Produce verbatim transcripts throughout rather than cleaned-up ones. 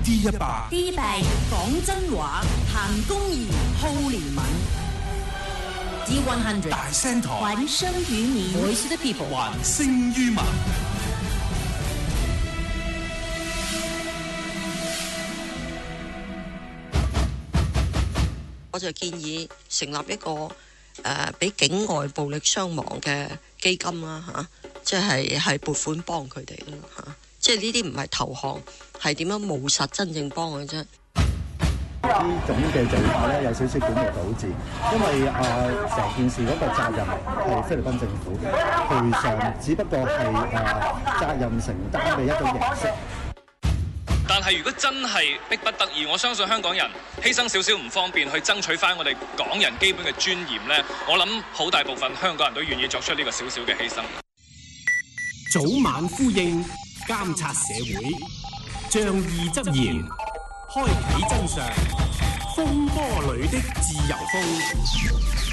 D 一百 D 一百講真話，談公義，好憐憫。D 一百大聲台， 還聲於民 ，Voice of the People， 還聲於民。 我就建議成立一個誒俾、呃、境外暴力傷亡嘅基金啦嚇、啊，即係係撥款幫佢哋啦嚇，即係呢啲唔係投降，係點樣務實真正幫佢啫。 呢種嘅做法咧有少少本末倒置，因為啊成、呃、件事嗰個責任係菲律賓政府嘅，賠償只不過係誒、呃、責任承擔嘅一種形式。 但係如果真係迫不得已，我相信香港人犧牲少少唔方便去爭取翻我哋港人基本嘅尊嚴呢，我諗好大部分香港人都願意作出呢個少少嘅犧牲。 早晚呼應，監察社會，仗義執言，開啓真相，風波裏的自由風。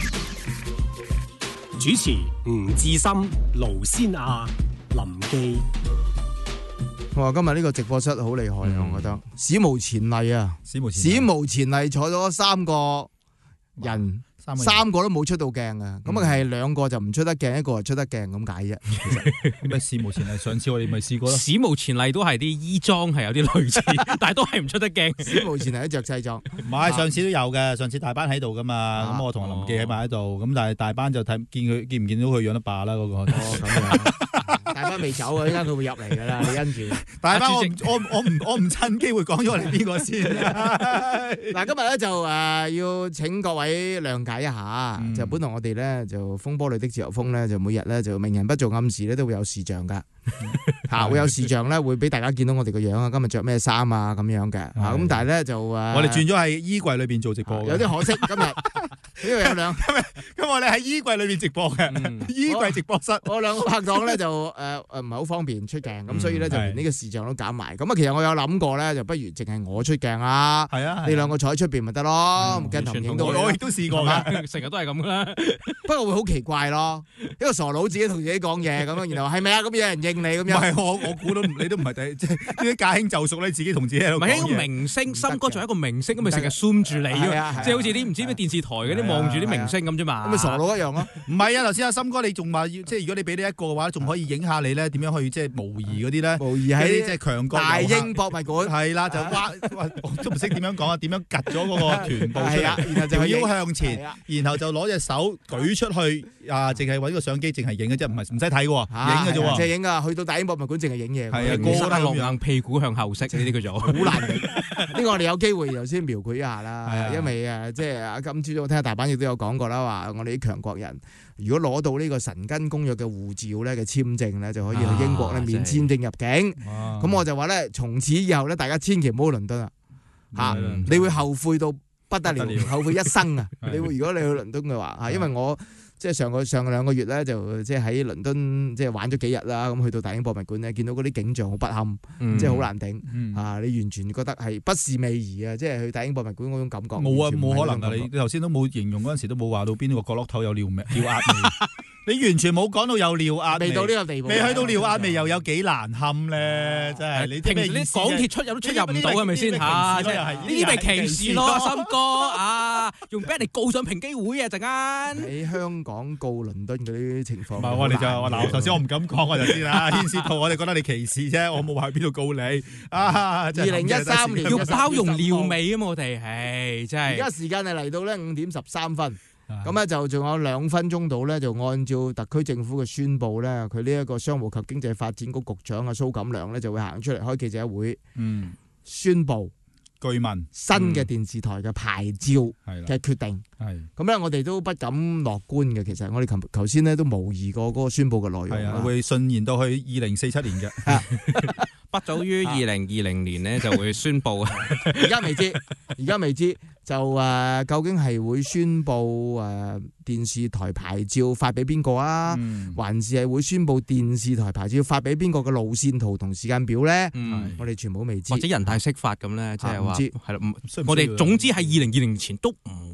主持吳志森、盧仙亞、林記。 哇！今日呢個直播室好厲害啊，嗯、我覺得史無前例啊，史無前例，史無前例坐咗三個人，三個，三個都冇出到鏡啊！咁啊係兩個就唔出得鏡，一個係出得鏡咁解啫。其實咩史無前例？上次我哋咪試過咯。 史無前例都係啲衣裝係有啲類似，但係都係唔出得鏡。 史無前例一着西裝， 唔係上次都有嘅，上次大班喺度噶嘛，咁、啊、我同林記喺埋喺度，咁但係大班就睇見佢見唔見到佢養得罷啦嗰個。哦，咁樣。 大班未走啊，一陣佢會入嚟噶啦，你跟住。 大班我我我唔我唔趁機會講咗我哋邊個先。 嗱，今日咧就誒要請各位諒解一下，嗯、就本來我哋咧就風波裏的自由風咧，就每日咧就明人不做暗事咧都會有視像噶，吓會有視像咧會俾大家見到我哋個樣啊，今日着咩衫啊咁樣嘅，吓咁但係咧就誒， 我哋轉咗喺衣櫃裏邊做直播， 有啲可惜今日，因為有兩， 咁我哋喺衣櫃裏邊直播嘅，嗯、衣櫃直播室， 我兩個拍檔咧就誒誒唔係好方便出鏡，咁、嗯、所以咧就連呢個視像都搞埋，咁啊其實我有諗過咧，就不如淨係我出鏡啊，係啊，你兩個坐喺出邊咪得咯，鏡頭影到我亦都試過㗎， 成日都係咁噶啦， 不過會好奇怪咯，一個傻佬自己同自己講嘢咁樣，然後係咪啊？咁有人應你咁樣， 唔係我我估到你都唔係第即係啲駕輕就熟咧，自己同自己喺度講嘢。 唔係一個明星，森哥仲係一個明星咁咪成日 zoom 住你，即係好似啲唔知咩電視台嗰啲望住啲明星咁啫嘛， 咁咪傻佬一樣咯。 唔係啊，頭先阿森哥你仲話要即係如果你俾你一個嘅話，仲可以影下你咧點樣去即係模擬嗰啲咧，模擬喺即係強國大英博物館係啦，就挖我都唔識點樣講啊，點樣趌咗嗰個臀部出嚟，然後就腰向前，然後就攞隻手舉出去啊，淨係揾個相機淨係影嘅啫，唔係唔使睇嘅喎，影嘅啫喎， 淨係影啊！去到大英博物館淨係影嘢， 係啊， 過得落硬屁股向後息呢啲叫做好難影。呢個我哋有機會頭先描繪一下啦，因為誒即係啊今朝早聽下大班亦都有講過啦，話我哋啲強國人如果攞到呢個神根公約嘅護照咧嘅簽證咧，就可以去英國咧免簽證入境。咁我就話咧，從此以後咧，大家千祈唔好去倫敦啊！嚇，你會後悔到不得了，後悔一生啊！你會如果你去倫敦嘅話嚇，因為我。即係上個上兩個月咧，就即係喺倫敦即係玩咗幾日啦。咁去到大英博物館咧，見到嗰啲景象好不堪，嗯、即係好難頂、嗯、啊！你完全覺得係不是味兒啊！即係去大英博物館嗰種感覺。 冇啊，冇可能啊！你你頭先都冇形容嗰陣時都冇話到邊個角落頭有尿味、尿壓味。你完全冇講到有尿壓味， 未到呢個地步， 未去到尿壓味又有幾難堪咧？真係你平時啲港鐵出入都出入唔到係咪先嚇？呢啲咪歧視咯，森哥啊！仲俾人哋告上平機會啊！陣間喺香港告倫敦嗰啲情況， 唔係我哋就我嗱，頭先我唔敢講我就知啦，牽涉到我哋覺得你歧視啫，我冇話去邊度告你啊！ 二零一三年要包容尿味啊嘛，我哋係真係。 而家時間係嚟到咧五點十三分。咁咧就仲有兩分鐘到咧，就按照特區政府嘅宣佈咧，佢呢一個商務及經濟發展局局長啊蘇錦樑咧就會行出嚟開記者會，嗯，宣佈據聞新嘅電視台嘅牌照嘅決定。係咁咧，我哋都不敢樂觀嘅。其實我哋琴頭先咧都模擬過嗰個宣佈嘅內容， 係啊，會順延到去二零四七年嘅。 不早於二零二零年咧就會宣佈， 而家未知，而家未知就誒、呃，究竟係會宣佈誒、呃、電視台牌照發俾邊個啊？嗯、還是係會宣佈電視台牌照發俾邊個嘅路線圖同時間表咧？嗯、我哋全部都未知， 或者人大釋法咁咧，即係話係啦。我哋總之係二零二零前都唔會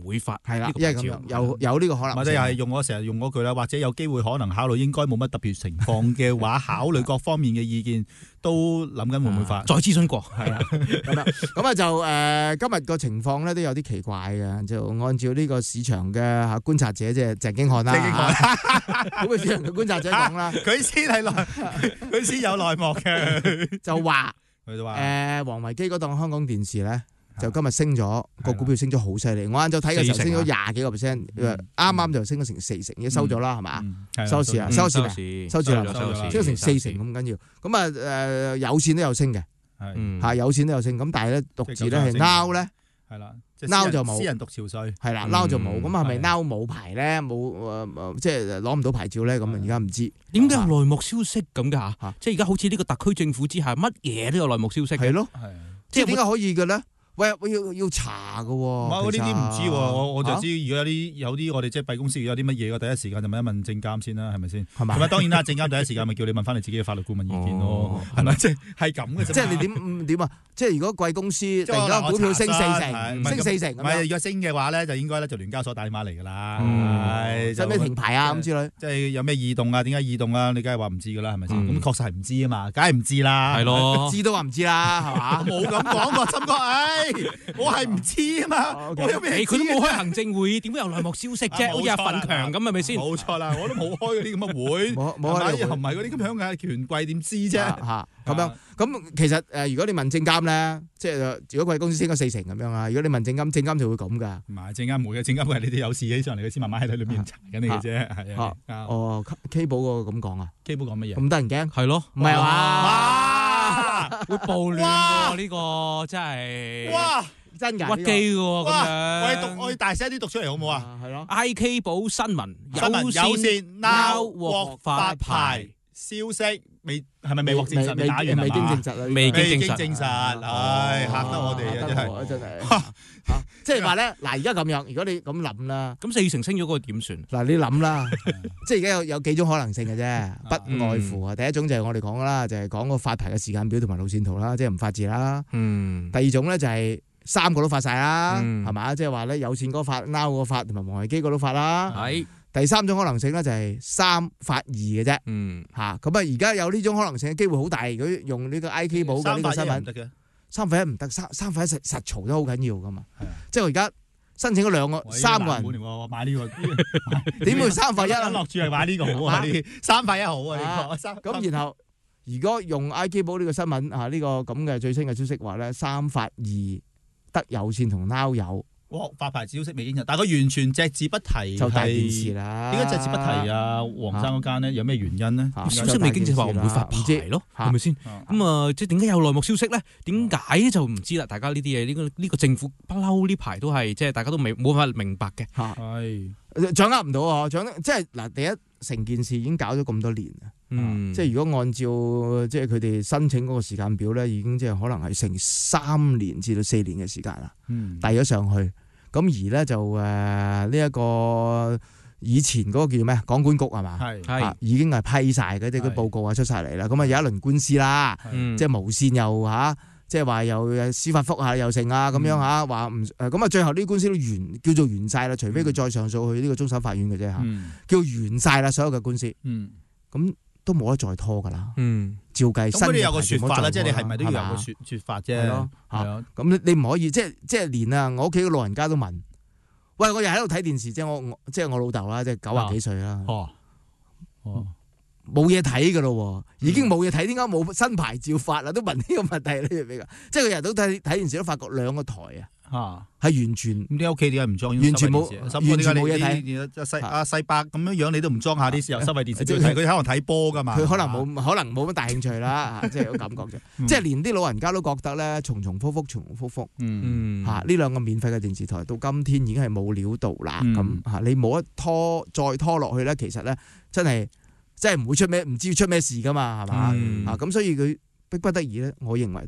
會發。 係啦，因為咁樣有有呢個可能。 或者又係用我成日用嗰句啦，或者有機會可能考慮應該冇乜特別情況嘅話，考慮各方面嘅意見，都諗緊會唔會發， 再諮詢過。 係啊，咁樣咁啊就誒今日個情況咧都有啲奇怪嘅，就按照呢個市場嘅嚇觀察者即係鄭經翰啦，鄭經翰咁嘅市場嘅觀察者講啦， 佢先係內，佢先有內幕嘅， 就話佢就話誒王維基嗰檔香港電視咧。就今日升咗個股票升咗好犀利，我晏晝睇嘅時候升咗廿幾個 percent，啱啱就升咗成四成，已經收咗啦，係嘛？收市啊，收市啊，收市啦，升咗成四成咁緊要。咁啊誒有線都有升嘅，嚇有線都有升。咁但係咧獨自咧係 Now 咧， 係啦 ，Now 就冇私人獨潮水， 係啦 ，Now 就冇。咁係咪 Now 冇牌咧？冇誒即係攞唔到牌照咧？咁啊而家唔知。 點解有內幕消息咁嘅嚇？即係而家好似呢個特區政府之下，乜嘢都有內幕消息。 係咯，即係點解可以嘅咧？喂，要要查㗎喎， 唔係我呢啲唔知喎，我我就知如果有啲有啲我哋即係閉公司有啲乜嘢嘅，第一時間就問一問證監先啦，係咪先？係嘛？咁啊當然啦，證監第一時間咪叫你問翻你自己嘅法律顧問意見咯，係咪？即係係咁嘅啫。即係你點點啊？即係如果貴公司突然間股票升四成，升四成， 唔係如果升嘅話咧，就應該咧就聯交所打電話嚟㗎啦，係使咩停牌啊咁之類？ 即係有咩異動啊？點解異動啊？你梗係話唔知㗎啦，係咪先？咁確實係唔知啊嘛，梗係唔知啦， 係咯， 知都話唔知啦，係嘛？ 冇咁講過，深哥，唉。我係唔知啊嘛，我有咩？ 佢都冇開行政會議，點會有內幕消息啫？好似阿奮強咁係咪先？ 冇錯啦，我都冇開嗰啲咁嘅會， 冇冇開， 又唔係嗰啲咁樣嘅權貴，點知啫？ 嚇咁樣咁其實誒，如果你問證監咧，即係如果貴公司升咗四成咁樣啊，如果你問證監，證監就會咁㗎。 唔係證監冇嘅，證監係你哋有事起上嚟，佢先慢慢喺裏面查緊你嘅啫。係啊， 哦 K 寶嗰個咁講啊 ，K 寶講乜嘢？ 咁得人驚？ 係咯， 唔係嘛？ 會暴亂喎呢個真係。 哇！ 真㗎， 屈機嘅喎咁樣。 我哋讀，我哋大聲啲讀出嚟好唔好啊？ 係咯。 I K 寶新聞有線 Now 獲發牌消息未？係咪未獲證實？未打完係嘛？ 未經證實啊！ 未經證實，唉嚇得我哋啊！真係真係嚇，即係話咧嗱，而家咁樣，如果你咁諗啦， 咁四成升咗嗰個點算？ 嗱，你諗啦，即係而家有有幾種可能性嘅啫，不外乎啊。第一種就係我哋講啦，就係講個發牌嘅時間表同埋路線圖啦，即係唔發字啦。嗯。第二種咧就係三個都發晒啦，係嘛？即係話咧有線嗰個發 Now 嗰個發同埋王維基嗰個都發啦。係。第三種可能性咧就係三發二嘅啫，嗯嚇，咁啊而家有呢種可能性嘅機會好大。如果用呢個 I K 寶嘅呢個新聞，三發一唔得，三三發一實實嘈得好緊要噶嘛，即係我而家申請咗兩個三個人， 買呢個點會三發一啊？ 落注係買呢個好啊，三發一好啊呢個。 咁然後如果用 I K 寶呢個新聞啊呢個咁嘅最新嘅消息話咧，三發二得有線同 Now 有。 哇！發牌消息未經有，但係佢完全隻字不提， 就大件事啦。 點解隻字不提啊？黃生嗰間咧有咩原因咧？ 消息未經就話唔會發牌咯，係咪先？咁啊，即係點解有內幕消息咧？點解就唔知啦。大家呢啲嘢，呢個呢個政府不嬲呢排都係即係大家都未冇法明白嘅。 係掌握唔到啊！掌即係嗱，第一成件事已經搞咗咁多年啦。嗯，即係如果按照即係佢哋申請嗰個時間表咧，已經即係可能係成三年至到四年嘅時間啦。嗯，遞咗上去，咁而咧就誒呢一個以前嗰個叫咩港管局係嘛？係係已經係批晒嗰啲啲報告啊出晒嚟啦。咁啊有一輪官司啦，即係無線又嚇，即係話又司法覆核又成啊咁樣嚇，話唔誒咁啊最後呢啲官司都完叫做完晒啦，除非佢再上訴去呢個終審法院嘅啫嚇，叫完晒啦所有嘅官司。嗯，咁。都冇得再拖噶啦，嗯，照計新嘅。咁你有個説法啦，即係你係咪都要有個説説法啫？係咯， 嚇。咁你唔可以，即係即係連啊！我屋企嘅老人家都問，喂，我又喺度睇電視，即係我即係我老豆啦，即係九廿幾歲啦。哦，哦，冇嘢睇噶咯，已經冇嘢睇，點解冇新牌照發啦？都問呢個問題咧，比較，即係佢日日都睇睇電視，都發覺兩個台啊。嚇，係完全咁你屋企點解唔裝？ 完全冇，完全冇嘢睇。 阿細阿細伯咁樣樣，你都唔裝下啲收費電視？佢可能睇波噶嘛？ 佢可能冇，可能冇乜大興趣啦。即係有感覺啫。即係連啲老人家都覺得咧，重重複複，重重複複。嗯，嚇呢兩個免費嘅電視台到今天已經係冇料到啦。咁嚇你冇得拖，再拖落去咧，其實咧真係真係唔會出咩，唔知出咩事噶嘛，係嘛？啊咁，所以佢迫不得已咧，我認為都。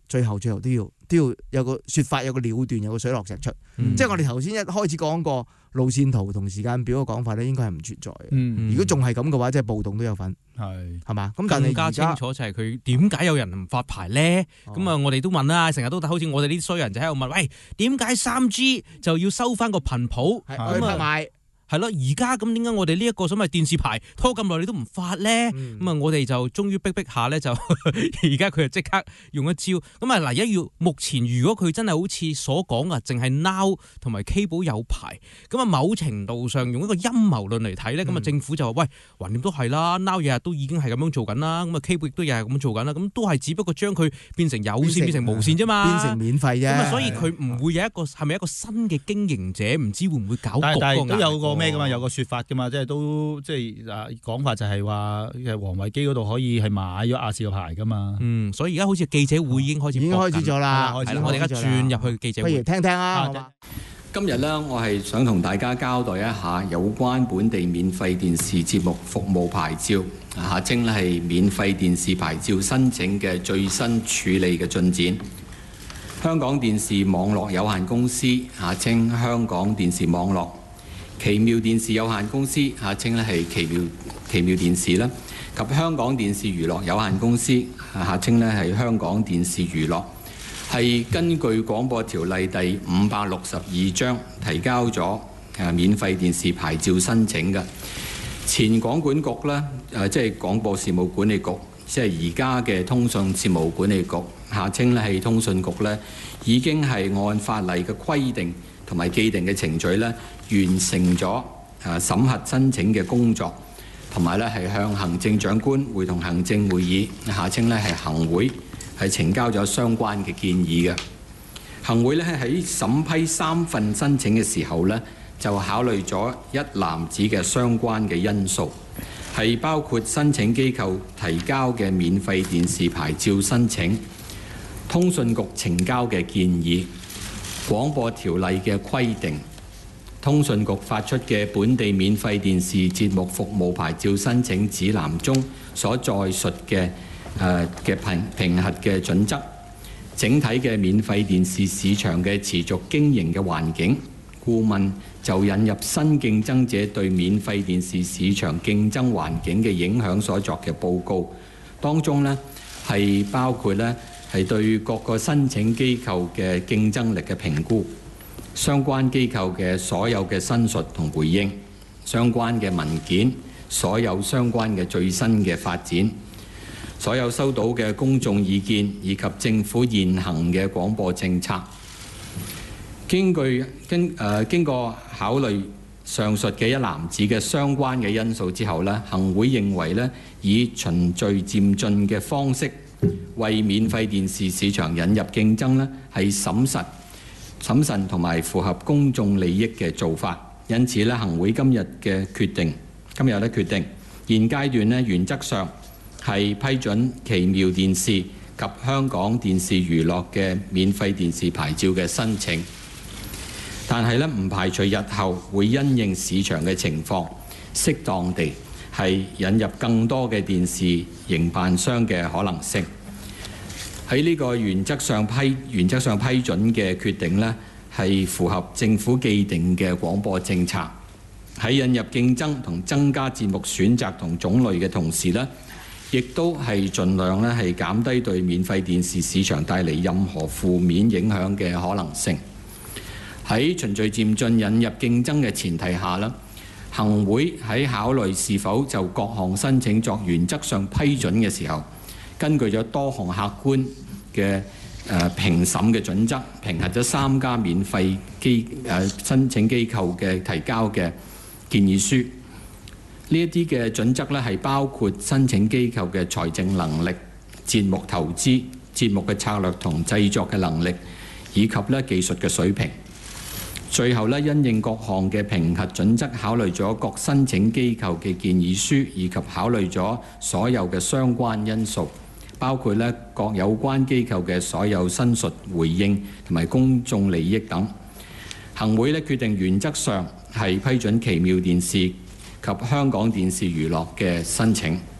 最後最後都要都要有個説法，有個了斷，有個水落石出。嗯、即係我哋頭先一開始講過路線圖同時間表嘅講法咧，應該係唔存在嘅。嗯、如果仲係咁嘅話，即係暴動都有份。係係嘛？咁但係更加清楚就係佢點解有人唔發牌咧？咁啊、哦，我哋都問啦，成日都好似我哋呢啲衰人就喺度問，喂，點解三 G 就要收翻個頻譜去拍賣？係咯，而家咁點解我哋呢一個所謂電視牌拖咁耐你都唔發咧？咁啊、嗯，我哋就終於逼逼下咧，就而家佢就即刻用一招。咁啊，嗱，而家要目前如果佢真係好似所講啊，淨係 Now 同埋 Cable 有牌，咁啊，某程度上用一個陰謀論嚟睇咧，咁啊、嗯，政府就話喂，橫掂都係啦 ，Now 日日都已經係咁樣做緊啦，咁啊 Cable 亦都日日咁樣做緊啦，咁都係只不過將佢變成有線變成無線啫嘛， 變成免費啫。 咁啊，所以佢唔會有一個係咪一個新嘅經營者？唔知會唔會搞局？ 但係都有個咩噶嘛？有個説法噶嘛？即係都即係啊講法就係話，誒黃維基嗰度可以係買咗亞視個牌噶嘛？嗯， 所以而家好似記者會已經開始已經開始咗啦。 係啦，我哋而家轉入去記者會， 不如聽聽啊。 今日呢，我係想同大家交代一下有關本地免費電視節目服務牌照，嚇稱咧係免費電視牌照申請嘅最新處理嘅進展。香港電視網絡有限公司，嚇稱香港電視網絡。奇妙電視有限公司，嚇稱咧係奇妙奇妙電視啦，及香港電視娛樂有限公司，嚇稱咧係香港電視娛樂，係根據廣播條例第五百六十二章提交咗誒免費電視牌照申請嘅。前廣管局咧，誒即係廣播事務管理局，即係而家嘅通訊事務管理局，嚇稱咧係通訊局咧，已經係按法例嘅規定同埋既定嘅程序咧，完成咗誒審核申請嘅工作，同埋咧係向行政長官會同行政會議，下稱咧係行會，係呈交咗相關嘅建議嘅。行會咧喺審批三份申請嘅時候咧，就考慮咗一籃子嘅相關嘅因素，係包括申請機構提交嘅免費電視牌照申請、通訊局呈交嘅建議、廣播條例嘅規定、通訊局發出嘅本地免費電視節目服務牌照申請指南中所載述嘅誒嘅評評核嘅準則、整體嘅免費電視市場嘅持續經營嘅環境、顧問就引入新競爭者對免費電視市場競爭環境嘅影響所作嘅報告，當中呢係包括呢係對各個申請機構嘅競爭力嘅評估。相關機構嘅所有嘅申述同回應，相關嘅文件，所有相關嘅最新嘅發展，所有收到嘅公眾意見，以及政府現行嘅廣播政策，經據經誒、呃、經過考慮上述嘅一籃子嘅相關嘅因素之後呢，行會認為呢，以循序漸進嘅方式為免費電視市場引入競爭呢，係審慎。審慎同埋符合公眾利益嘅做法，因此咧，行會今日嘅決定，今日咧決定，現階段咧原則上係批准奇妙電視及香港電視娛樂嘅免費電視牌照嘅申請，但係咧唔排除日後會因應市場嘅情況，適當地係引入更多嘅電視營辦商嘅可能性。喺呢個原則上批原則上批准嘅決定呢，係符合政府既定嘅廣播政策。喺引入競爭同增加節目選擇同種類嘅同時呢，亦都係盡量呢係減低對免費電視市場帶嚟任何負面影響嘅可能性。喺循序漸進引入競爭嘅前提下呢，行會喺考慮是否就各項申請作原則上批准嘅時候，根據咗多項客觀嘅誒評審嘅準則，評核咗三家免費機誒申請機構嘅提交嘅建議書。呢一啲嘅準則咧，係包括申請機構嘅財政能力、節目投資、節目嘅策略同製作嘅能力，以及咧技術嘅水平。最後咧，因應各項嘅評核準則，考慮咗各申請機構嘅建議書，以及考慮咗所有嘅相關因素。包括咧各有關機構嘅所有申述、回應同埋公眾利益等，行會咧決定原則上係批准奇妙電視及香港電視娛樂嘅申請，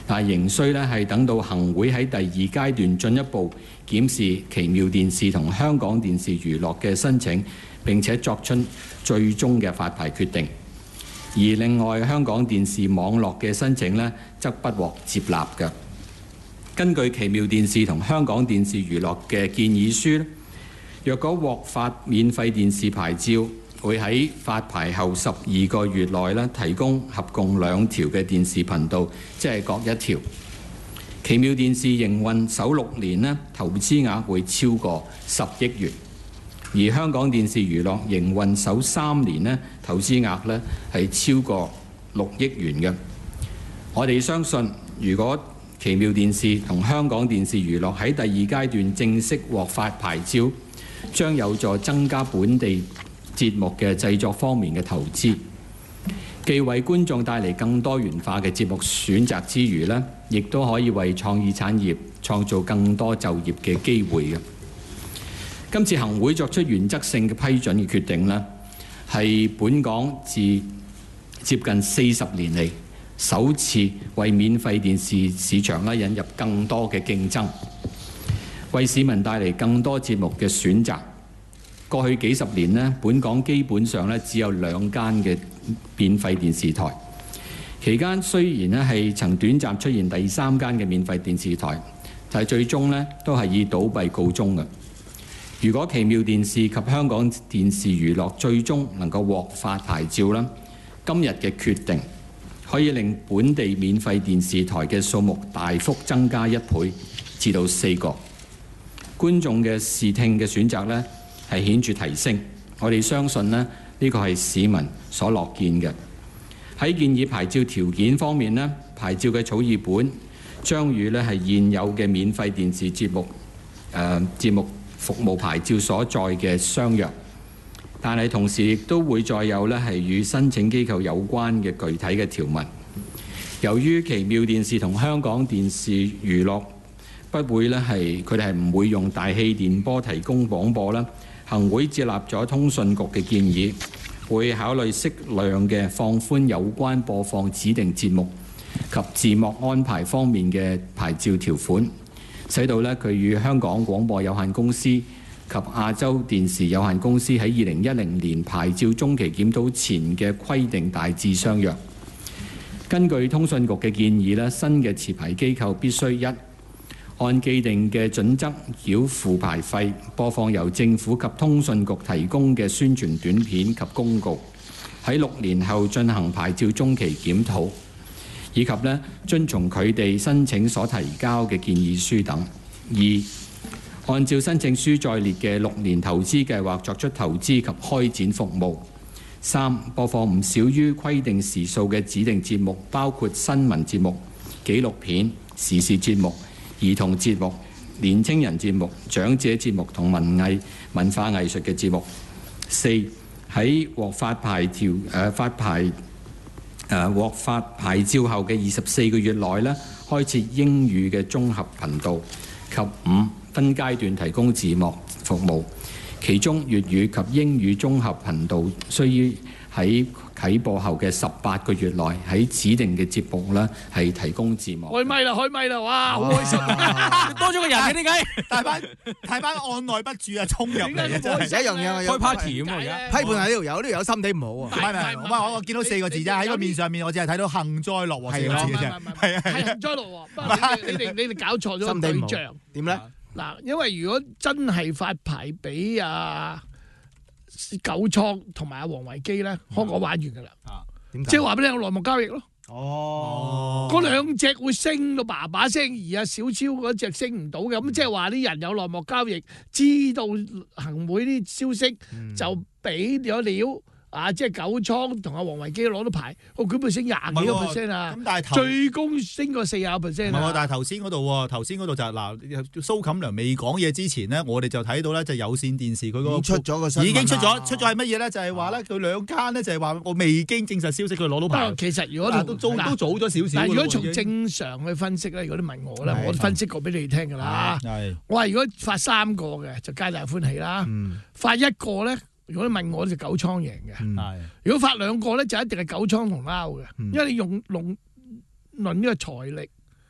但係仍需咧係等到行會喺第二階段進一步檢視奇妙電視同香港電視娛樂嘅申請，並且作出最終嘅發牌決定。而另外香港電視網絡嘅申請呢，則不獲接納嘅。根據奇妙電視同香港電視娛樂嘅建議書，若果獲發免費電視牌照，會喺發牌後十二個月內呢提供合共兩條嘅電視頻道，即係各一條。奇妙電視營運首六年呢，投資額會超過十億元，而香港電視娛樂營運首三年呢，投資額呢係超過六億元嘅。我哋相信，如果奇妙電視同香港電視娛樂喺第二階段正式獲發牌照，將有助增加本地節目嘅製作方面嘅投資，既為觀眾帶嚟更多元化嘅節目選擇之餘呢，亦都可以為創意產業創造更多就業嘅機會嘅。今次行會作出原則性嘅批准嘅決定呢，係本港自接近四十年嚟首次為免費電視市場咧引入更多嘅競爭，為市民帶嚟更多節目嘅選擇。過去幾十年呢，本港基本上咧只有兩間嘅免費電視台。期間雖然咧係曾短暫出現第三間嘅免費電視台，但係最終咧都係以倒閉告終嘅。如果奇妙電視及香港電視娛樂最終能夠獲發牌照啦，今日嘅決定可以令本地免費電視台嘅數目大幅增加一倍至到四個，觀眾嘅視聽嘅選擇咧係顯著提升。我哋相信咧呢個係市民所樂見嘅。喺建議牌照條件方面咧，牌照嘅草擬本將與咧係現有嘅免費電視節目誒、呃、節目服務牌照所在嘅相若，但係同時亦都會再有咧係與申請機構有關嘅具體嘅條文。由於奇妙電視同香港電視娛樂不會咧係佢哋係唔會用大氣電波提供廣播啦，行會接納咗通訊局嘅建議，會考慮適量嘅放寬有關播放指定節目及字幕安排方面嘅牌照條款，使到咧佢與香港廣播有限公司及亞洲電視有限公司喺二零一零年牌照中期檢討前嘅規定大致相若。根據通訊局嘅建議咧，新嘅持牌機構必須一按既定嘅準則繳付牌費，播放由政府及通訊局提供嘅宣傳短片及公告，喺六年後進行牌照中期檢討，以及咧遵從佢哋申請所提交嘅建議書等。二按照申請書在列嘅六年投資計劃作出投資及開展服務。三播放唔少於規定時數嘅指定節目，包括新聞節目、紀錄片、時事節目、兒童節目、年青人節目、長者節目同文藝文化藝術嘅節目。四喺獲發牌條誒、呃、發牌誒、呃、獲發牌照後嘅二十四個月內咧，開設英語嘅綜合頻道，及五分階段提供字幕服務。其中粵語及英語綜合頻道需於喺啟播後嘅十八個月內喺指定嘅節目咧係提供字幕。 開咪啦，開咪啦，哇，好開心啊！多咗個人嘅點解？ 大班大班按耐不住啊，衝入嚟啊！真係一樣嘢， 開 party 咁啊！而家批判係呢條友，呢條友心地唔好啊！ 唔係唔係，唔係我我見到四個字啫，喺個面上面我只係睇到幸災樂禍四個字嘅啫。係啊， 係幸災樂禍。不過你哋你哋搞錯咗對象。 點咧？ 嗱，因為如果真係發牌俾啊九倉同埋阿王維基咧，香港玩完㗎啦。即係話俾你有內幕交易咯。 哦， 嗰兩隻會升到叭叭聲，而阿小超嗰隻升唔到嘅，咁即係話啲人有內幕交易，知道行會啲消息就俾咗料。啊！即係九倉同阿王維基攞到牌，哦，佢咪升廿幾個 percent 啊！ 咁但係最高升過四十 percent 啊！ 唔係，但係頭先嗰度喎，頭先嗰度就係嗱，蘇錦良未講嘢之前呢，我哋就睇到咧，就有線電視佢嗰個出咗個新聞已經出咗，出咗係乜嘢咧？就係話咧，佢兩間咧就係話我未經證實消息，佢攞到牌。 其實如果都早都早咗少少。 但係如果從正常去分析咧，如果你問我咧，我都分析過俾你哋聽㗎啦。我話如果發三個嘅就皆大歡喜啦，發一個咧。如果你問我就九倉贏嘅，嗯、如果發兩個咧就一定係九倉同撈嘅，嗯、因為你用論論呢個財力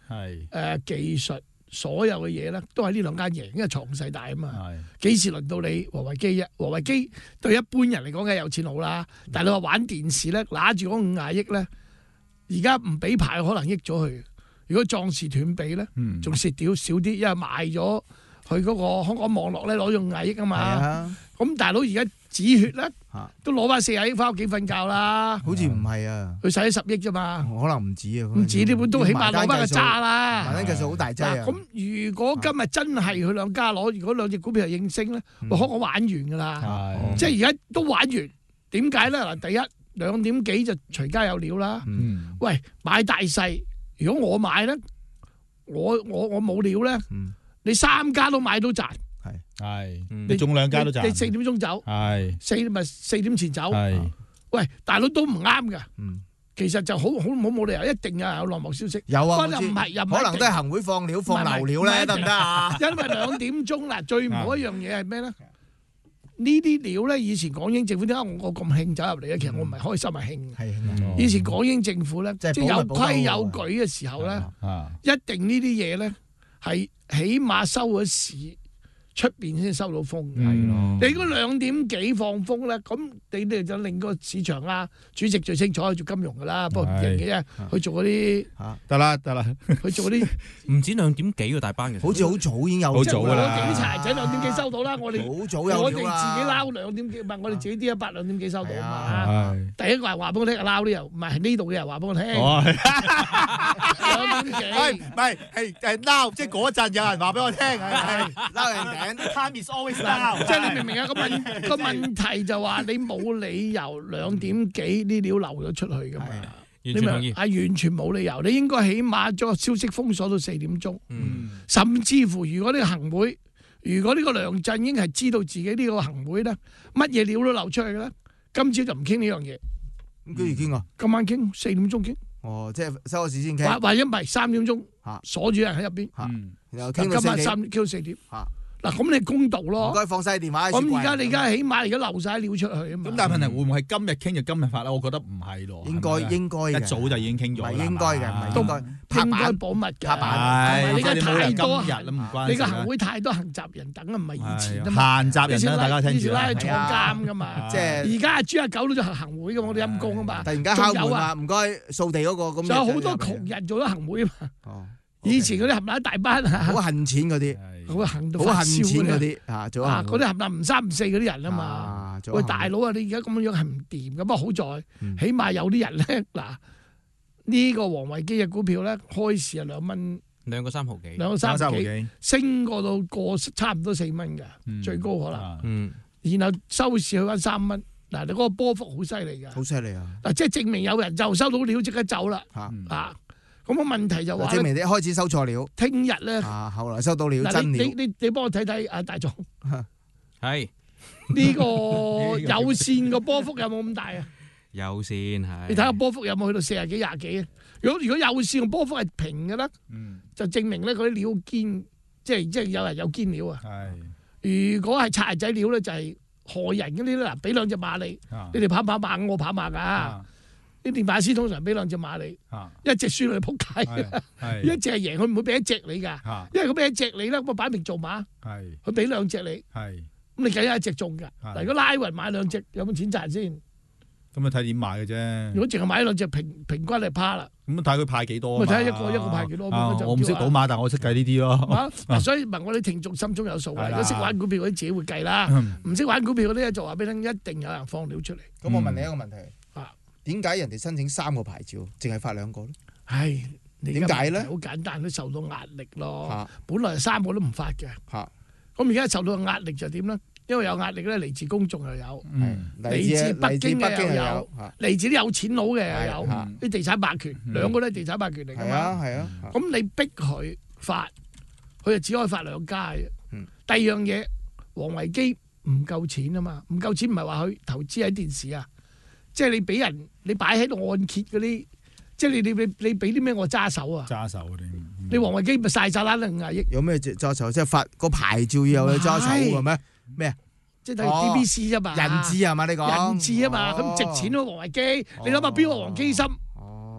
誒、呃、技術。所有嘅嘢咧，都係呢兩間贏，因為財勢大啊嘛。幾時輪到你王維基啫？王維基對一般人嚟講梗係有錢佬啦，但係你話玩電視咧，揦住嗰五廿億咧，而家唔俾牌可能益咗佢。如果壯士斷臂咧，仲蝕掉少啲，因為賣咗佢嗰個香港網絡咧，攞咗五廿億啊嘛。咁大佬而家止血咧，都攞翻四廿億翻屋企瞓覺啦。 好似唔係啊， 佢使咗十億啫嘛， 可能唔止啊， 唔止呢本都起碼攞翻個渣啦。 埋單計數好大劑啊。 咁如果今日真係佢兩家攞，如果兩隻股票係應聲咧，我香港玩完㗎啦。即係而家都玩完，點解咧？嗱，第一兩點幾就隨街有料啦。喂，買大細，如果我買咧，我我我冇料咧，你三家都買到賺。 係，你中兩家都賺。 你四點鐘走，係四咪四點前走。係，喂，大佬都唔啱噶。嗯，其實就好好冇冇理由一定有有內幕消息。 有啊， 唔係又可能都係行會放料放流料咧，得唔得啊？ 因為兩點鐘嗱，最唔好一樣嘢係咩咧？呢啲料咧，以前港英政府點解我我咁興走入嚟咧？其實我唔係開心係興。係，以前港英政府咧，即係有規有矩嘅時候咧，一定呢啲嘢咧係起碼收咗市。出邊先收到風，係咯。你嗰兩點幾放風咧，咁你哋就令個市場啊，主席最清楚去做金融噶啦，不過唔認嘅啫，去做嗰啲得啦得啦， 去做嗰啲唔止兩點幾個大班嘅， 好似好早已經有， 好早噶啦。 警察仔兩點幾收到啦，我哋好早有， 我哋自己撈兩點幾，唔係我哋自己啲一百兩點幾收到啊嘛。第一個人話俾我聽，撈呢又唔係呢度嘅人話俾我聽，兩點幾， 唔係係係撈，即係嗰陣有人話俾我聽，係撈人頂。 Time is always now， 即係你明唔明啊？個問個問題就話你冇理由兩點幾啲料流咗出去噶嘛？ 完全同意， 係完全冇理由。你應該起碼將個消息封鎖到四點鐘，嗯、甚至乎如果呢個行會，如果呢個梁振英係知道自己呢個行會咧，乜嘢料都流出去嘅咧，今朝就唔傾呢樣嘢。 咁幾時傾啊？ 今晚傾，四點鐘傾。 哦，即係收咗市先傾。 或或者唔係三點鐘，鎖住人喺入邊。 嗯，然後傾到今晚三傾到四點。嗱，咁你公道咯， 唔該放晒電話。 咁而家你而家起碼而家流晒料出去啊嘛。 咁但係問題會唔會係今日傾就今日發咧？我覺得唔係咯。 應該應該一早就已經傾咗啦。 應該嘅，唔係應該應該保密嘅。 拍板， 你而家太多人啦，唔關。 你個行會太多行襲人等啊，唔係以前啊嘛。 閒雜人啦，大家聽住。 以前拉去坐監噶嘛，即係而家阿豬阿狗都做行會嘅，我哋陰公啊嘛。 突然間敲門啊，唔該掃地嗰個咁。 仲有好多窮人做咗行會啊嘛。以前嗰啲冚唪唥一大班啊， 好恨錢嗰啲。 好行到好恨錢嗰啲嚇，做啊嗰啲冚唪唥唔三唔四嗰啲人啊嘛。喂，大佬啊，你而家咁樣樣係唔掂嘅，不過好在起碼有啲人咧嗱，呢個王維基嘅股票咧開市係兩蚊， 兩個三毫幾， 兩個三毫幾，升過到過差唔多四蚊嘅，最高可能。嗯，然後收市去翻三蚊，嗱你嗰個波幅好犀利㗎， 好犀利啊！ 嗱即係證明有人就收到料即刻走啦嚇啊！咁個問題就話證明你一開始收錯料， 聽日咧啊，後來收到料真料。 你你你幫我睇睇啊，大壯係呢個有線個波幅有冇咁大啊？ 有線係。 你睇下波幅有冇去到四十幾廿幾啊？如果如果有線個波幅係平嘅咧，就證明咧嗰啲料堅，即係即係有人有堅料啊。係。如果係柴仔料咧，就係害人嗰啲咧，嗱，俾兩隻馬你，你哋跑跑馬，我跑馬㗎。啲電馬師通常俾兩隻馬你，一隻輸你仆街，一隻係贏佢唔會俾一隻你㗎，因為佢俾一隻你咧，咁啊擺明做馬，佢俾兩隻你，咁你計下一隻中㗎。嗱，如果拉勻買兩隻，有冇錢賺先？ 咁啊睇點買嘅啫。如果淨係買兩隻平平均嚟趴啦， 咁睇佢派幾多？ 咪睇下一個一個派幾多？ 我唔識賭馬，但我識計呢啲咯。 嗱，所以問我哋聽眾心中有數啊。如果識玩股票嗰啲自己會計啦，唔識玩股票嗰啲就話俾你聽，一定有人放料出嚟。 咁我問你一個問題。點解人哋申請三個牌照，淨係發兩個咧？ 唉， 點解咧？ 好簡單，都受到壓力咯。啊、本來三個都唔發嘅。嚇！咁而家受到壓力就點咧？因為有壓力咧，嚟自公眾又有，嚟自北京嘅又有，嚟自啲有錢佬嘅又有，啲地產霸權，兩個都係地產霸權嚟㗎嘛。係啊，係啊。咁你逼佢發，佢就只可以發兩家嘅。第二樣嘢，王維基唔夠錢啊嘛，唔夠錢唔係話佢投資喺電視啊。即係你俾人，你擺喺度按揭嗰啲，即係你你你你俾啲咩我揸手啊？ 揸手嗰啲， 你王維基咪晒晒啦，五廿億。 有咩揸手？即係發個牌照要有揸手嘅咩？咩啊？ 即係等於 D B C 啫嘛。 人質係嘛？你講人質啊嘛，咁值錢咯，王維基。你諗下邊個黃基森？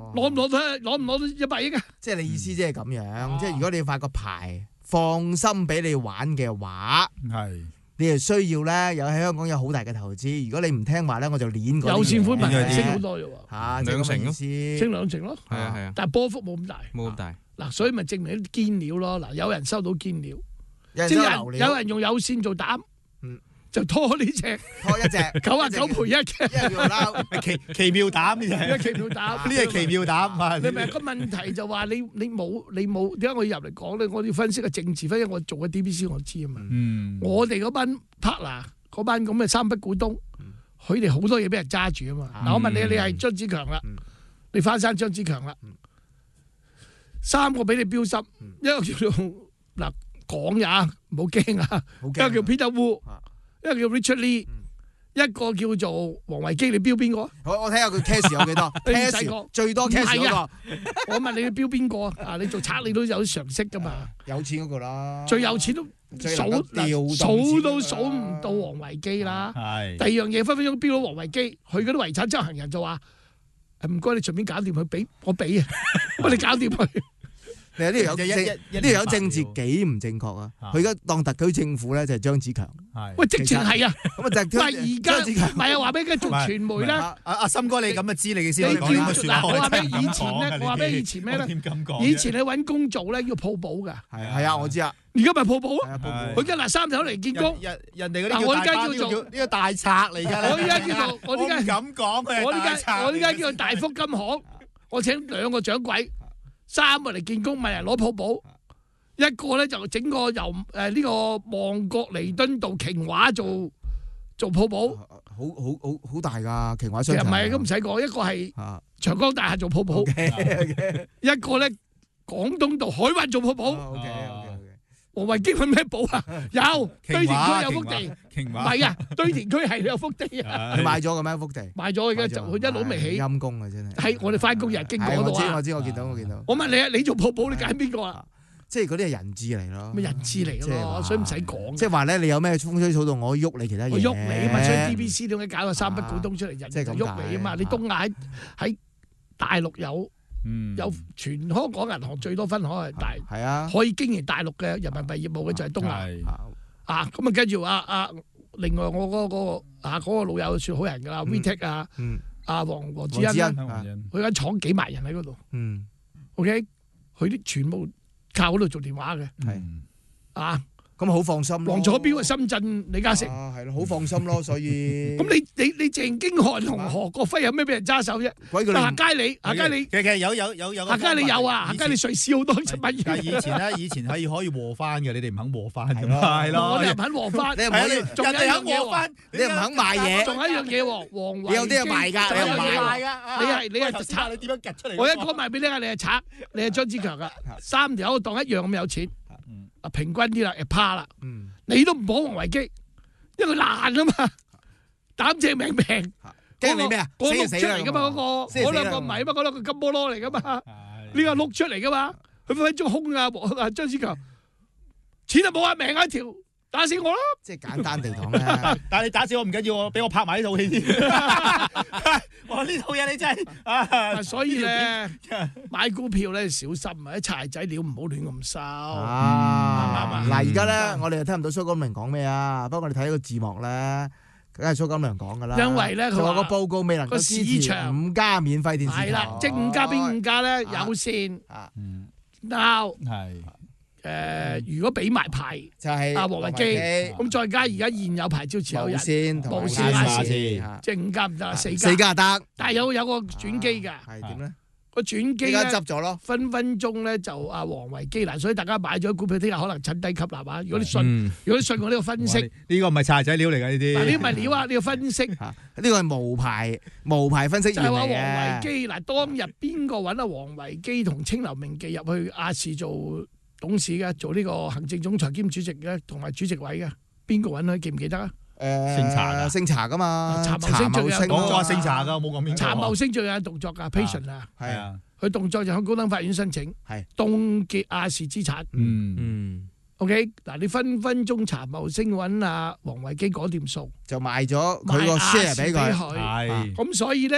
攞唔攞到攞唔攞到一百億啊？ 即係你意思即係咁樣，即係如果你要發個牌放心俾你玩嘅話， 係你係需要咧有喺香港有好大嘅投資。如果你唔聽話咧，我就攣嗰啲有線寬頻嘢升好多嘅喎， 嚇兩成咯， 升兩成咯， 係啊係啊， 但係波幅冇咁大， 冇咁大。 嗱，所以咪證明啲堅料咯。嗱，有人收到堅料， 有人即係收流料有人有人用有線做膽， 嗯， 就拖呢只拖一隻九啊九賠一嘅， 一叫撈奇奇妙膽呢呢隻， 奇妙膽， 呢係奇妙膽。 你咪個問題就話你你冇你冇點解我要入嚟講咧？我要分析個政治分析，我做嘅 D B C 我知啊嘛。 嗯， 我哋嗰班 partner 嗰班咁嘅三不股東，佢哋好多嘢俾人揸住啊嘛。嗱，我問你，你係張子強啦，你翻山張子強啦，三個俾你標濕，一個叫做嗱講呀，唔好驚啊，一個叫 Peter Wu，一個叫 Richard Lee，一個叫做黃維基，你標邊個？ 我我睇下佢 cash 有幾多？cash 最多 cash 嗰個。 我問你，你標邊個啊？你做賊你都有常識噶嘛？ 有錢嗰個啦， 最有錢都數數都數唔到黃維基啦。 係第二樣嘢分分鐘標到黃維基，佢嗰啲遺產執行人就話：唔該，你隨便搞掂佢，俾我俾啊，我哋搞掂佢。 你呢條有呢條有政治幾唔正確啊！佢而家當特區政府咧就係張子強， 喂，直情係啊！ 咁啊就係而家唔係啊，話俾你做傳媒咧。 阿阿森哥，你咁嘅資歷嘅先你可以講呢個説話。 我話俾以前咧，我話俾以前咩咧？以前你揾工做咧要鋪保㗎。 係係啊，我知啊。 而家咪鋪保啊！佢今日三頭嚟見工， 人人哋嗰啲叫大班，呢個叫呢個大賊嚟㗎。 我而家叫做我呢間咁講，佢我呢係大賊。 間我呢間叫做大福金行，我請兩個掌櫃。三個嚟見工，咪人攞鋪保，一個咧就整個由誒呢個旺角彌敦道瓊華做做鋪保， 好好好好大㗎瓊華商場。 其實唔係，都唔使講，一個係長江大廈做鋪保，一個咧廣東道海運做鋪保。黃維基揾咩保啊？有堆填區有幅地，唔係啊，堆填區係有幅地啊。 你買咗嘅咩幅地？ 買咗嘅就佢一路未起。 陰公啊，真係。 係我哋翻工日經過嗰度啊。 我知我知，我見到我見到。 我問你啊，你做鋪保你揀邊個啊？ 即係嗰啲係人質嚟咯。 咪人質嚟咯，所以唔使講。 即係話咧，你有咩風吹草動，我喐你其他嘢。 我喐你啊嘛，所以 D B C 點解搞個三不股東出嚟，人就喐你啊嘛。你東亞喺大陸有。有全香港銀行最多分行係大，係啊，可以經營大陸嘅人民幣業務嘅就係東亞啊。咁啊，跟住啊啊，另外我嗰個啊嗰個老友算好人㗎啦 ，VTech 啊，阿黃黃子欣，佢間廠幾萬人喺嗰度。嗯 ，OK，佢啲全部靠嗰度做電話嘅，係啊。 咁好放心咯。 黃楚標啊，深圳李嘉誠啊，係咯，好放心咯。所以咁你你你鄭經翰同何國輝有咩俾人揸手啫？夏佳理，夏佳理， 其實有有有有。 夏佳理有啊，夏佳理瑞士好多七蚊。 但係以前咧，以前係可以和翻嘅，你哋唔肯和翻咁咯，係咯。 我哋唔肯和翻， 你唔可以， 仲有一樣嘢， 你唔肯賣嘢。 仲有一樣嘢喎，黃維基。 有啲係賣㗎， 你係賣㗎。你係你係賊， 你點樣夾出嚟？ 我一講埋俾你啊，你係賊，你係張子強㗎，三條友當一樣咁有錢。啊，平均啲啦，誒怕啦，你都唔保黃維基，因為佢爛啊嘛，膽正命平， 驚你咩啊？ 嗰碌出嚟噶嘛，嗰個嗰兩個唔係啊嘛，嗰兩個金菠蘿嚟噶嘛，呢個碌出嚟噶嘛，佢分分鐘空啊！啊張子強，錢就冇啊，命一條，打死我啦！ 即係簡單地講咧， 但係你打死我唔緊要，我俾我拍埋呢套戲先。哇！呢套嘢你真係啊， 所以咧買股票咧小心啊，啲柴仔料唔好亂咁收。 啊，嗱而家咧，我哋又聽唔到蘇錦良講咩啊？不過我哋睇個字幕咧，梗係蘇錦良講噶啦。 因為咧佢話個報告未能夠支持五家免費電視台。 係啦，即係五家邊五家咧有線。啊 ，Now 係。誒，如果俾埋牌就係阿黃維基，咁再加而家現有牌照持有人，無線同無線亞視，即係五家唔得啦，四家四家得， 但係有有個轉機㗎， 係點咧？ 個轉機咧執咗咯， 分分鐘咧就阿黃維基嗱，所以大家買咗股票聽日可能趁低吸納啊！如果你信，如果你信我呢個分析， 呢個唔係柴仔料嚟㗎呢啲， 嗱呢啲唔係料啊，呢個分析， 呢個係無牌無牌分析員嚟嘅。 就係話黃維基嗱，當日邊個揾阿黃維基同清流明記入去亞視做董事嘅，做呢個行政總裁兼主席嘅，同埋主席位嘅，邊個揾佢記唔記得啊？ 誒， 姓查㗎， 姓查㗎嘛， 查謀星最有動作， 姓查㗎，冇講邊個。 查謀星最有動作㗎 ，patient 啊， 係啊， 佢動作就向高等法院申請，係凍結亞視資產。 嗯嗯 ，OK， 嗱你分分鐘查謀星揾阿黃維基嗰掂數， 就賣咗佢個 share 俾佢， 係咁所以咧。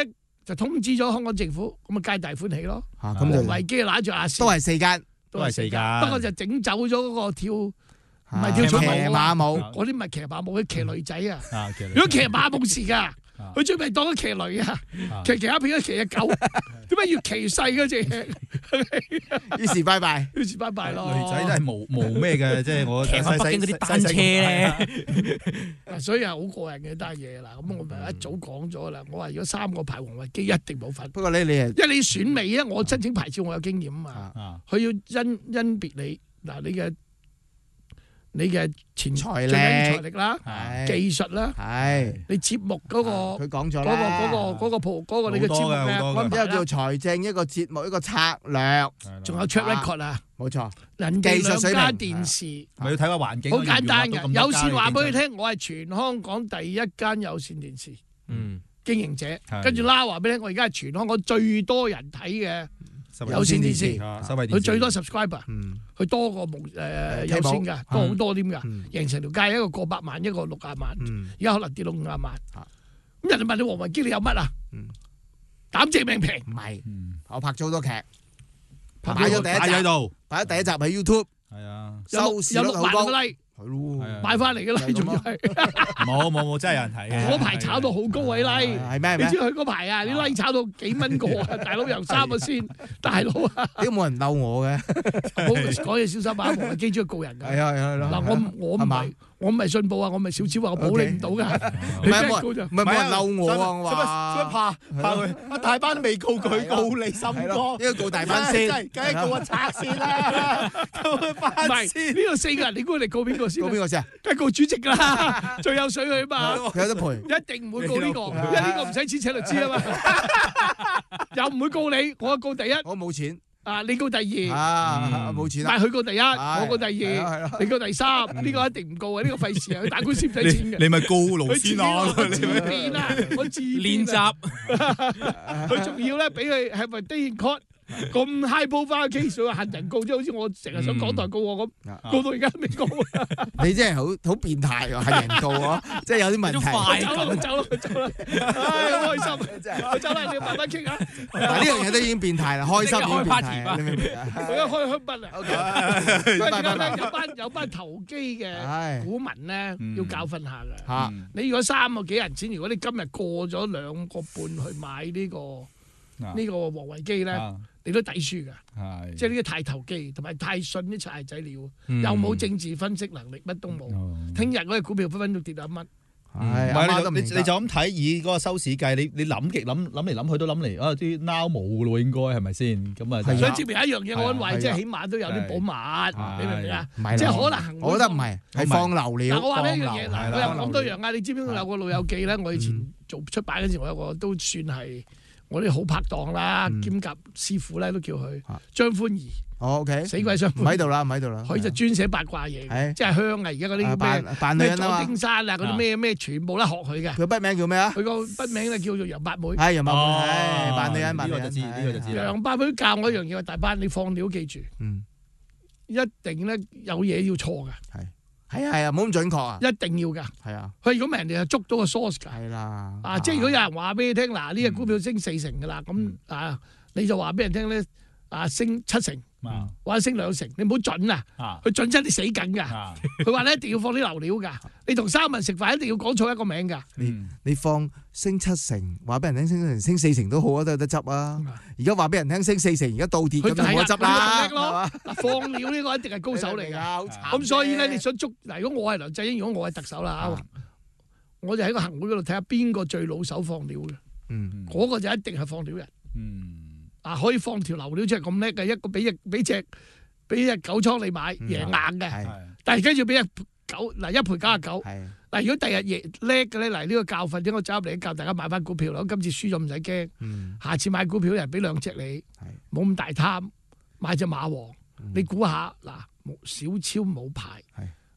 就通知咗香港政府，咁啊皆大歡喜咯。 咁就維基揦住亞視， 都係四間， 都係四間， 不過就整走咗嗰個跳，唔係跳騎馬馬舞， 嗰啲唔係騎馬舞，佢騎女仔啊。 啊， 如果騎馬冇事㗎。佢最尾當咗騎女啊，騎騎下變咗騎隻狗，點解要騎細嗰隻？ 於是拜拜， 於是拜拜咯。 女仔真係無無咩嘅，即係我騎翻北京嗰啲單車咧， 所以係好過癮嘅單嘢啦。咁我咪一早講咗啦。我話如果三個牌王維基一定冇份。 不過咧，你係因為你選美啊，我申請牌照我有經驗啊嘛。佢要因因別你嗱，你嘅。你嘅錢財力、財力啦、技術啦，係你節目嗰個， 佢講咗啦，嗰個嗰個嗰個鋪嗰個你嘅節目咩？ 一個叫財政，一個節目，一個策略， 仲有 track record 啊， 冇錯。 人哋兩家電視， 咪要睇下環境。 好簡單嘅，有線話俾你聽，我係全香港第一間有線電視經營者，跟住啦話俾你聽，我而家係全香港最多人睇嘅。有線電視，佢最多 subscriber，佢多過無誒有線㗎，多好多添㗎，贏成條街一個過百萬，一個六廿萬，而家可能跌到五廿萬。咁人哋問你王維基你有乜啊？膽借命平？ 唔係，我拍咗好多劇， 擺咗第一集喺度，擺咗第一集喺 YouTube， 係啊， 收視率好高。 係咯， 買翻嚟嘅啦，仲要係冇冇冇，真係有人睇嘅。 嗰排炒到好高位 like， 係咩？ 你知佢嗰排啊，啲 like 炒到幾蚊個啊！大佬由三個先，大佬啊， 點冇人嬲我嘅？ 冇講嘢小心啊！王維基中意告人㗎。 係啊係啊。 嗱我我唔係我唔係信報啊，我唔係小超啊，我保你唔到㗎。 唔係冇人唔係冇人嬲我啊！我話做乜怕怕佢？大班都未告佢，告你心哥， 應該告大班先， 梗係告阿賊先啦，告佢班先。 呢度四個人，你估你告邊個先？ 告邊個先啊？ 梗係告主席啦，最有水佢嘛。 佢有得賠， 一定唔會告呢個，因為呢個唔使錢請律師啊嘛。又唔會告你，我告第一。 我冇錢。 啊！你告第二啊，冇錢啦。 但係佢告第一，我告第二，你告第三，呢個一定唔告啊！呢個費事啊，佢打官司唔使錢嘅。 你咪告勞先啊！ 我自辯啊，我自練習。 佢仲要咧，俾佢係咪 day in court 咁 high profile case 恨人告，即係好似我成日想港台告我咁，告到而家都未告。 你真係好好變態喎，恨人告我，即係有啲問題。 走啦，走啦，走啦！唉，好開心，真係。走啦，你要慢慢傾下。 嗱，呢樣嘢都已經變態啦，開心已經變態。你明唔明啊？ 佢一開香檳啊！因為而家咧有班有班投機嘅股民咧，要教訓下㗎。嚇！你如果三個幾銀錢，如果你今日過咗兩個半去買呢個呢個王維基咧，你都抵輸㗎。係，即係呢個太投機，同埋太信啲柴仔料，又冇政治分析能力，乜都冇。聽日嗰隻股票分分鐘跌到一蚊。 係，唔係你你就咁睇，以嗰個收市計，你你諗極諗諗嚟諗去都諗嚟，啊啲 now 冇㗎咯，應該係咪先？咁啊， 所以證明一樣嘢，我話即係起碼都有啲保密，你明唔明啊？即係可能， 我覺得唔係，係放流料。 嗱，我話呢樣嘢，嗱，我又講多樣啊！你知唔知有個老友記咧？我以前做出版嗰陣時，我有個都算係我啲好拍檔啦，兼夾師傅咧都叫佢張歡儀。 哦 OK， 死鬼相唔喺度啦，唔喺度啦。 佢就專寫八卦嘢，即係香啊！而家嗰啲咩咩左丁山啊，嗰啲咩咩全部都學佢嘅。 佢筆名叫咩啊？ 佢個筆名咧叫做楊八妹。 係楊八妹，係扮女人，扮女人。 呢個就知，呢個就知。 楊八妹教我一樣嘢，大班你放料記住，一定咧有嘢要錯㗎。 係係啊係啊，冇咁準確啊！ 一定要㗎。係啊。佢如果人哋就捉到個 source 㗎。係啦。啊，即係如果有人話俾你聽，嗱呢隻股票升四成㗎啦，咁啊你就話俾人聽咧，啊升七成。或者升兩成，你唔好準啊！佢準真你死緊噶。佢話咧一定要放啲流料噶。你同三文食飯一定要講錯一個名噶。 你你放升七成，話俾人聽升七成，升四成都好啊，都有得執啊。而家話俾人聽升四成，而家倒跌咁就冇得執啦。 放料呢個一定係高手嚟噶。咁所以咧，你想捉嗱？如果我係梁振英，如果我係特首啦，我就喺個行會嗰度睇下邊個最老手放料嘅。嗯，嗰個就一定係放料人。嗯。啊！可以放條流料出嚟咁叻嘅，一個俾隻俾隻俾隻九倉你買贏硬嘅，但係跟住俾隻九嗱一賠九十九。嗱，如果第日贏叻嘅咧，嗱呢個教訓，點我走入嚟教大家買翻股票啦。今次輸咗唔使驚，下次買股票人俾兩隻你，冇咁大貪，買隻馬王。你估下嗱，小超冇牌，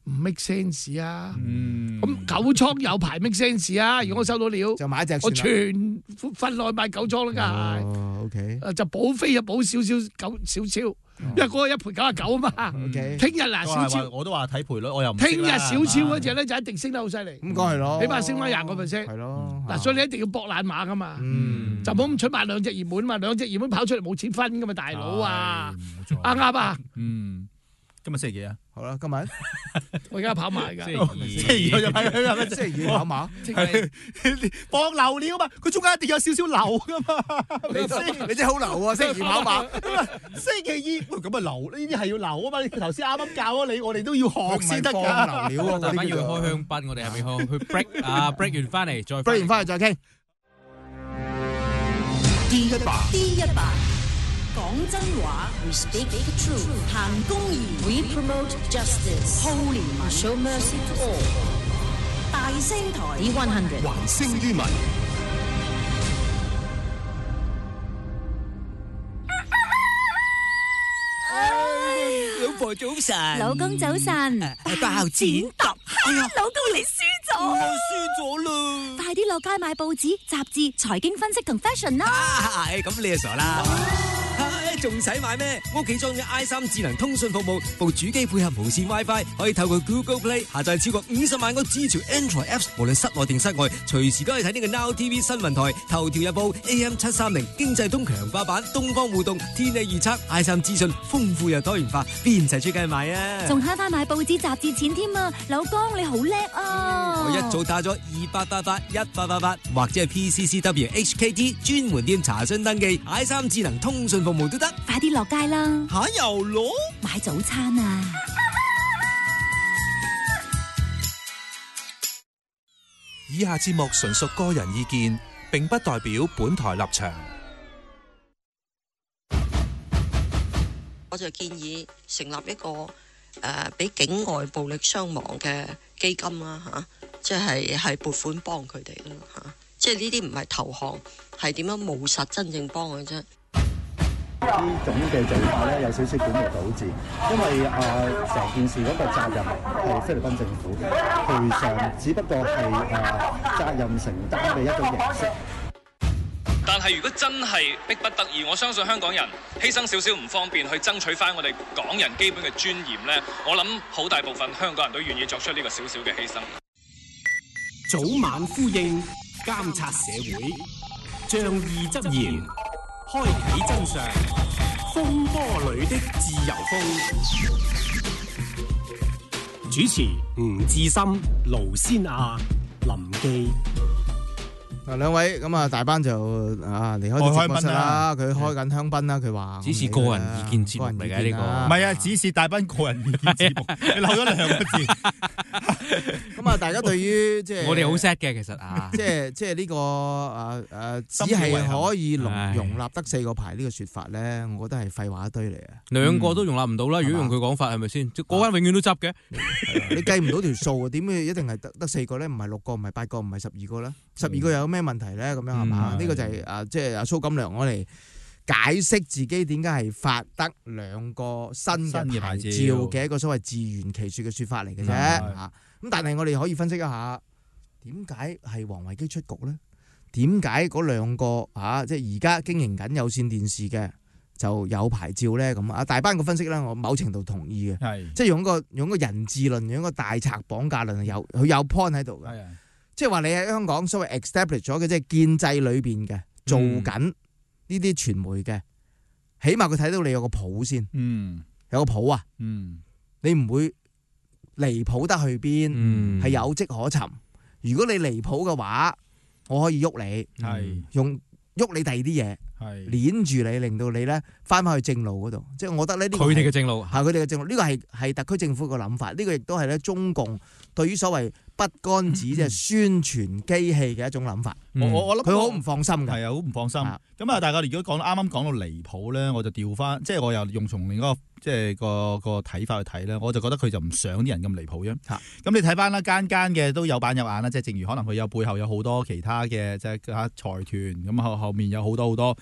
唔 make sense 啊！咁、 嗯、 九倉有排 make sense 啊！如果我收到料， 就買隻， 我全份內買九倉啦，梗係。 哦，OK。 誒就補飛啊，補少少九少少，因為嗰個一賠九啊九啊嘛。 OK。 聽日嗱小超， 我都話睇賠率，我又唔聽日小超嗰只咧就一定升得好犀利。 咁講係咯， 起碼升翻廿個 percent。 係咯。 嗱，所以你一定要搏爛馬噶嘛。 嗯。 就冇咁出買兩隻熱門嘛，兩隻熱門跑出嚟冇錢分噶嘛，大佬啊！啱啱啊？ 嗯。今日星期幾啊？ 好啦，今日我而家跑馬㗎。 星期二就係佢係咪？ 星期二跑馬， 放流料嘛，佢中間一定有少少流噶嘛。 你你真係好流啊！星期二跑馬， 星期二咁啊流，呢啲係要流啊嘛。你頭先啱啱教咗你，我哋都要學先得㗎。 放流料啊！ 大家要開香檳，我哋係咪去去 break 啊 break 完翻嚟再 break 完翻嚟再傾。 D 一百 D 一百講真話 ，We speak the truth， 談公義 ，We promote justice， 好憐憫 ，Show mercy to all。大聲台 D 一百， 還聲於民。 老婆早晨， 老公早晨， 包剪揼， 哎呀，老公你輸咗， 我輸咗啦！ 快啲落街買報紙、雜誌、財經分析同 fashion 啦！ 啊，咁你就傻啦！仲使買咩？屋企裝咗 I 三智能通訊服務，部主機配合無線 WiFi， 可以透過 Google Play 下載超過五十萬個支持 Android Apps， 無論室內定室外，隨時都可以睇呢個 Now T V 新聞台、頭條日報、A M 七三零、經濟通強化版、東方互動、天氣預測、I 三資訊，豐富又多元化，邊齊出街買啊？ 仲慳翻買報紙雜誌錢添啊！老公你好叻啊！ 我一早打咗二八八八一八八八，或者係 P C C W H K T 專門店查詢登記 I 三智能通訊服務都得。 快啲落街啦！ 吓又攞買早餐啊！ 以下節目純屬個人意見，並不代表本台立場。 我就建議成立一個誒俾、呃、境外暴力傷亡嘅基金啦嚇、啊，即係係撥款幫佢哋啦嚇，即係呢啲唔係投降，係點樣務實真正幫嘅啫。 呢種嘅做法咧有少少本末倒置，因為啊成、呃、件事嗰個責任係菲律賓政府嘅，賠償只不過係誒、呃、責任承擔嘅一個形式。 但係如果真係逼不得已，我相信香港人犧牲少少唔方便去爭取翻我哋港人基本嘅尊嚴咧，我諗好大部分香港人都願意作出呢個少少嘅犧牲。 早晚呼應，監察社會，仗義執言，開啟真相，風波裏的自由風。主持吳志森、盧先亞、林記。 嗱，兩位咁啊，大班就啊離開咗直播室啦，佢開緊香檳啦，佢話只是個人意見節目嚟嘅呢個， 唔係啊，只是大班個人意見節目，你漏咗兩個字。 咁啊，大家對於即係我哋好 sad 嘅，其實啊， 即係即係呢個誒誒，只係可以容容納得四個牌呢個説法咧，我覺得係廢話一堆嚟啊！ 兩個都容納唔到啦，如果用佢講法係咪先？嗰間永遠都執嘅， 你計唔到條數啊？點解一定係得得四個咧？唔係六個，唔係八個，唔係十二個咧？十二個有咩問題咧？咁樣係嘛？呢個就係啊，即係阿蘇錦良我嚟解釋自己點解係發得兩個新嘅牌照嘅一個所謂自圓其説嘅説法嚟嘅啫嚇。咁但係我哋可以分析一下點解係王維基出局咧？點解嗰兩個嚇即係而家經營緊有線電視嘅就有牌照咧？咁啊，大班嘅分析咧，我某程度同意嘅，係即係用個用個人治論，用個大賊綁架論，有佢有 point 喺度嘅。即係話你喺香港所謂 establish 咗嘅，即係建制裏邊嘅做緊呢啲傳媒嘅，起碼佢睇到你有個譜先，嗯，有個譜啊，嗯，你唔會離譜得去邊，嗯，係有跡可尋。如果你離譜嘅話，我可以喐你，係用喐你第二啲嘢，係鏈住你，令到你咧翻返去正路嗰度。即係我覺得呢啲佢哋嘅正路，係佢哋嘅正路。呢個係係特區政府嘅諗法，呢個亦都係咧中共對於所謂筆桿子即係宣傳機器嘅一種諗法。 我我我諗佢好唔放心嘅， 係啊，好唔放心。咁啊，大家如果講啱啱講到離譜咧，我就調翻，即係我又用從另一個即係個個睇法去睇咧，我就覺得佢就唔想啲人咁離譜啫。咁你睇翻啦，間間嘅都有板有眼啦，即係正如可能佢有背後有好多其他嘅即係嚇財團，咁後後面有好多好多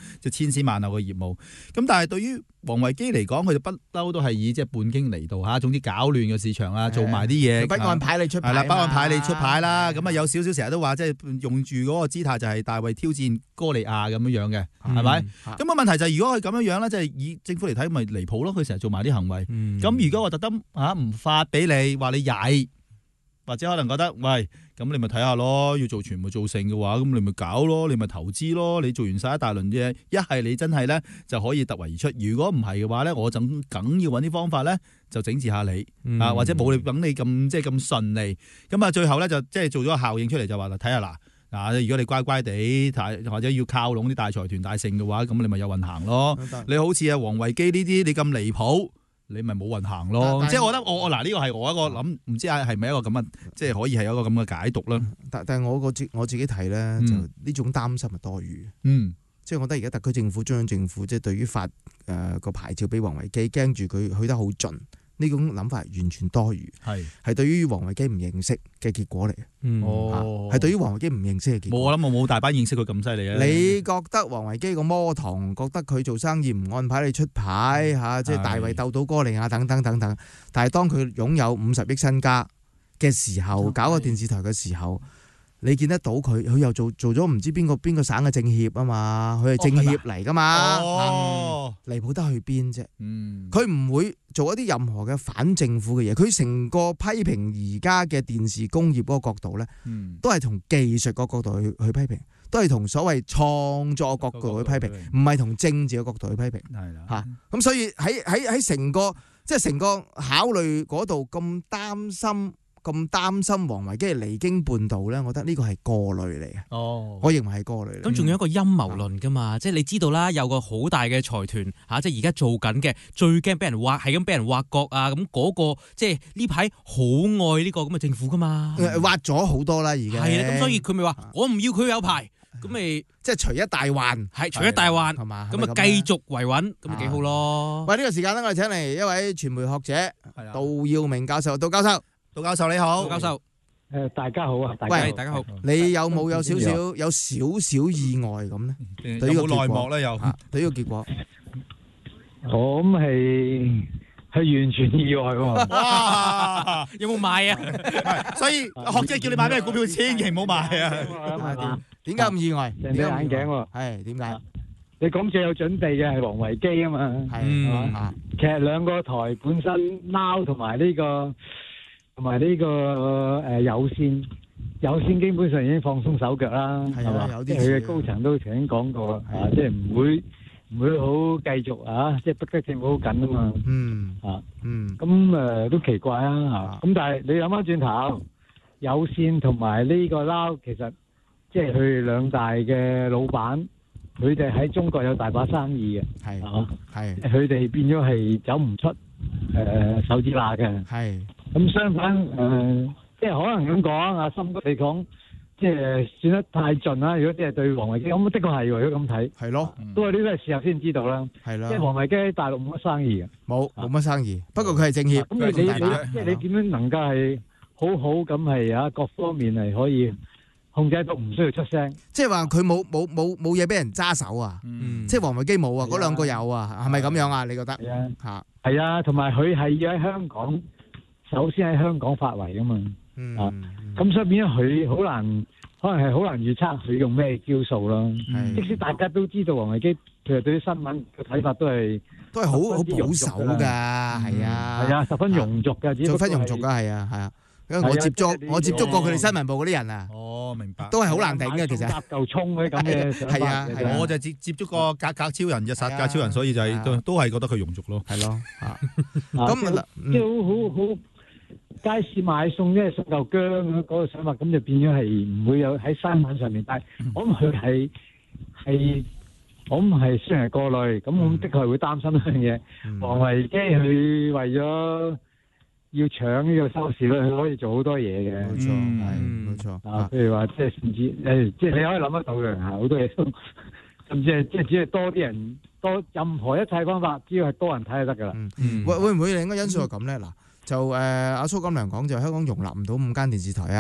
即係千絲萬縷嘅業務。咁但係對於王維基嚟講，佢就不嬲都係以即係半經離道嚇，總之搞亂嘅市場啊，做埋啲嘢， 不按牌理出牌， 係啦，不按牌理出牌啦。咁啊有少少成日都話即係用住嗰個姿態就係大衛挑戰哥利亞咁樣樣嘅，係咪？咁個問題就係如果佢咁樣樣咧，即係以政府嚟睇，咪離譜咯。佢成日做埋啲行為。咁如果我特登嚇唔發俾你，話你曳，或者可能覺得喂，咁你咪睇下咯，要做全部做成嘅話，咁你咪搞咯，你咪投資咯，你做完晒一大輪嘢，一係你真係咧就可以突圍而出。如果唔係嘅話咧，我就梗要揾啲方法咧，就整治下你、嗯、啊，或者冇你等你咁即係咁順利。咁啊，最後咧就即係做咗個效應出嚟，就話啦，睇下嗱嗱，如果你乖乖地，或者要靠攏啲大財團大勝嘅話，咁你咪有運行咯。嗯、你好似啊王維基呢啲，你咁離譜。你咪冇運行咯，即係我覺得我我嗱呢個係我一個諗，唔知係咪一個咁嘅，即係可以係一個咁嘅解讀啦。 但但係我個自我自己睇咧，嗯、就呢種擔心係多餘。嗯，即係我覺得而家特區政府、中央政府即係對於發誒個牌照俾王維基，驚住佢去得好盡。呢種諗法係完全多餘，係係對於王維基唔認識嘅結果嚟嘅。嗯，哦，係對於王維基唔認識嘅結果。冇，我諗我冇大班認識佢咁犀利啊！你覺得王維基個魔童，覺得佢做生意唔按牌理出牌嚇，即係大衛鬥到哥利亞等等等等。但係當佢擁有五十億身家嘅時候，搞個電視台嘅時候，你見得到佢，佢又做做咗唔知邊個邊個省嘅政協啊嘛，佢係政協嚟噶嘛，哦，離譜得去邊啫？嗯，佢唔會做一啲任何嘅反政府嘅嘢，佢成個批評而家嘅電視工業嗰個角度咧，嗯，都係從技術個角度去去批評，都係同所謂創作角度去批評，唔係同政治嘅角度去批評，係啦，嚇，咁所以喺喺喺成個即係成個考慮嗰度咁擔心。咁擔心王維基係離經叛道咧，我覺得呢個係過慮嚟嘅。哦，我認為係過慮。咁仲有一個陰謀論噶嘛，嗯、即係你知道啦，有個好大嘅財團嚇，即係而家做緊嘅，最驚俾人挖，係咁俾人挖角啊！咁、那、嗰個即係呢排好愛呢個咁嘅政府噶嘛，嗯、挖咗好多啦，而家係啦，咁所以佢咪話我唔要佢有牌，咁咪即係除一大患，係除一大患，係嘛？咁啊繼續維穩，咁咪幾好咯。喂，呢、呢個時間咧，我哋請嚟一位傳媒學者杜耀明教授，杜教授。杜教授你好，杜教授， 誒大家好啊， 喂，大家好，你有冇有少少有少少意外咁咧？對於個內幕咧，又對於個結果， 我咁係係完全意外喎。 哇，有冇買啊？ 所以學姐叫你買咩股票，千祈唔好買啊！ 點解咁意外？ 人哋眼鏡喎， 係點解？ 你講最有準備嘅係王維基啊嘛，係嘛？其實兩個台本身貓同埋呢個。同埋呢個誒有線，有線基本上已經放鬆手腳啦，係嘛？即係佢嘅高層都曾經講過，啊，即係唔會唔會好繼續啊，即係逼得政府好緊啊嘛。嗯，啊，嗯，咁誒都奇怪啊嚇。咁但係你諗翻轉頭，有線同埋呢個撈，其實即係佢哋兩大嘅老闆，佢哋喺中國有大把生意嘅，係啊，係，佢哋變咗係走唔出誒手指罅嘅，係。咁相反，誒、呃，即係可能咁講，阿森哥你講，即係算得太盡啦。如果即係對王維基，咁的確係，如果咁睇，係咯，都係呢個係事後先知道啦。係啦，即係王維基喺大陸冇乜生意嘅，冇冇乜生意。不過佢係政協，咁、嗯、你你你即係你點樣能夠係好好咁係啊？各方面係可以控制到，唔需要出聲。即係話佢冇冇冇冇嘢俾人揸手啊？嗯、即係王維基冇啊，嗰兩個有啊，係咪咁樣啊？你覺得？係啊，嚇，係啊，同埋佢係要喺香港。首先喺香港發圍噶嘛，嗯、啊，咁所以變咗佢好難，可能係好難預測佢用咩招數咯。嗯、即使大家都知道王維基其實對啲新聞嘅睇法都係都係好好保守㗎，係啊，係啊，十分庸俗㗎，十分庸俗㗎，係啊，係啊。因為我接觸我接觸過佢哋新聞部嗰啲人啊，哦，明白，都係好難頂嘅其實。搭嚿葱嗰啲咁嘅想法，係啊，係啊，我就接接觸過格格超人嘅殺格超人，所以就係都都係覺得佢庸俗咯，係咯，咁即係好好好。街市買餸即係送嚿薑嗰個想法，咁就變咗係唔會有喺新聞上面。但係我諗佢係係，我諗係雖然係過濾，咁我的確係會擔心一樣嘢。王維基佢為咗要搶呢個收視率，佢可以做好多嘢嘅。冇錯，係冇錯。啊，譬如話即係甚至誒，即係你可以諗得到嘅，好多嘢都甚至係即係只係多啲人多，任何一切方法，只要係多人睇就得㗎啦。嗯，會會唔會另一個因素係咁咧？嗱。就誒阿蘇錦樑講就香港容納唔到五間電視台啊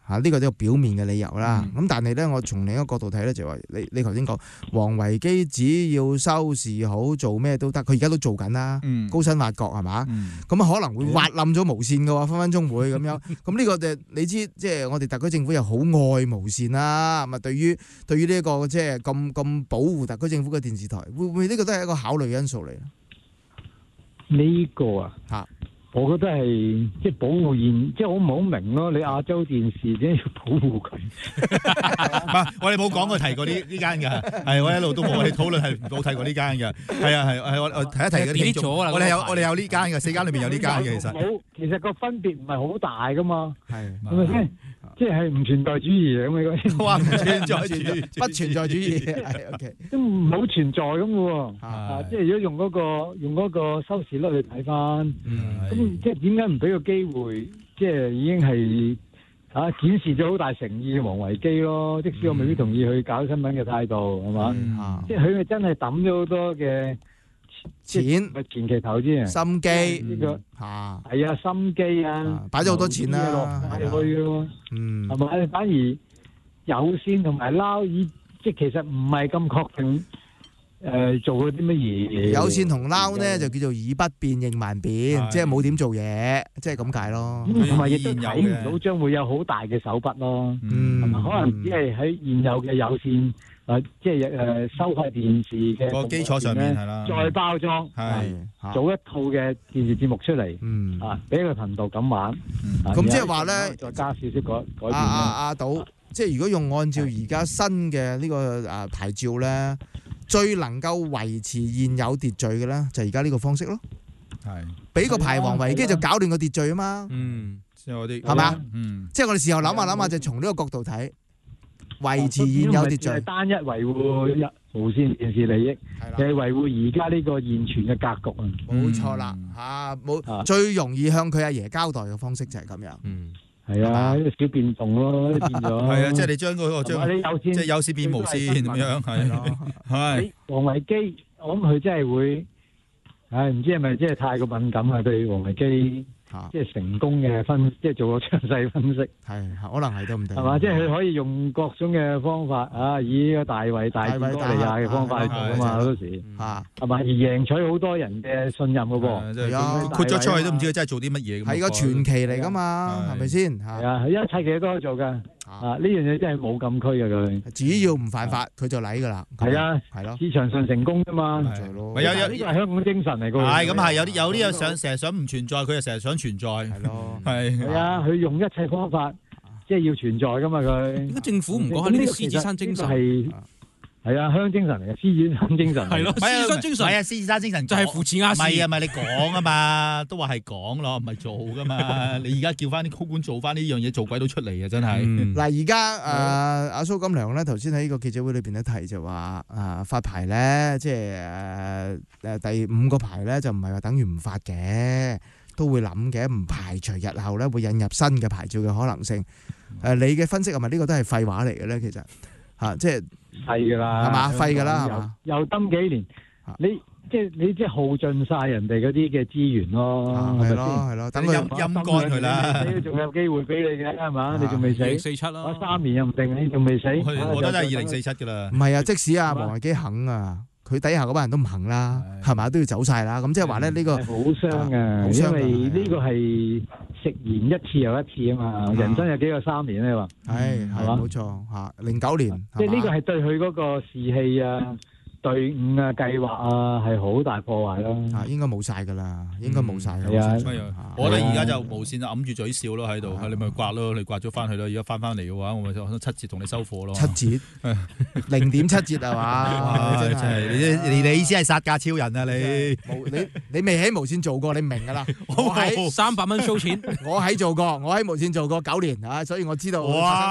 嚇，呢個都係表面嘅理由啦。咁、嗯、但係咧，我從另一個角度睇咧，就話你你頭先講王維基只要收視好，做咩都得。佢而家都做緊啦，嗯、高薪挖角係嘛？咁、嗯、可能會挖冧咗無線嘅喎，分分鐘會咁樣。咁呢個就你知，即係我哋特區政府又好愛無線啦。咁啊，對於對於呢一個即係咁咁保護特區政府嘅電視台，會唔會呢個都係一個考慮因素嚟？ 呢個啊嚇。我覺得係即係保護現，即係我唔係好明咯。你亞洲電視點解要保護佢？ 唔係，我哋冇講過提過呢呢間嘅，係我一路都冇。我哋討論係冇提過呢間嘅。係啊係係我我提一提嗰啲聽眾。我哋有我哋有呢間嘅，四間裏邊有呢間嘅其實。 冇，其實個分別唔係好大噶嘛。係係咪先？即係唔存在主義咁嘅嗰啲。話唔存在主義， 不存在主義。係 OK。 都唔好存在咁嘅喎。啊，即係如果用嗰個用嗰個收視率去睇翻。咁即係點解唔俾個機會？即係已經係啊展示咗好大誠意嘅王維基咯。即使我未必同意佢搞新聞嘅態度，係嘛？嗯、即係佢係真係抌咗好多嘅錢，咪前期投資啊， 心機呢個嚇係啊，心機啊， 擺咗好多錢啦， 擺落去咯，嗯，係咪？反而有線同埋撈以即係其實唔係咁確定。誒、呃、做咗啲乜嘢？ 有線同撈呢就叫做以不變應萬變，即係冇點做嘢，即係咁解咯。 同埋亦都睇唔到將會有好大嘅手筆咯。嗯，可能只係喺現有嘅有線誒，即係誒收費電視嘅個基礎上面係啦， 再包裝係做一套嘅電視節目出嚟。嗯啊，俾個頻道咁玩。 咁即係話咧， 再加少少改改變。 阿阿阿島，即係如果用按照而家新嘅呢個誒牌照咧。最能夠維持現有秩序嘅咧，就係而家呢個方式咯。係，俾個牌王維基就搞亂個秩序啊嘛。嗯，即係我哋係嘛？嗯，即係我哋事後諗下諗下，就從呢個角度睇，維持現有秩序。 係單一維護無線電視利益，係維護而家呢個現存嘅格局啊。 冇錯啦，嚇冇最容易向佢阿爺交代嘅方式就係咁樣。嗯。 係啊，呢個小變動咯，變咗。 係啊，即係你將嗰個將即係有線變無線咁樣，係咯。係。 王維基，我諗佢真係會，唉，唔知係咪即係太過敏感啊？對王維基，即係成功嘅分，即係做個詳細分析。 係，可能係都唔定。 係嘛？即係佢可以用各種嘅方法啊，以呢個大衛大戰哥利亞嘅方法去做啊嘛，好多時。嚇。係嘛？而贏取好多人嘅信任嘅噃。 係啊。豁咗出去都唔知佢真係做啲乜嘢。 係個傳奇嚟㗎嘛，係咪先？ 係啊，一切嘢都可以做㗎。啊！呢樣嘢真係冇禁區嘅佢， 只要唔犯法，佢就嚟㗎啦。 係啊，係咯，市場上成功啫嘛。 係咯，有有呢個係香港精神嚟㗎。 係咁係，有啲有啲又想成日想唔存在，佢又成日想存在。係咯，係。 係啊，佢用一切方法，即係要存在㗎嘛佢。 點解政府唔講下呢啲獅子山精神？ 係係啊，鄉精神嚟嘅，獅子山精神。 係咯，獅子山精神。 係啊，獅子山精神就係扶持亞視。 唔係啊，唔係你講啊嘛，都話係講咯，唔係做㗎嘛。你而家叫翻啲高管做翻呢樣嘢，做鬼都出嚟啊！真係。 嗱，而家誒阿蘇錦良咧，頭先喺呢個記者會裏邊咧提就話啊發牌咧，即係誒誒第五個牌咧，就唔係話等於唔發嘅，都會諗嘅，唔排除日後咧會引入新嘅牌照嘅可能性。誒，你嘅分析係咪呢個都係廢話嚟嘅咧？其實嚇，即係。 係㗎啦， 係嘛？廢㗎啦，係嘛？ 又登幾年，你即係你即係耗盡晒人哋嗰啲嘅資源咯， 係咯係咯，等佢陰陰乾佢啦。 你仲有機會俾你嘅係嘛？你仲未死？ 四七咯， 三年又唔定，你仲未死？ 我覺得都係二零四七㗎啦。 唔係啊，即使啊王維基肯啊，佢底下嗰班人都唔肯啦，係嘛？都要走晒啦。咁即係話咧，呢個好傷嘅，因為呢個係食言一次又一次啊嘛。人生有幾個三年咧？話係係嘛？冇錯嚇，零九年。 即係呢個係對佢嗰個士氣啊、隊伍啊、計劃啊係好大破壞咯。 啊，應該冇晒㗎啦，應該冇晒。 係啊， 我覺得而家就無線就揞住嘴笑咯喺度，你咪刮咯，你刮咗翻去咯。而家翻翻嚟嘅話，我咪就七折同你收貨咯。 七折，零點七折係嘛？ 真係你你意思係殺價超人啊你？ 你你未喺無線做過，你明㗎啦。 我喺三百蚊 show 錢， 我喺做過，我喺無線做過九年啊，所以我知道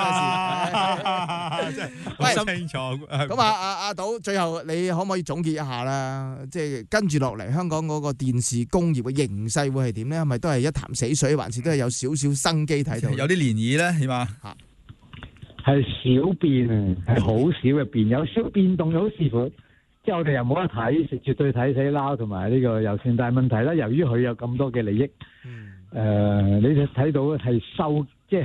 發生咩事。真係好清楚。咁啊阿阿島，最後你可唔可以總結一下啦？即係跟住落嚟，香港嗰個電視工業嘅形勢會係點咧？係咪都係一潭死水，還是都係有少少生機睇到？ 有啲漣漪咧，起碼嚇係少變啊，係好少嘅變，有少變動，好視乎。即係我哋又冇得睇，食絕對睇死撈同埋呢個有線，但係問題咧，由於佢有咁多嘅利益，誒、嗯呃，你就睇到係收，即係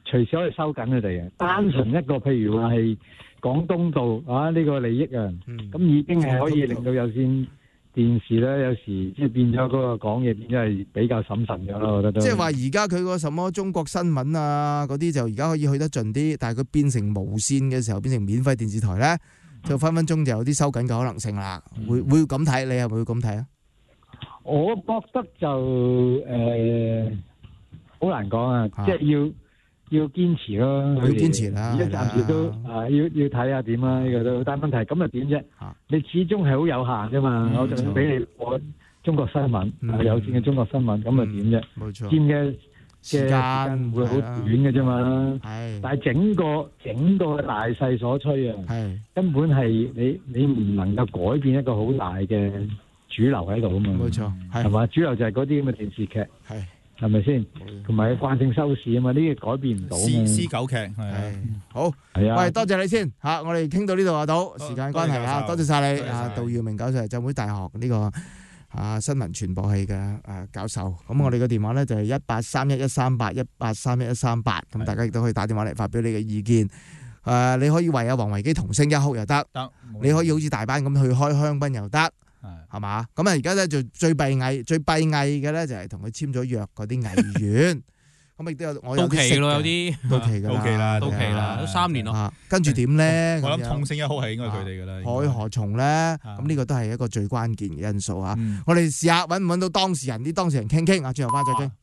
隨時可以收緊佢哋嘅。單純一個譬如話係廣東道啊呢個利益啊，咁已經係可以令到有線電視咧，有時即係變咗嗰個講嘢變咗係比較審慎咗咯，我覺得都。 即係話而家佢個什麼中國新聞啊嗰啲就而家可以去得盡啲，但係佢變成無線嘅時候，變成免費電視台咧，就分分鐘就有啲收緊嘅可能性啦。會會咁睇？你係咪會咁睇啊？ 我覺得就誒好難講啊，即係要。要堅持咯， 要堅持啦。 而家暫時都啊，要要睇下點啦，呢個都。但係問題咁又點啫？你始終係好有限啫嘛。我就俾你播中國新聞，有線嘅中國新聞，咁又點啫？冇錯。佔嘅時間會好短嘅啫嘛。係。但係整個整個大勢所趨啊，係根本係你你唔能夠改變一個好大嘅主流喺度啊嘛。冇錯，係嘛？主流就係嗰啲咁嘅電視劇。係。係咪先？同埋慣性收視啊嘛，呢啲改變唔到。 C C 九劇係好，係啊。喂，多謝你先嚇，我哋傾到呢度啊，到時間關係啊，多謝晒你啊，杜耀明教授係浸會大學呢個啊新聞傳播系嘅誒教授。咁我哋嘅電話咧就係一八三一一三八一八三一一三八，咁大家亦都可以打電話嚟發表你嘅意見。誒，你可以為阿王維基同聲一哭又得，得。你可以好似大班咁去開香檳又得。係嘛？咁啊，而家咧就最閉翳、最閉翳嘅咧，就係同佢簽咗約嗰啲藝員。咁亦都有我有啲識嘅，有啲到期㗎啦，到期啦，到期啦，都三年咯。跟住點咧？ 我諗痛聲一哭係應該佢哋㗎啦。 海河蟲咧，咁呢個都係一個最關鍵嘅因素啊！我哋試下揾唔揾到當事人，啲當事人傾傾啊，轉頭翻再傾。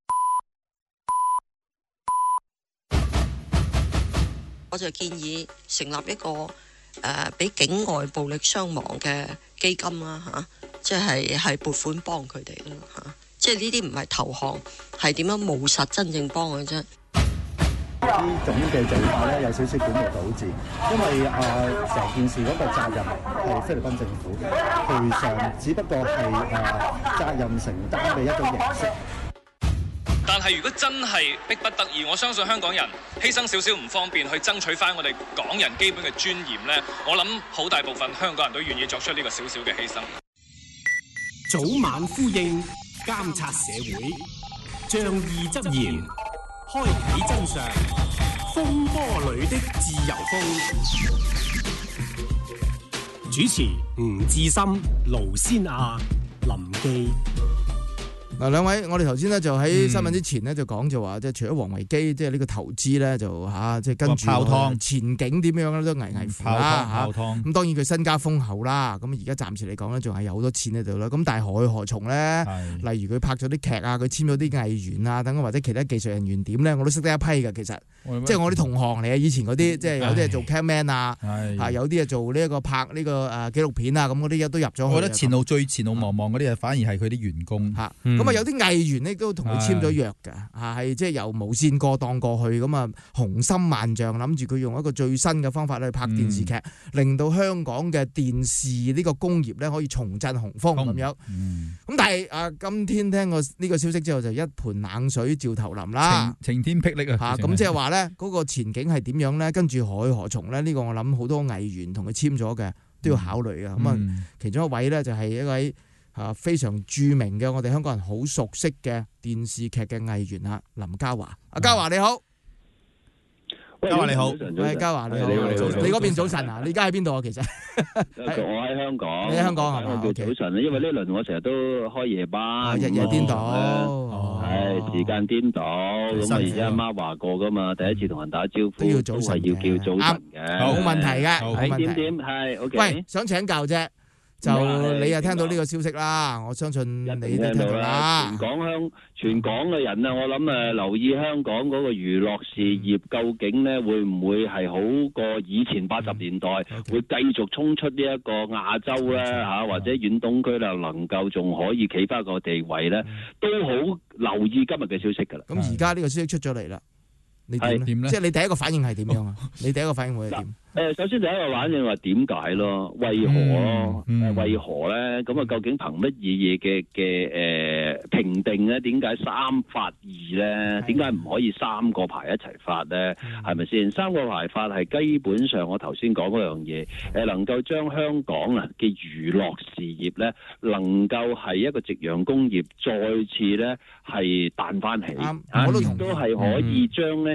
我就建議成立一個誒俾境外暴力傷亡嘅基金啦嚇，即係係撥款幫佢哋啦嚇，即係呢啲唔係投降，係點樣務實真正幫嘅啫。 呢種嘅做法咧有少少本末倒置，因為啊成件事嗰個責任係菲律賓政府嘅，賠償只不過係啊責任承擔嘅一個形式。 但係如果真係迫不得已，我相信香港人犧牲少少唔方便去爭取翻我哋港人基本嘅尊嚴呢，我諗好大部分香港人都願意作出呢個少少嘅犧牲。 早晚呼應，監察社會，仗義執言，開啓真相，風波裏的自由風。主持吳志森、盧先亞、林記。 嗱，兩位，我哋頭先咧就喺新聞之前咧就講就話，即係除咗王維基，即係呢個投資咧就嚇，即係跟住前景點樣咧都危危乎啦嚇。咁當然佢身家豐厚啦，咁而家暫時嚟講咧仲係有好多錢喺度啦。咁但係海河蟲咧，例如佢拍咗啲劇啊，佢簽咗啲藝員啊等，或者其他技術人員點咧，我都識得一批嘅。其實即係我啲同行嚟啊，以前嗰啲即係有啲係做 cameraman 啊，啊有啲係做呢一個拍呢個誒紀錄片啊，咁嗰啲都入咗去。 我覺得前路最前路茫茫嗰啲啊，反而係佢啲員工嚇。 咁啊有啲藝員咧都同佢簽咗約㗎，嚇係即係由無線過檔過去，咁啊雄心萬丈，諗住佢用一個最新嘅方法去拍電視劇，嗯、令到香港嘅電視呢個工業咧可以重振雄風咁樣。咁、嗯、但係啊，今天聽過呢個消息之後，就一盆冷水照頭淋啦， 晴天霹靂啊！ 嚇咁即係話咧，嗰個前景係點樣咧？跟住海河蟲咧，呢、呢個我諗好多藝員同佢簽咗嘅都要考慮嘅。咁啊、嗯，其中一位咧就係一位。啊，非常著名嘅，我哋香港人好熟悉嘅電視劇嘅藝員啊，林嘉華。阿嘉華你好， 嘉華你好， 喂，嘉華你好，你嗰邊早晨啊？你而家喺邊度啊？其實我喺香港， 你喺香港係嘛？ 叫早晨啊，因為呢輪我成日都開夜班， 日夜顛倒， 係時間顛倒。咁啊，而家阿媽話過噶嘛，第一次同人打招呼都要早晨，要叫早晨嘅， 冇問題嘅，冇問題。 點點係 OK。 喂，想請教啫。就你又聽到呢個消息啦，我相信你都聽到啦。 全港香全港嘅人啊，我諗誒留意香港嗰個娛樂事業究竟咧會唔會係好過以前八十年代，會繼續衝出呢一個亞洲咧嚇，或者遠東區咧能夠仲可以企翻個地位咧，都好留意今日嘅消息㗎啦。 咁而家呢個消息出咗嚟啦，你點咧？即係你第一個反應係點樣啊？你第一個反應會係點？ 誒，首先第一個反應話點解咯？為何咯？誒，為何咧？咁啊，究竟憑乜嘢嘅嘅誒評定咧？點解三發二咧？點解唔可以三個牌一齊發咧？係咪先？三個牌發係基本上我頭先講嗰樣嘢，誒，能夠將香港啊嘅娛樂事業咧，能夠係一個夕陽工業再次咧係彈翻起，啊，亦都係可以將咧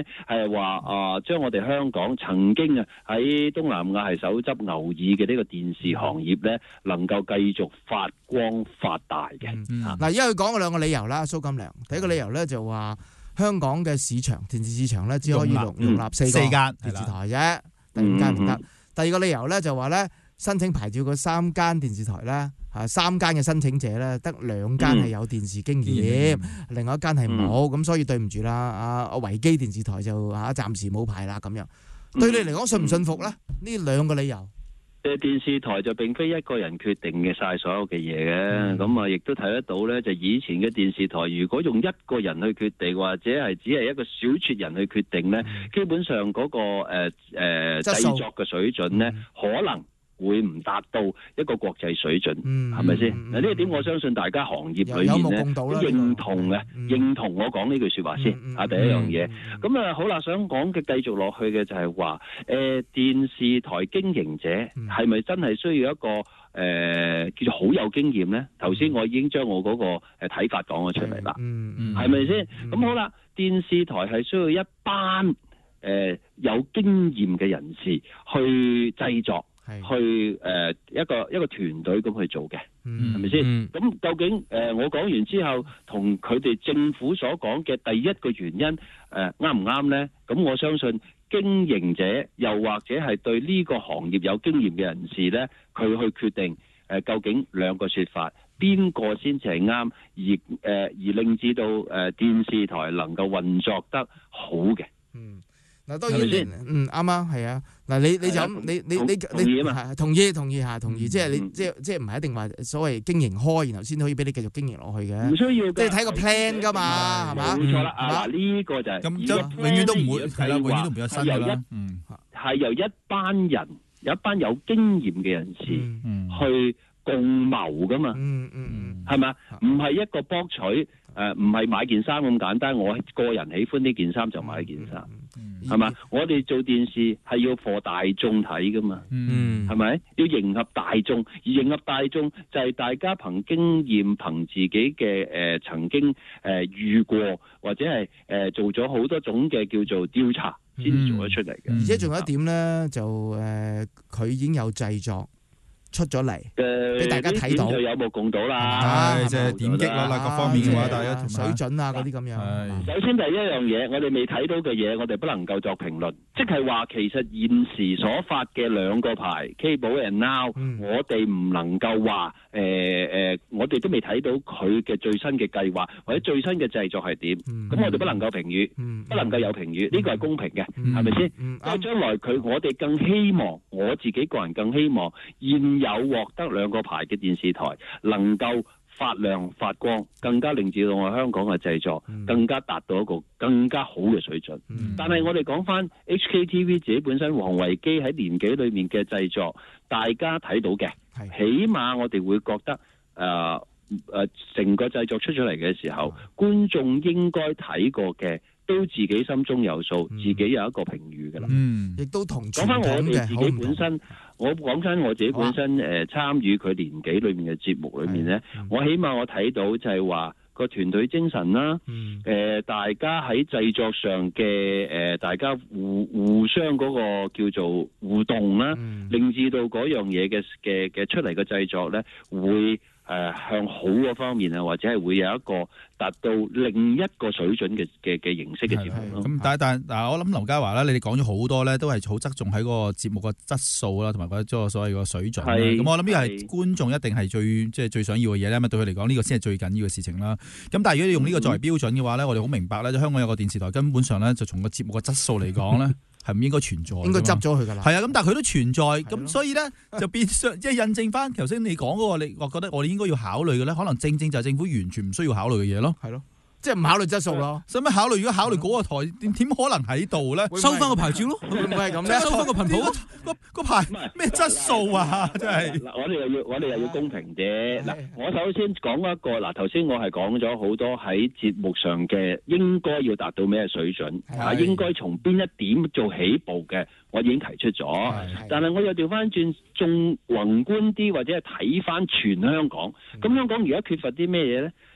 咧係話啊，將我哋香港曾經啊喺東南亞係手執牛耳嘅呢個電視行業咧，能夠繼續發光發大嘅。嗱、 嗯，而家佢講嘅兩個理由啦，蘇錦良。第一個理由咧就話香港嘅市場電視市場咧只可以容容納四個電視台啫，第五間唔得。第二個理由咧就話咧申請牌照嗰三間電視台咧。啊，三間嘅申請者咧，得兩間係有電視經驗，嗯、另外一間係冇，咁、嗯、所以對唔住啦，阿阿維基電視台就嚇暫時冇牌啦咁樣。嗯、對你嚟講信唔信服咧？呢兩個理由。 誒電視台就並非一個人決定嘅晒所有嘅嘢嘅，咁啊亦都睇得到咧，就以前嘅電視台如果用一個人去決定，或者係只係一個小撮人去決定咧，嗯、基本上嗰、嗰個誒誒、呃、製作嘅水準咧，嗯、可能會唔達到一個國際水準，係咪先？嗱呢個點我相信大家行業裏面咧都認同嘅，嗯、認同我講呢句説話先。嗯、啊，第一樣嘢，咁啊、嗯、好啦，想講嘅繼續落去嘅就係話，誒、呃、電視台經營者係咪真係需要一個誒、呃、叫做好有經驗咧？頭先我已經將我嗰個誒睇法講咗出嚟啦，係咪先？咁好啦，電視台係需要一班誒、呃、有經驗嘅人士去製作。去誒、呃、一個一個團隊咁去做嘅，係咪先？咁、嗯、究竟誒、呃、我講完之後，同佢哋政府所講嘅第一個原因誒啱唔啱呢？咁我相信經營者又或者係對呢個行業有經驗嘅人士呢，佢去決定誒、呃、究竟兩個説法邊個先至係啱，而誒、呃、而令至到誒、呃、電視台能夠運作得好嘅。嗯。 嗱，當然，嗯，啱啊，係啊。嗱，你你就咁，你你你你係同意同意嚇，同意，即係你即係即係唔係一定話所謂經營開，然後先可以俾你繼續經營落去嘅。唔需要，即係睇個 plan 㗎嘛，係嘛？ 冇錯啦，啊呢個就係咁，就永遠都唔會係啦，永遠都唔會有新㗎啦。嗯， 係由一班人，有一班有經驗嘅人士去共謀㗎嘛。嗯嗯，係咪？唔係一個博取，誒唔係買件衫咁簡單。我個人喜歡呢件衫就買呢件衫。係嘛？我哋做電視係要貨大眾睇噶嘛？嗯，係咪？要迎合大眾，而迎合大眾就係大家憑經驗、憑自己嘅誒、呃、曾經誒、呃、遇過，或者係誒、呃、做咗好多種嘅叫做調查，先做得出嚟嘅。 嗯、而且仲有一點咧，就誒佢、呃、已經有製作。出咗嚟，俾大家睇到， 就有目共睹啦。 係即係點擊率啦，各方面嘅話，大家水準啊嗰啲咁樣。 首先第一樣嘢，我哋未睇到嘅嘢，我哋不能夠作評論。即係話，其實現時所發嘅兩個牌 Cable and Now，我哋唔能夠話誒誒，我哋都未睇到佢嘅最新嘅計劃或者最新嘅製作係點。咁我哋不能夠評語，不能夠有評語。呢個係公平嘅，係咪先？因為將來佢，我哋更希望，我自己個人更希望現有獲得兩個牌嘅電視台能夠發亮發光，更加令至到我香港嘅製作更加達到一個更加好嘅水準。嗯、但係我哋講翻 H K T V 自己本身王維基喺年紀裏面嘅製作，大家睇到嘅，是起碼我哋會覺得誒誒成個製作出咗嚟嘅時候，嗯、觀眾應該睇過嘅。都自己心中有數，嗯、自己有一個評語㗎啦。 嗯，亦都同講翻我哋自己本身，我講翻我自己本身誒、呃、參與佢年紀裏面嘅節目裏面咧，嗯、我起碼我睇到就係話個團隊精神啦，誒、嗯呃、大家喺製作上嘅誒、呃、大家互互相嗰個叫做互動啦，嗯、令至到嗰樣嘢嘅嘅嘅出嚟嘅製作咧會。誒、呃、向好嗰方面啊，或者係會有一個達到另一個水準嘅嘅嘅形式嘅節目咯。 咁但係但係嗱，我諗劉嘉華咧，你哋講咗好多咧，都係好側重喺嗰個節目個質素啦，同埋嗰個所謂個水準。咁我諗呢個係觀眾一定係最即係最想要嘅嘢咧，咁對佢嚟講呢個先係最緊要嘅事情啦。咁但係如果你用呢個作為標準嘅話咧，嗯、我哋好明白咧，香港有個電視台根本上咧就從個節目嘅質素嚟講咧。係唔應該存在？ 應該執咗佢㗎啦。 係啊，咁但係佢都存在，咁所以咧就變相即係印證翻頭先你講嗰個，你我覺得我哋應該要考慮嘅咧，可能正正就係政府完全唔需要考慮嘅嘢咯。 係咯。即係唔考慮質素咯， 使乜考慮？如果考慮嗰個台，點點可能喺度咧？ 收翻個牌照咯， 會唔會係咁咧？ 收翻個頻譜， 個個牌咩質素啊？真係嗱，我哋又要我哋又要公平啫。嗱，我首先講一個嗱，頭先我係講咗好多喺節目上嘅應該要達到咩水準啊？應該從邊一點做起步嘅，我已經提出咗。但係我又調翻轉，仲宏觀啲或者係睇翻全香港。咁香港而家缺乏啲咩嘢咧？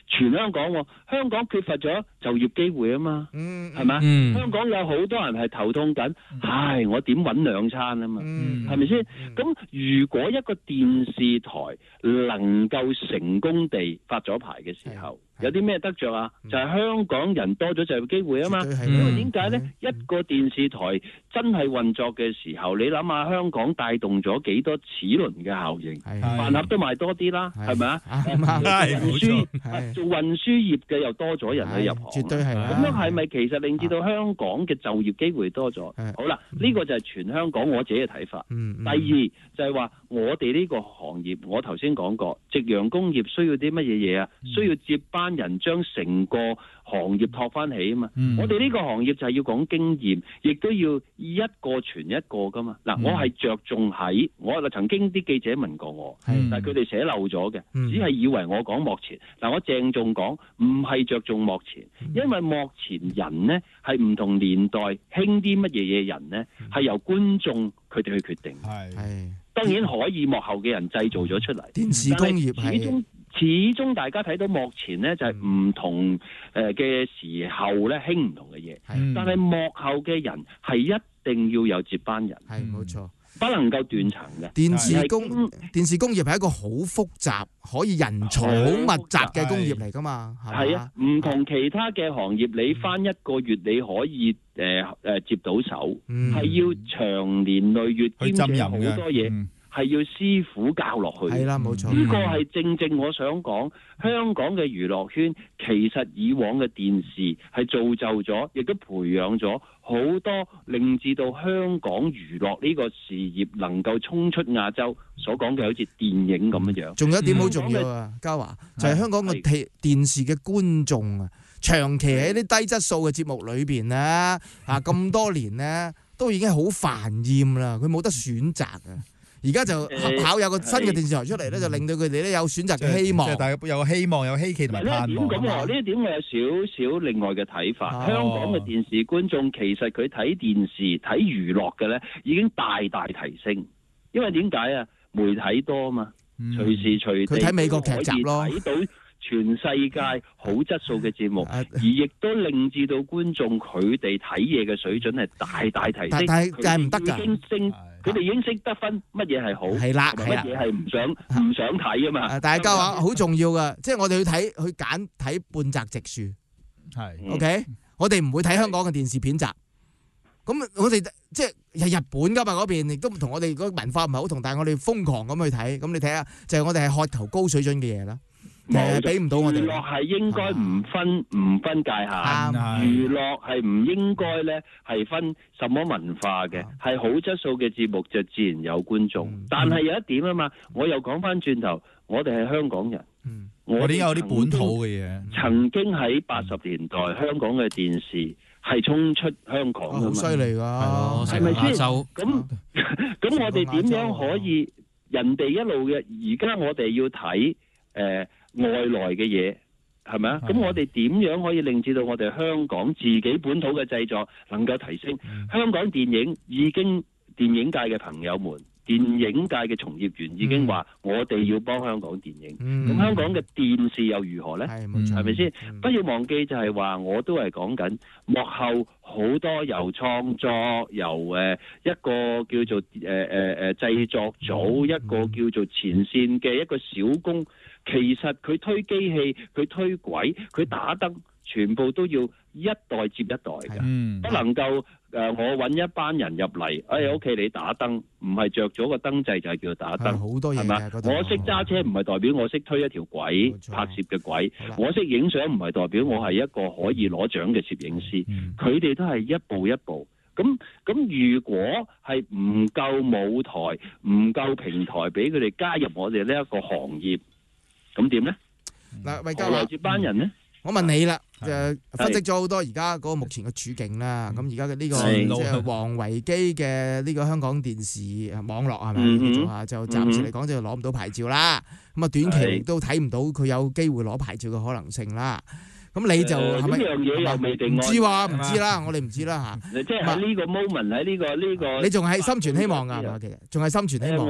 全香港喎，香港缺乏咗就業機會啊嘛，係咪？ 嗯香港有好多人係頭痛緊，唉，我點揾兩餐啊嘛，係咪先？咁如果一個電視台能夠成功地發咗牌嘅時候，有啲咩得着啊？就係香港人多咗就業機會啊嘛。因為點解呢？一個電視台真係運作嘅時候，你諗下香港帶動咗幾多齒輪嘅效應，飯盒都賣多啲啦，係咪啊？運輸做運輸業嘅又多咗人去入行， 絕對係。 咁樣係咪其實令至到香港嘅就業機會多咗？好啦，呢個就係全香港我自己嘅睇法。第二就係話我哋呢個行業，我頭先講過，夕陽工業需要啲乜嘢嘢啊？需要接班人將成個行業托翻起啊嘛。我哋呢個行業就係要講經驗，亦都要一個傳一個噶嘛。嗱，我係着重喺我曾經啲記者問過我，但係佢哋寫漏咗嘅，只係以為我講幕前。嗱，我鄭重講，唔係着重幕前，因為幕前人呢係唔同年代興啲乜嘢嘢人呢，係由觀眾佢哋去決定。係，當然可以幕後嘅人製造咗出嚟。電視工業係始終始終大家睇到幕前呢，就係唔同誒嘅時候呢興唔同嘅嘢，但係幕後嘅人係一定要有接班人。 係冇錯。 不能夠斷層嘅電視工電視工業係一個好複雜、可以人才好密集嘅工業嚟㗎嘛， 係啊，唔同其他嘅行業，你返一個月你可以誒誒、呃、接到手，係、嗯、要長年累月兼且好多嘢。係要師傅教落去，係啦，冇錯。呢個係正正我想講，香港嘅娛樂圈其實以往嘅電視係造就咗，亦都培養咗好多，令至到香港娛樂呢個事業能夠衝出亞洲。所講嘅好似電影咁樣樣。仲有一點好重要啊，嘉華就係、是、香港嘅電電視嘅觀眾啊，長期喺啲低質素嘅節目裏邊咧，啊咁多年咧，都已經好煩厭啦，佢冇得選擇啊。而家就合考有個新嘅電視台出嚟咧，就令到佢哋咧有選擇嘅希望。即係大家有個希望、有希冀同埋盼望。咁喎，呢一點我有少少另外嘅睇法。香港嘅電視觀眾其實佢睇電視、睇娛樂嘅咧，已經大大提升。因為點解啊？媒體多啊嘛，隨時隨地佢睇美國劇集咯，睇到全世界好質素嘅節目，而亦都令至到觀眾佢哋睇嘢嘅水準係大大提升。但係但係唔得㗎。佢哋已經識得分乜嘢係好，係啦，乜嘢係唔想唔想睇啊嘛。大家話好重要噶，即係我哋去睇去揀睇半澤直樹，係 OK。我哋唔會睇香港嘅電視片集。咁我哋即係日本噶嘛，嗰邊亦都唔同我哋嗰文化唔係好同，但係我哋瘋狂咁去睇。咁你睇下，就係我哋係渴求高水準嘅嘢啦。誒，俾唔到我哋。娛樂係應該唔分唔分界限，娛樂係唔應該咧係分什麼文化嘅，係好質素嘅節目就自然有觀眾。但係有一點啊嘛，我又講翻轉頭，我哋係香港人，我哋有啲本土嘅嘢。曾經喺八十年代，香港嘅電視係衝出香港㗎嘛，好犀利㗎，係咪先？咁咁，我哋點樣可以人哋一路嘅？而家我哋要睇誒。外來嘅嘢係咪啊？咁我哋點樣可以令至到我哋香港自己本土嘅製作能夠提升？嗯、香港電影已經電影界嘅朋友們、電影界嘅從業員已經話：我哋要幫香港電影。咁、嗯、香港嘅電視又如何呢？係咪先？不要忘記就係話，我都係講緊幕後好多由創作、由誒一個叫做誒誒誒製作組、嗯、一個叫做前線嘅一個小工。其實佢推機器、佢推軌、佢打燈，全部都要一代接一代嘅，嗯、不能夠誒、呃、我揾一班人入嚟，哎屋企你打燈，唔係着咗個燈掣就係叫打燈，好多嘢係嘛？我識揸車唔係代表我識推一條軌拍攝嘅軌，我識影相唔係代表我係一個可以攞獎嘅攝影師，佢哋、嗯、都係一步一步。咁咁如果係唔夠舞台、唔夠平台俾佢哋加入我哋呢一個行業。咁點咧？嗱，魏嘉華接班人咧，我問你啦，就分析咗好多而家嗰個目前嘅處境啦。咁而家嘅呢個即係王維基嘅呢個香港電視網絡係咪叫做啊？就暫時嚟講就攞唔到牌照啦。咁啊，短期都睇唔到佢有機會攞牌照嘅可能性啦。咁你就係咪？呢樣嘢又未定案。唔知話唔知啦，我哋唔知啦嚇。即係喺呢個 moment 喺呢個呢個，你仲係心存希望㗎係嘛？其實仲係心存希望。我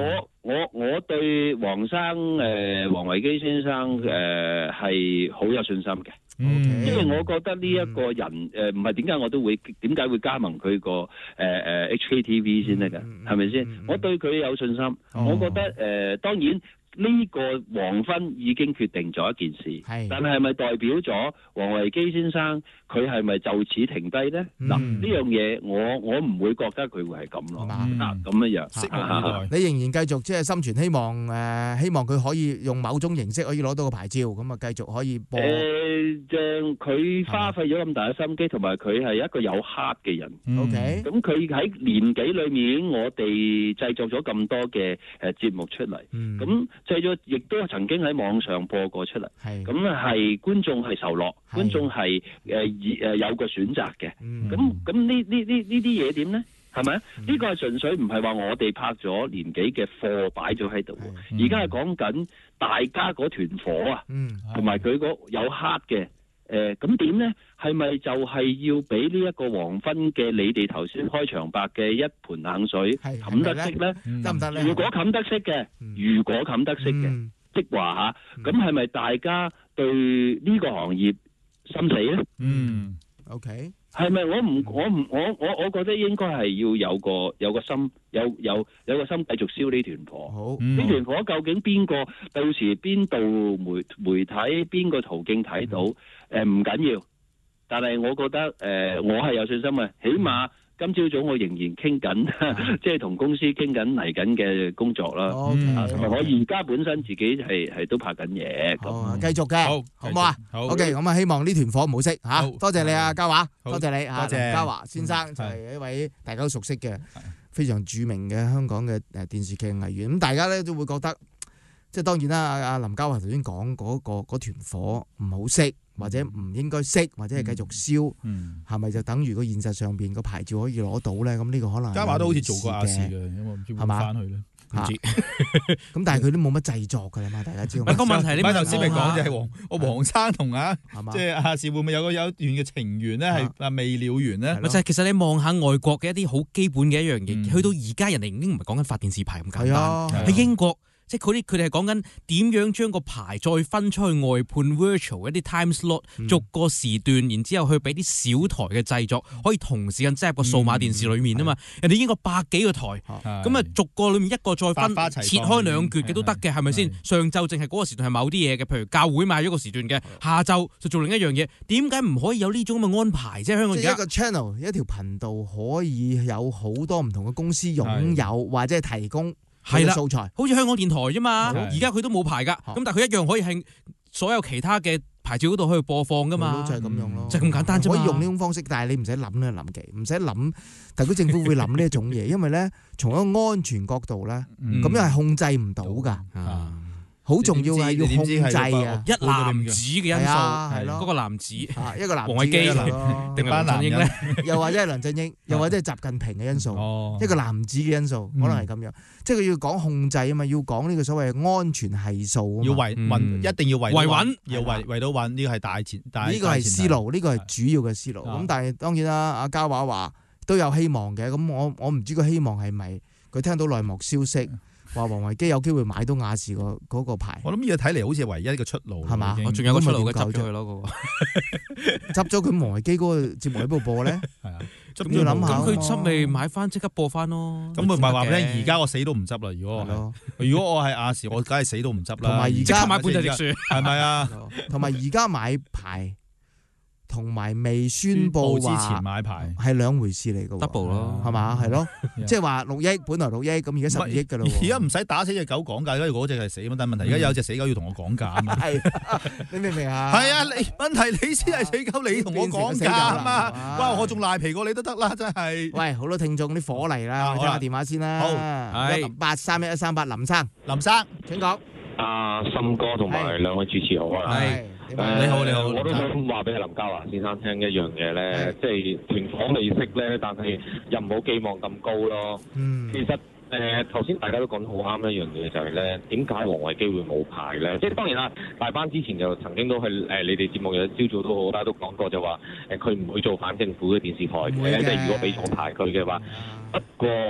我我對黃生誒黃維基先生誒係好有信心嘅。 嗯， 因為我覺得呢一個人誒唔係點解我都會點解會加盟佢個誒誒 H K T V 先得㗎，係咪先？我對佢有信心， 哦、 我覺得誒、呃、當然。呢個黃昏已經決定咗一件事，但係係咪代表咗黃維基先生佢係咪就此停低咧？嗱、嗯，呢樣嘢我我唔會覺得佢會係咁咯，嗱咁樣樣。 啊、你仍然繼續即係心存希望誒、呃，希望佢可以用某種形式可以攞到個牌照，咁啊繼續可以播。 誒，像佢花費咗咁大嘅心機，同埋佢係一個有 heart 嘅人。 OK， 咁佢喺年紀裏面，我哋製作咗咁多嘅誒節目出嚟，咁、嗯。製咗亦都曾經喺網上播過出嚟，咁係觀眾係受落，觀眾係誒誒有個選擇嘅。咁咁呢呢呢呢啲嘢點咧？係咪？呢、嗯、個係純粹唔係話我哋拍咗年幾嘅貨擺咗喺度，而家係講緊大家嗰團火啊，同埋佢嗰有黑嘅。誒咁點咧？係咪就係要俾呢一個黃昏嘅你哋頭先開場白嘅一盆冷水冚得熄咧？得唔得咧？如果冚得熄嘅，如果冚得熄嘅、嗯，即話嚇，咁係咪大家對呢個行業心死咧？ 嗯 ，OK， 係咪我唔我唔我我我覺得應該係要有個有個心有有有個心繼續燒呢團火。好，呢、嗯、團火究竟邊個到時邊度媒媒體邊個途徑睇到？誒唔緊要，但係我覺得誒、呃、我係有信心嘅，起碼今朝早我仍然傾緊，即係同公司傾緊嚟緊嘅工作啦。同、okay, 埋、嗯、我而家本身自己係係都拍緊嘢。咁繼續嘅，好唔好啊？好 OK， 咁啊希望呢團火唔好熄嚇。多謝你啊，嘉華，多謝你啊，林嘉華先生就係一位大家都熟悉嘅非常著名嘅香港嘅誒電視劇藝員。咁大家咧都會覺得，即係當然啦。阿阿林嘉華頭先講嗰個嗰團火唔好熄。或者唔應該熄，或者係繼續燒，係、嗯、咪就等於個現實上邊個牌照可以攞到咧？咁呢個可能嘉華都好似做過亞視嘅，因為唔知會翻去咧。唔知咁，但係佢都冇乜製作㗎啦嘛，大家知道。個問題你咪頭先咪講就係黃我黃生同啊，即係亞視會唔會有個有一段嘅情緣咧？係啊未了緣咧？咪就係其實你望下外國嘅一啲好基本嘅一樣嘢、嗯，去到而家人哋已經唔係講緊發電視牌咁簡單，喺英國。即係佢啲佢哋係講緊點樣將個牌再分出去外判 virtual 一啲 time slot，、嗯、逐個時段，然之後去俾啲小台嘅製作可以同時間擠入個數碼電視裏面啊嘛、嗯。人哋已經個百幾個台，咁、嗯、啊逐個裏面一個再分切開兩橛嘅都得嘅，係咪先？上晝淨係嗰個時段係某啲嘢嘅，譬如教會買咗個時段嘅，下晝就做另一樣嘢。點解唔可以有呢種咁嘅安排啫？香港而家一個 channel 一條頻道可以有好多唔同嘅公司擁有或者係提供。係啦，素材好似香港電台啫嘛，而家佢都冇牌噶，咁但係佢一樣可以喺所有其他嘅牌照嗰度去播放噶嘛，就係咁樣咯，就係咁簡單啫嘛。可以用呢種方式，但係你唔使諗呢諗嘅，唔使諗，特區政府會諗呢一種嘢，因為咧從一個安全角度咧，咁樣係控制唔到噶。好重要係要控制啊！一男子嘅因素係咯，嗰個男子一個男王維基定係梁振英咧，又或者係梁振英，又或者係習近平嘅因素，一個男子嘅因素，可能係咁樣。即係佢要講控制啊嘛，要講呢個所謂嘅安全係數，要維穩，一定要維維穩，要維維到穩，呢個係大前大。呢個係思路，呢個係主要嘅思路。咁但係當然啦，阿嘉華話都有希望嘅。咁我我唔知個希望係咪佢聽到內幕消息。話王維基有機會買到亞視個嗰個牌，我諗呢個睇嚟好似係唯一一個出路，係嘛？我仲有個出路嘅，執咗佢咯，嗰個執咗佢王維基嗰個節目喺度播咧，係啊，咁要諗下，咁佢執咪買翻即刻播翻咯。咁咪唔係話俾你，而家我死都唔執啦。如果我如果我係亞視，我梗係死都唔執啦。同埋而家買本就直樹，係咪啊？同埋而家買牌。同埋未宣佈之前買牌係兩回事嚟嘅，double 咯，係嘛？係咯，即係話六億，本來六億，咁而家十二億嘅咯。而家唔使打死隻狗講價，因為嗰隻係死咁，但係問題而家有隻死狗要同我講價啊嘛。係，你明唔明啊？係啊，你問題你先係死狗，你同我講價啊嘛。哇，我仲賴皮過你都得啦，真係。喂，好多聽眾啲火嚟啦，我聽下電話先啦。好，係八三一一三八，林生，林生請講。阿森哥同埋兩位主持好啊。係。誒、呃，你好，你好，我都想話俾阿林嘉華先生聽一樣嘢咧，即係團火未熄咧，但係又唔好寄望咁高咯。嗯，其實誒頭先大家都講得好啱一樣嘢，就係咧點解王維基會冇牌咧？即係當然啦，大班之前就曾經都係誒、呃、你哋節目有朝早都好，大家都講過就話誒佢唔會做反政府嘅電視台嘅，即係如果俾咗牌佢嘅話。不過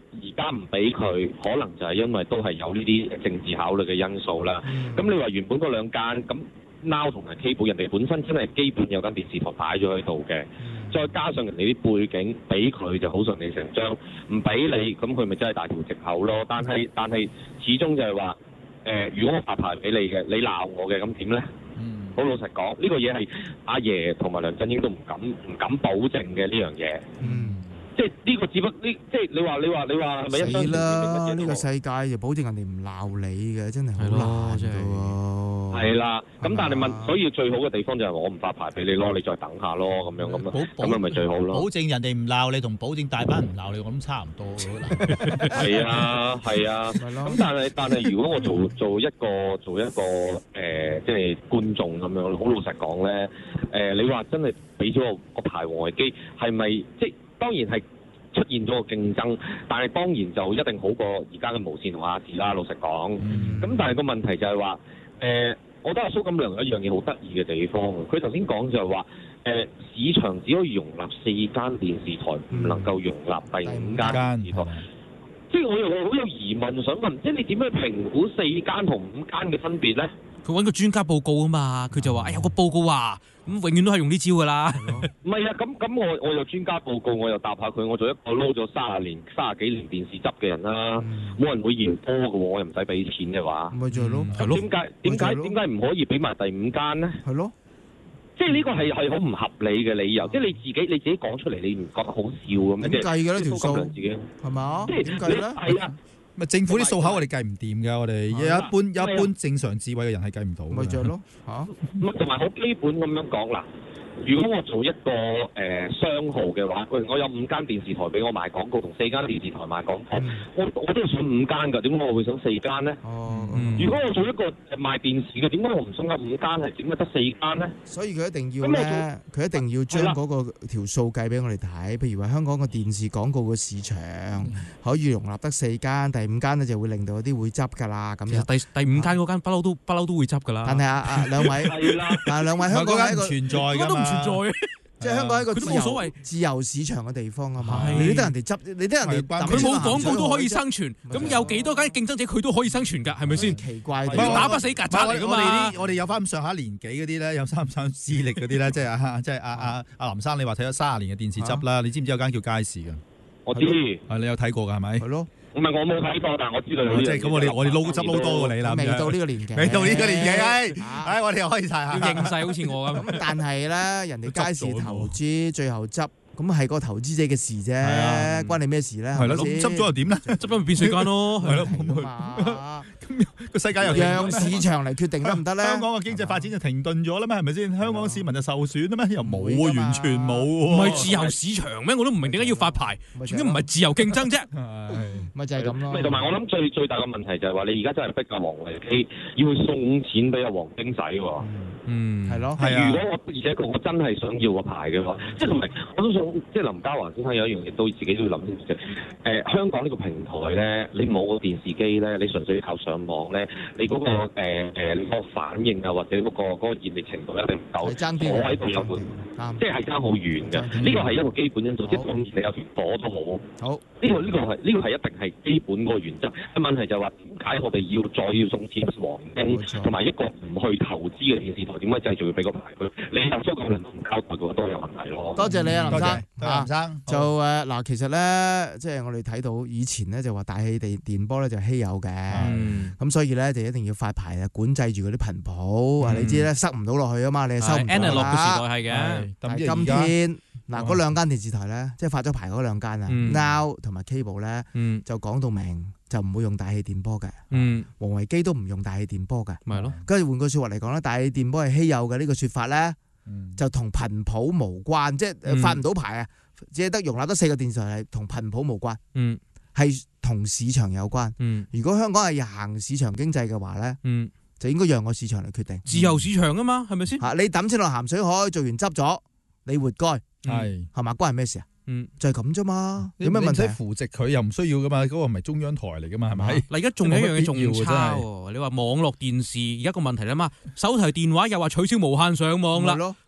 而家唔俾佢，可能就係因為都係有呢啲政治考慮嘅因素啦。咁、嗯、你話原本嗰兩間咁 Now 同埋 Cable， 人哋本身真係基本有間電視台擺咗喺度嘅，再加上人哋啲背景俾佢就好順理成章，唔俾你咁佢咪真係大條藉口咯。但係但係始終就係話誒，如果我發牌俾你嘅，你鬧我嘅咁點咧？好老實講，呢、呢個嘢係阿爺同埋梁振英都唔敢唔敢保證嘅呢樣嘢。嗯。即係呢個只不呢，即係你話你話你話係咪一死啦？呢個世界就保證人哋唔鬧你嘅，真係好難嘅喎。 係啦，咁但係問，所以最好嘅地方就係我唔發牌俾你咯，你再等下咯，咁樣咁樣，咁樣咪最好咯。 保證人哋唔鬧你，同保證大班唔鬧你，我諗差唔多嘅。 係啊，係啊。咁但係但係，如果我做做一個做一個誒、呃，即係觀眾咁樣，好老實講咧，誒、呃，你話真係俾咗個個牌王維基，係咪即係？當然係出現咗個競爭，但係當然就一定好過而家嘅無線同亞視啦。老實講，咁、嗯、但係個問題就係話，誒、呃，我覺得阿蘇錦良有一樣嘢好得意嘅地方。佢頭先講就係話，誒、呃，市場只可以容納四間電視台，唔、嗯、能夠容納第五間電視台。即係我又好有疑問，想問，即係你點樣評估四間同五間嘅分別咧？ 佢揾個專家報告啊嘛，佢就話：哎有個報告話，咁永遠都係用呢招噶啦。 唔係啊，咁咁我我有專家報告，我又答下佢。我做一個撈咗三十年、三十幾年電視執嘅人啦，冇、嗯、人會嫌多嘅喎，我又唔使俾錢嘅話。 咪就係咯， 係咯。點解點解點解唔可以俾埋第五間咧？ 係咯。 即係呢個係係好唔合理嘅理由，即係你自己你自己講出嚟，你唔覺得好笑咁樣？ 點計嘅呢條數？ 自己係嘛？ 即係點計咧？ 係啊。 咪政府啲數口我哋計唔掂㗎，我哋有一般有一般正常智慧嘅人係計唔到。 咪就係咯嚇。 同埋好基本咁樣講啦。如果我做一個誒、呃、商號嘅話，我有五間電視台俾我賣廣告，同四間電視台賣廣告，嗯、我我都係想五間㗎，點解我會想四間咧？哦、嗯，如果我做一個賣電視嘅，點解我唔想有五間，係點解得四間咧？ 所以佢一定要咧，佢一定要將嗰個條數計俾我哋睇。譬如話香港嘅電視廣告嘅市場、嗯、可以容納得四間，第五間咧就會令到有啲會執㗎啦。咁樣第第五間嗰間不嬲都不嬲都會執㗎啦。 但係啊啊兩位，但係兩位香港係一個存在㗎。 存在， 即係香港係一個自由所謂自由市場嘅地方啊嘛，你得人哋執，你得人哋佢冇廣告都可以生存，咁有幾多間競爭者佢都可以生存㗎，係咪先？ 奇怪， 打不死曱甴嚟㗎嘛！ 我哋啲我哋有翻咁上下年紀嗰啲咧，有三三資歷嗰啲咧，即係啊，即係阿阿阿林生，你話睇咗三十年嘅電視執啦，你知唔知有間叫佳視㗎？ 我知， 係你有睇過㗎係咪？ 係咯。 唔係我冇睇過，但係我知道有。 即係咁，我哋我哋撈執撈多過你啦。 未到呢個年紀， 未到呢個年紀，唉，唉，我哋又可以晒下。 要認世好似我咁。 咁但係咧，人哋佳視投資最後執，咁係個投資者嘅事啫，關你咩事咧？ 係咯，執咗又點咧？執咗咪變四間咯，係咯。咁個世界又讓市場嚟決定得唔得咧？ 香港嘅經濟發展就停頓咗啦咩？係咪先？香港市民就受損啦咩？又冇喎，完全冇喎。 唔係自由市場咩？我都唔明點解要發牌，點解唔係自由競爭啫？ 咪就係咁咯。 同埋我諗最最大嘅問題就係話，你而家真係逼阿王維基要去送錢俾阿黃丁仔喎。 嗯，係咯。 係如果我而且我真係想要個牌嘅話，即係同埋我都想，即係林家華先生有一樣嘢，都自己都要諗清楚嘅。誒，香港呢個平台咧，你冇個電視機咧，你純粹靠上網咧，你嗰個誒誒你個反應啊，或者嗰個嗰個熱力程度一定唔夠。 爭啲。 我喺度有個，即係係爭好遠嘅。呢個係一個基本因素，即係當然你有條火都好。 好。 呢個呢個係呢個係一定係基本嗰個原則。問題就係話點解我哋要再要送錢俾黃丁，同埋一個唔去投資嘅電視台，點解製造要俾個牌佢？你又將個人唔交代嘅話，都有問題咯。 多謝你啊，林生。 林生就誒嗱，其實咧，即係我哋睇到以前咧就話大氣地電波咧就稀有嘅，咁所以咧就一定要發牌啊，管制住嗰啲頻譜啊，你知咧塞唔到落去啊嘛，你收唔到啦。 Analog 嘅時代係嘅， 但係今天嗱嗰兩間電視台咧，即係發咗牌嗰兩間啊 ，Now 同埋 Cable 咧，就講到明就唔會用大氣電波嘅，王維基都唔用大氣電波嘅， 咪咯。 跟住換句説話嚟講咧，大氣電波係稀有嘅呢個説法咧，就同頻譜無關，即係發唔到牌啊。只係得容納得四個電視台，係同頻譜無關，嗯，係同市場有關，嗯。如果香港係行市場經濟嘅話咧，嗯，就應該讓個市場嚟決定， 自由市場啊嘛，係咪先？ 嚇，你抌錢落鹹水海，做完執咗，你活該， 係係嘛？關係咩事啊？嗯，就係咁啫嘛。 有咩問題？扶植佢又唔需要噶嘛？嗰個唔係中央台嚟噶嘛？係咪？ 嗱，而家仲有一樣嘢仲差喎。你話網絡電視而家個問題啦嘛，手提電話又話取消無限上網啦。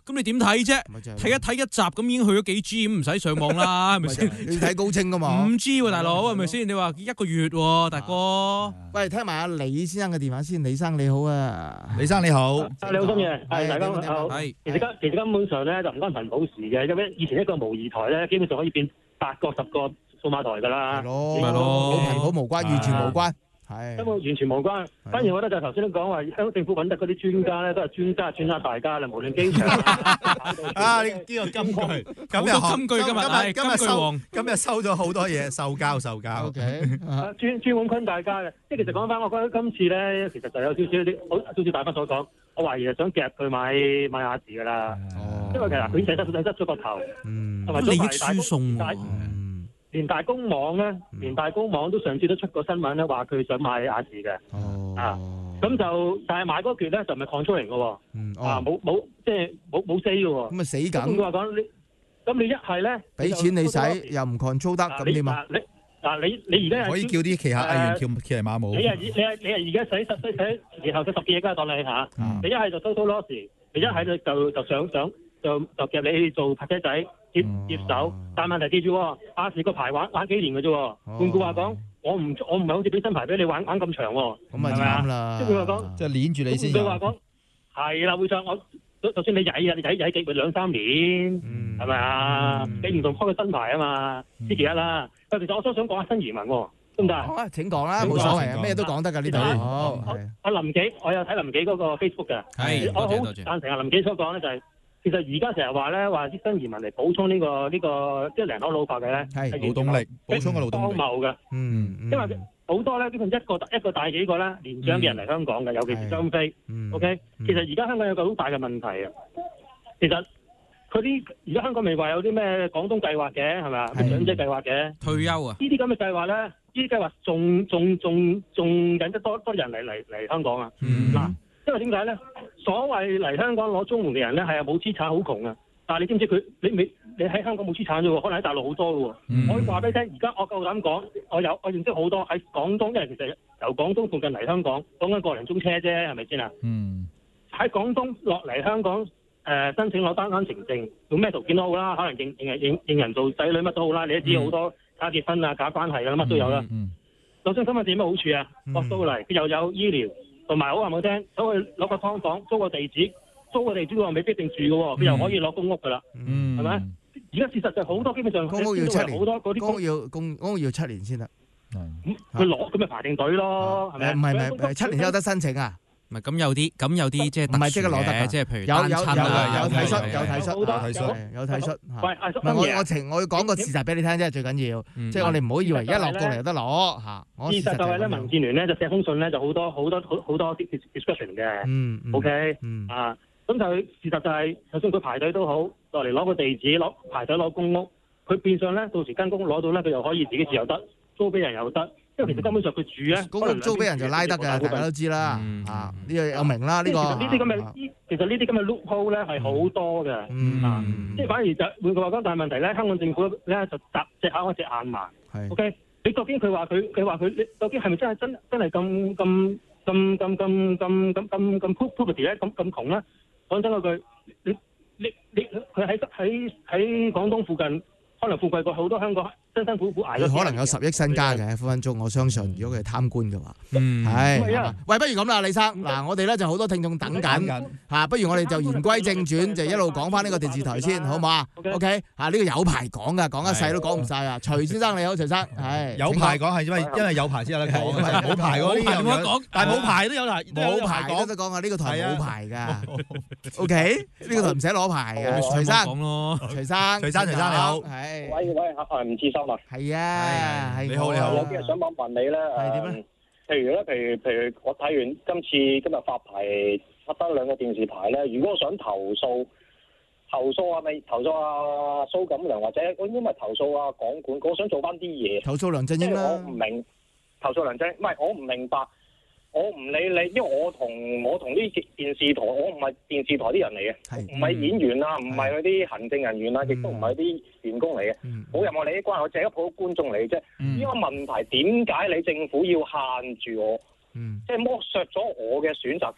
咁你點睇啫？睇一睇一集咁已經去咗幾 G， 咁唔使上網啦，係咪先？ 你睇高清噶嘛？ 五 G 喎，大佬係咪先？你話一個月喎，大哥。 喂，聽埋阿李先生嘅電話先，李生你好啊， 李生你好， 你好，深夜，係大家好。 係其實根其實根本上咧就唔關頻譜事嘅，因為以前一個模擬台咧，基本上可以變八個十個數碼台㗎啦。 係咯，係咯，冇頻譜無關，完全無關。係根本完全無關，反而我覺得就頭先都講話，香港政府揾得嗰啲專家咧，都係專家專家大家啦，無論機場啊，呢呢個金句，今日金句今日今日收今日收咗好多嘢，受教受教。 O K， 專專門昆大家嘅，即係其實講翻，我覺得今次咧，其實就有少少啲，好少少大家所講，我懷疑係想夾佢買買亞視㗎啦，因為其實佢寫得佢得咗個頭，同埋利益輸送。 連大公網咧，連大公網都上次都出過新聞咧，話佢想買亞視嘅， 哦、 啊，咁就但係買嗰橛咧就唔係 control 嚟嘅喎， 嗯哦、 啊冇冇即係冇冇 say 嘅喎， 咁啊死梗！ 佢話講你，咁你一係咧， 俾錢你使又唔 control 得，咁點啊？ 你嗱你你而家可以叫啲旗下藝員跳騎馬舞。 你係你係你係而家使十使使，然後佢十幾億㗎當你嚇， 嗯、 你一係就 total loss，你一係就就就想想就就夾你去做拍車仔。接接手，但係問題記住，亞視個牌玩玩幾年嘅啫。換句話講，我唔我唔係好似俾新牌俾你玩玩咁長喎。 咁咪慘啦！ 即係佢話講， 即係攆住你先。 換句話講，係啦，會長，我就算你曳啊，你曳曳幾個兩三年，係咪啊？你唔同開個新牌啊嘛，呢其一啦。其實我都想講下新移民喎，得唔得啊？ 請講啦，冇所謂啊，咩都講得㗎呢度。好， 阿林紀，我有睇林紀嗰個 Facebook 嘅， 係我好贊成阿林紀所講咧，就係。其實而家成日話咧，話啲新移民嚟補充呢、呢個呢、呢個即係人口老化嘅咧， 係勞動力補充嘅勞動力， 荒謬嘅。 嗯， 因為好多咧，基本一個一個帶幾個咧，年長嘅人嚟香港嘅，尤其是雙非。 嗯、 OK，、嗯、其實而家香港有個好大嘅問題啊。其實佢啲而家香港未話有啲咩廣東計劃嘅係咪啊？咩長者計劃嘅退休啊？ 呢啲咁嘅計劃咧，呢啲計劃仲仲仲仲引得多多人嚟嚟嚟香港啊！嗱、嗯。因為點解咧？所謂嚟香港攞綜援嘅人咧，係啊冇資產，好窮啊！但係你知唔知佢？你你你喺香港冇資產啫喎，可能喺大陸好多嘅喎。嗯、我可以話俾你聽，而家我夠膽講，我有我認識好多喺廣東，因為其實由廣東附近嚟香港，講緊個零鐘車啫，係咪先啊？嗯。喺廣東落嚟香港，誒、呃、申請攞單單程證，用咩條件都好啦，可能認認認認人做仔女乜都好啦，你都知好多假結婚啊、假關係啊，乜都有啦。嗯。就算身份證有咩好處啊？落到嚟佢又有醫療。同埋好話冇聽，走去攞個劏房，租個地址，租個地址喎，未必一定住嘅喎，佢又可以攞公屋㗎啦，係咪？而家事實就好多基本上公屋要七年， 好多嗰啲公屋要公公屋要七年先得。 佢攞咁咪排定隊咯，係咪？ 唔係唔係，七年有得申請啊？ 唔係咁有啲，咁有啲即係唔係即刻攞得， 即係譬如有有有有體恤，有體恤，有體恤，有體恤。 喂， 我我情我要講個事實俾你聽啫，最緊要，即係我哋唔好以為一落過嚟就得攞嚇。 事實就係咧，民建聯咧就寫封信咧，就好多好多好好多啲 discussion 嘅。嗯 OK。嗯。啊，咁就事實就係，就算佢排隊都好，落嚟攞個地址，攞排隊攞公屋，佢變相咧，到時間公屋攞到咧，佢又可以自己住又得，租俾人又得。因為其實根本上佢住咧， 嗰個租俾人就拉得㗎，大家都知啦。啊，呢個有明啦，呢個。 呢啲咁嘅，其實呢啲咁嘅 loophole 咧係好多嘅。嗯。啊，即係反而就換句話講，但係問題咧，香港政府咧就隻隻口一隻眼盲。係。OK，你究竟佢話佢佢話佢，你究竟係咪真係真真係咁咁咁咁咁咁咁咁咁 poverty 咧？咁咁窮咧？講真嗰句，你你你佢喺喺喺廣東附近，可能富貴過好多香港。辛辛苦苦捱咗， 佢可能有十億身家嘅分分鐘，我相信。如果佢係貪官嘅話，嗯，係。喂，不如咁啦，李生，嗱，我哋咧就好多聽眾等緊嚇，不如我哋就言歸正傳，就一路講翻呢個電視台先，好唔好啊 ？OK，嚇呢個有排講噶，講一世都講唔晒啊！徐先生你好，徐生，係有排講係因為因為有排先有得講，冇排嗰啲冇得講，但係冇排都有排， 冇排都得講啊！呢個台冇排㗎，OK，呢個台唔使攞牌嘅，徐生，徐生， 徐生，徐生你好， 係。 喂喂，係唔知收嘛？ 係啊，係你好你好。 有啲人想問問你咧， 係點咧？ 譬如咧，譬如譬如我睇完今次今日發牌發得兩個電視台咧，如果我想投訴，投訴啊咪投訴啊蘇錦良，或者我應該咪投訴啊港管，我想做翻啲嘢。 投訴梁振英啦。 我唔明，投訴梁振英，唔係我唔明白。我唔理你，因為我同我同呢電視台，我唔係電視台啲人嚟嘅，唔係演員啊，唔係嗰啲行政人員啊，亦都唔係啲員工嚟嘅，冇任何利益關係，我淨係一普通觀眾嚟嘅啫。呢個問題點解你政府要限住我？即係剝削咗我嘅選擇權？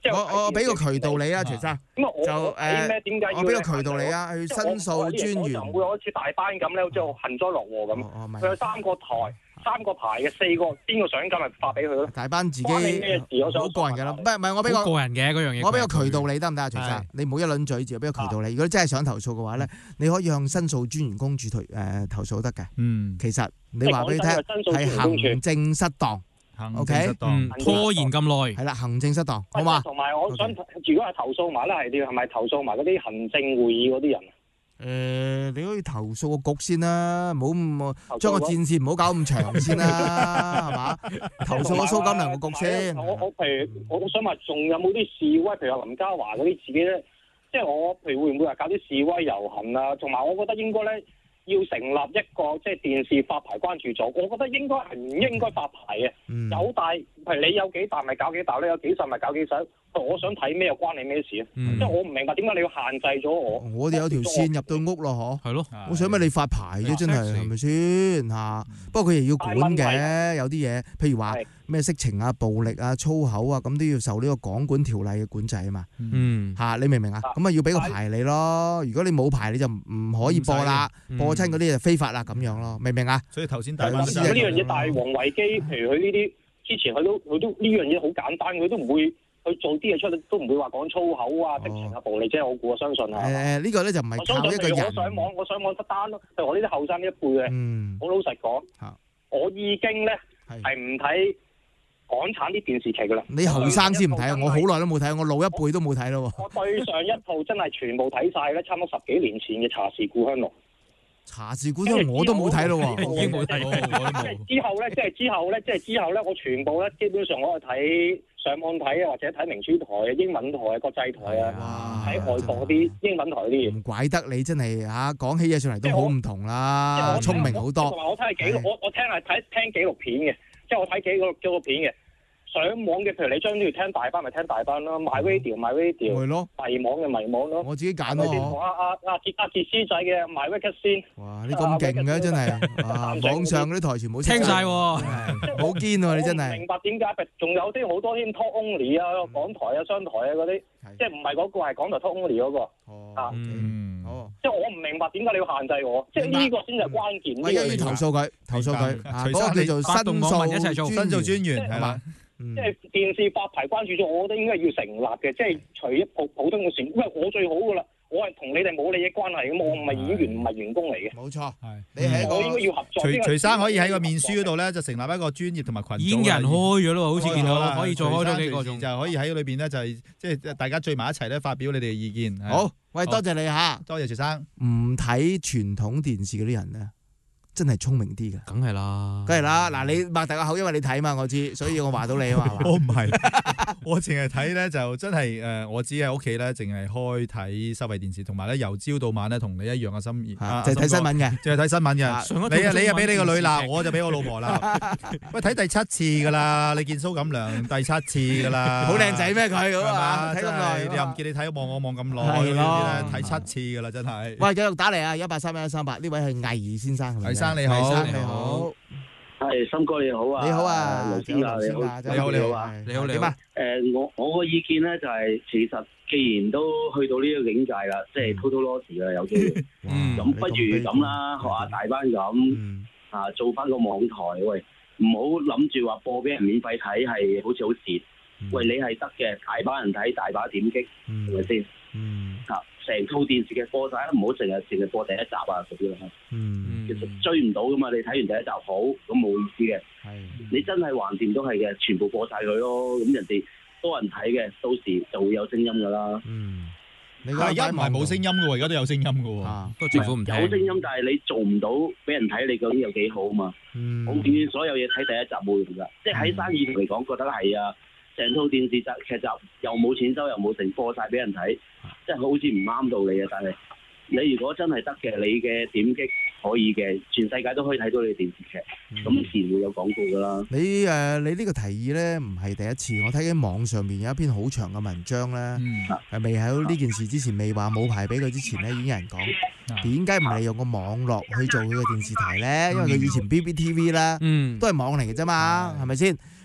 即係我我俾個渠道你啊，徐生。 咁啊，我就我睇咩？點解要？ 我俾個渠道你啊，去申訴專員。 唔會好似大班咁咧，即係幸災樂禍咁。佢有三個台。三個牌嘅四個，邊個想咁咪發俾佢咯？ 大班自己好個人㗎啦，唔係唔係我俾個個人嘅嗰樣嘢。 我俾個渠道你得唔得啊，徐生？你唔好一輪嘴字，俾個渠道你。如果你真係想投訴嘅話咧，你可以向申訴專員公署投誒投訴得嘅。嗯，其實你話俾佢聽係行政失當 ，OK？ 拖延咁耐， 係啦，行政失當，好嘛？ 同埋我想，如果係投訴埋咧，係啲係咪投訴埋嗰啲行政會議嗰啲人？ 誒、呃，你可以投訴個局先啦，唔好咁將個戰線唔好搞咁長先啦，係嘛？投訴個蘇錦樑個局先。 我我譬如我想話，仲有冇啲示威？譬如話林嘉華嗰啲自己咧，即係我譬如會唔會話搞啲示威遊行啊？同埋我覺得應該咧要成立一個即係電視發牌關注組，我覺得應該係唔應該發牌嘅。嗯、有大譬如你有幾大咪搞幾大咧，有幾細咪搞幾細。我想睇咩又關你咩事啊？嗯、即係我唔明白點解你要限制咗我。 我哋有條線入到屋咯，嗬。係咯。我想咩你發牌啫，真係係咪先嚇？不過佢亦要管嘅，有啲嘢，譬如話咩色情啊、暴力啊、粗口啊，咁都要受呢個港管條例嘅管制啊嘛。嗯。嚇，你明唔明啊？咁啊要俾個牌你咯。如果你冇牌，你就唔可以播啦。播親嗰啲就非法啦，咁樣咯，明唔明啊？ 所以頭先大呢樣嘢大王維基，譬如佢呢啲之前佢都佢都呢樣嘢好簡單，佢都唔會。佢做啲嘢出嚟都唔會話講粗口啊、色情啊、暴力，即係我估我相信啊。 誒呢個咧就唔係靠一個人。 我上網，我上網得單咯。譬如我呢啲後生呢一輩嘅，嗯，好老實講，我已經咧係唔睇港產啲電視劇噶啦。 你後生先唔睇啊！我好耐都冇睇，我老一輩都冇睇咯。 我對上一套真係全部睇晒咧，差唔多十幾年前嘅《茶是故鄉濃》。 茶是故鄉我都冇睇咯喎， 已經冇睇。之後咧，即係之後咧，即係之後咧，我全部咧基本上我係睇。上網睇啊，或者睇明珠台、英文台、國際台啊，睇外國嗰啲英文台啲嘢。唔怪得你真係嚇講起嘢上嚟都好唔同啦，聰明好多。 同埋我睇紀錄，我我聽係睇聽紀錄片嘅，即係我睇紀錄紀錄片嘅。上網嘅，譬如你將呢條聽大班咪聽大班咯，My Radio，My Radio。係咯。迷網嘅迷網咯。 我自己揀咯。 同阿阿阿傑阿傑師仔嘅 My Weekend 先。 哇！你咁勁嘅真係，啊網上嗰啲台全部聽晒喎， 好堅喎！你真係。 明白點解？仲有啲好多添 Talk Only 啊、港台啊、商台啊嗰啲，即係唔係嗰個係港台 Talk Only 嗰個。哦。啊。嗯。哦。即係我唔明白點解你要限制我，即係呢個先係關鍵。 我一於投訴佢，投訴佢。嗰個叫做申訴申訴專員係嘛？ 即係電視發牌關注咗，我覺得應該要成立嘅，即係除一普普通嘅事，因為我最好噶啦，我係同你哋冇利益關係咁，我唔係演員，唔係員工嚟嘅。 冇錯， 係你係我應該要合作。 徐徐生可以喺個面書嗰度咧，就成立一個專業同埋群組。 已經有人開咗咯，好似見到可以再開多幾個， 就可以喺裏邊咧，就係即係大家聚埋一齊咧，發表你哋嘅意見。 好，喂，多謝你嚇， 多謝徐生。 唔睇傳統電視嗰啲人咧，真係聰明啲嘅， 梗係啦， 梗係啦。嗱，你擘大個口，因為你睇嘛，我知，所以我話到你啊嘛。 我唔係，我淨係睇咧，就真係誒，我只喺屋企咧，淨係開睇收費電視，同埋咧由朝到晚咧，同你一樣嘅心意， 就係睇新聞嘅， 就係睇新聞嘅。你啊，你啊，俾你個女鬧，我就俾我老婆鬧。喂，睇第七次噶啦，你見蘇錦樑第七次噶啦， 好靚仔咩佢咁啊？睇咁耐， 你又唔見你睇望我望咁耐，係咯，睇七次噶啦，真係。 喂，繼續打嚟啊！一八三一一三八，呢位係魏先生， 魏生你好， 你好， 係森哥你好啊， 你好啊， 盧先啊，你好， 你好你好啊， 你好你好。 誒，我我個意見咧就係，其實既然都去到呢個境界啦，即係 total loss 啦，有機會，咁不如咁啦，學下大班咁啊，做翻個網台，喂，唔好諗住話播俾人免費睇係好似好蝕，喂，你係得嘅，大把人睇，大把點擊，係咪先？嗯，啊，成套電視嘅播晒，唔好淨係淨係播第一集啊嗰啲啦。嗯，其實追唔到噶嘛，你睇完第一集好，咁冇意思嘅。係，你真係橫掂都係嘅，全部播晒佢咯。咁人哋多人睇嘅，到時就會有聲音噶啦。嗯， 你而家唔係冇聲音噶喎，而家都有聲音噶喎。 不過政府唔聽。 有聲音，但係你做唔到俾人睇，你究竟有幾好啊嘛？嗯，我永遠所有嘢睇第一集冇用噶，即係喺生意嚟講，覺得係啊。成套電視集劇集又冇錢收又冇成播晒俾人睇，即係好似唔啱道理啊！但係你如果真係得嘅，你嘅點擊可以嘅，全世界都可以睇到你電視劇，咁、嗯、自然會有廣告噶啦。 你誒、呃，你呢個提議咧唔係第一次，我睇緊網上面有一篇好長嘅文章咧，係、嗯、未喺呢件事之前，未話冇牌俾佢之前咧，已經有人講點解唔利用個網絡去做佢嘅電視台咧？因為佢以前 B B T V 啦，嗯、都係網嚟嘅啫嘛，係咪先？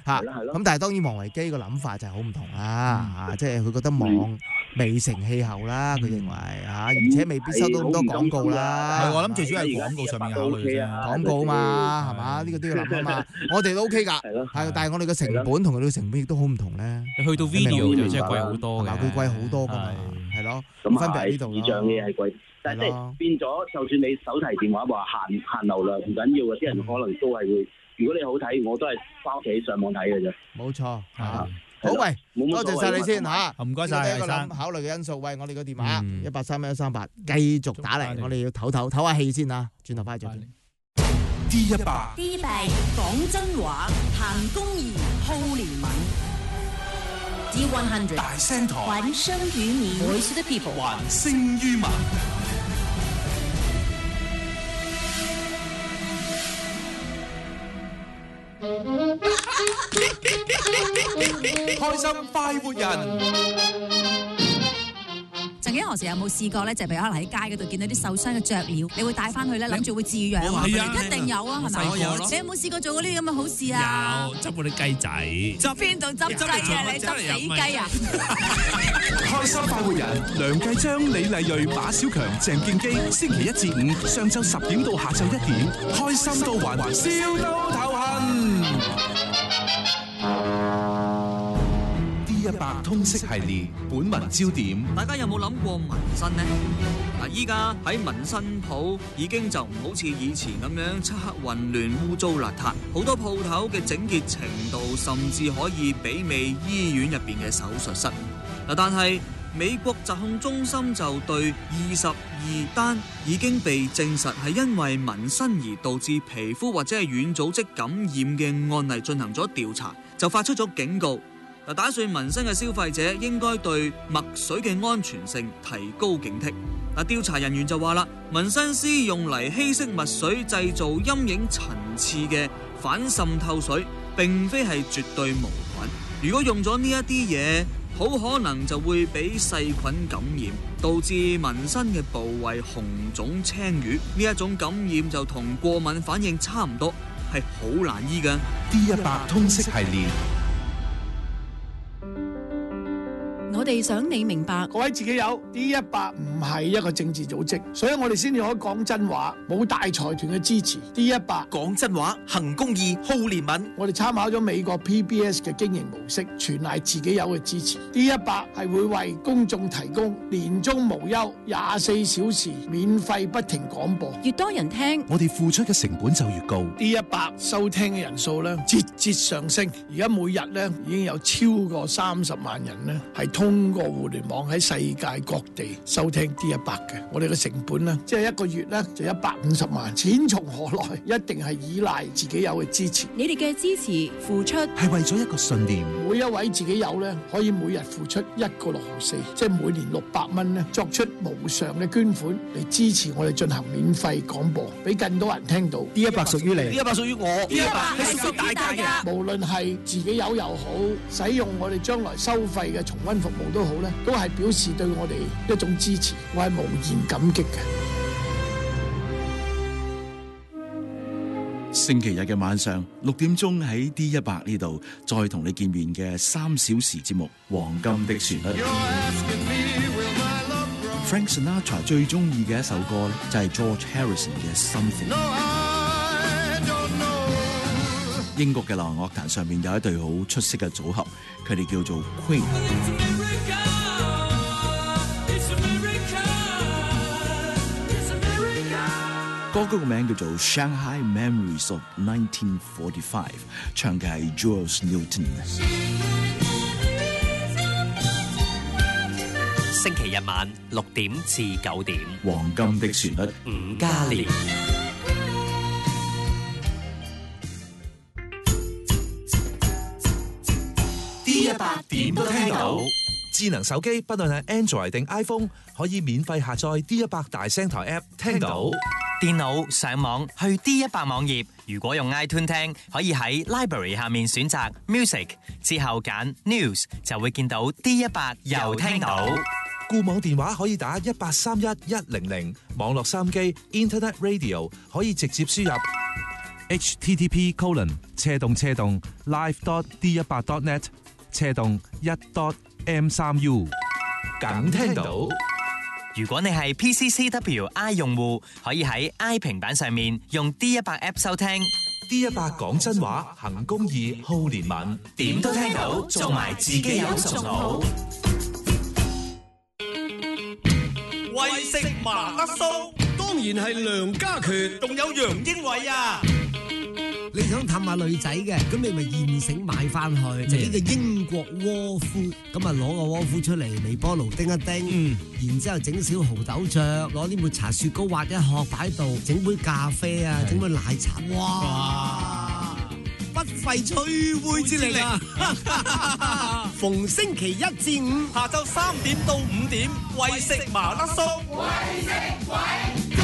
嚇。咁但係當然王維基個諗法就係好唔同啦嚇，即係佢覺得網未成氣候啦，佢認為嚇，而且未必收到咁多廣告啦。 係我諗最主要係廣告上面考慮啫， 廣告嘛係嘛？呢個都要諗啊嘛。我哋都 OK 㗎，係，但係我哋嘅成本同佢哋嘅成本亦都好唔同咧。 你去到 video 就真係貴好多嘅， 佢貴好多㗎嘛，係咯。 咁分別喺呢度視像嘅嘢係貴，但係即係變咗，就算你手提電話話限限流量唔緊要嘅，啲人可能都係會。如果你好睇，我都係翻屋企上網睇嘅啫。 冇錯嚇。好，喂，多謝晒你先嚇， 唔該晒， 一個諗考慮嘅因素。喂，我哋個電話一八三一一三八繼續打嚟，我哋要唞唞唞下氣先啊，轉頭翻嚟再見。 D 一百 D 一百講真話，譚公儀、浩連敏。D 一百大聲台， 還聲於民 ，Voice of the People， 還聲於民。開心快活人。 曾經何時有冇試過咧？就譬如可能喺街嗰度見到啲受傷嘅雀鳥，你會帶翻去咧，諗住會飼養啊？一定有啊，係咪？你有冇試過做過呢啲咁嘅好事啊？ 有執嗰啲雞仔， 執邊度執雞啊？你執死雞啊？ 開心快活人，梁繼章、李麗蕊、馬小強、鄭敬基，星期一至五上晝十點到下晝一點，開心到還還，笑到頭痕。一百通識系列本文焦點， 大家有冇諗過紋身呢？嗱，依家喺紋身鋪已經就唔好似以前咁樣漆黑混亂、污糟邋遢，好多鋪頭嘅整潔程度甚至可以媲美醫院入邊嘅手術室。嗱，但係美國疾控中心就對二十二單已經被證實係因為紋身而導致皮膚或者係軟組織感染嘅案例進行咗調查，就發出咗警告。打算紋身嘅消費者應該對墨水嘅安全性提高警惕。嗱，調查人員就話啦，紋身師用嚟稀釋墨水製造陰影層次嘅反滲透水，並非係絕對無菌。如果用咗呢一啲嘢，好可能就會俾細菌感染，導致紋身嘅部位紅腫青瘀。呢一種感染就同過敏反應差唔多，係好難醫㗎。 D 一百通識系列。 我哋想你明白， 各位自己友 D 一百唔係一個政治組織，所以我哋先至可以講真話，冇大財團嘅支持。D 一百講真話，行公義，好憐憫。 我哋參考咗美國 P B S 嘅經營模式，全賴自己友嘅支持。D 一百係會為公眾提供年終無休、廿四小時免費不停廣播， 越多人聽， 我哋付出嘅成本就越高。 D 一百收聽嘅人數咧節節上升，而家每日咧已經有超過三十萬人咧係通。通過互聯網喺世界各地收聽 D 一百嘅，我哋嘅成本呢，即係一個月呢，就一百五十萬，錢從何來？一定係依賴自己友嘅支持。 你哋嘅支持付出係為咗一個信念。 每一位自己友呢，可以每日付出一個六毫四，即係每年六百蚊呢，作出無償嘅捐款嚟支持我哋進行免費廣播，俾更多人聽到。 D 一百屬於你，D 一百屬於我 ，D 一百係屬於大家嘅。 無論係自己友又好，使用我哋將來收費嘅重溫服務都好咧，都係表示對我哋一種支持，我係無言感激嘅。 星期日嘅晚上六點鐘喺 D 一百呢度再同你見面嘅三小時節目《黃金的旋律》。Frank Sinatra 最中意嘅一首歌就係 George Harrison 嘅 Something。英國嘅流行樂壇上面有一隊好出色嘅組合，佢哋叫做 Queen。歌曲嘅名叫做 Shanghai Memories of nineteen forty-five， 唱嘅係 Jules Newton。 星期日晚六點至九點， 黃金的旋律， 伍嘉廉。 D 一百點都聽到。智能手機不論係 Android 定 iPhone， 可以免費下載 D 一百大聲台 App 聽到。 電腦上網去 D 一百網頁，如果用 iTunes 聽，可以喺 Library 下面選擇 Music， 之後揀 News 就會見到 D 一百又聽到。 固網電話可以打一八三一一零零，網絡三機 Internet Radio 可以直接輸入 H T T P colon 車動車動 live dot d 一百 dot net 車動一 dot m 三 u 梗聽到。如果你係 P C C W I 用戶，可以喺 I 平板上面用 D 一百 app 收聽。 D 一百講真話，行公義，好憐憫， 點都聽到，做埋自己有仲好。 為食麻甩酥，當然係梁家權，仲有楊英偉啊！ 你想氹下女仔嘅，咁你咪現成買翻去，就呢個英國窩夫，咁啊攞個窩夫出嚟，微波爐叮一叮，然之後整小蠔豆醬，攞啲抹茶雪糕滑一殼擺喺度，整杯咖啡啊，整杯奶茶，哇！不費吹灰之力啊！逢星期一至五下晝三點到五點，為食麻甩酥，為食鬼。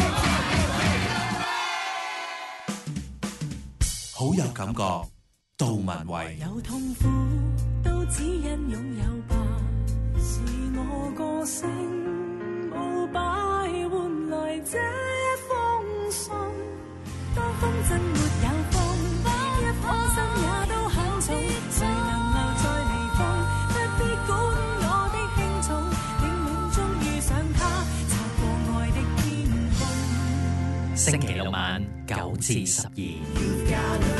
好有感覺，杜文慧。 有痛苦都只因擁有吧，是我個性無擺換來這封信，當風箏沒有風，一顆心也都很重，誰能留在離峰？不必管我的輕重，冥冥中遇上他，擦過愛的天空。 星期六晚九至十二。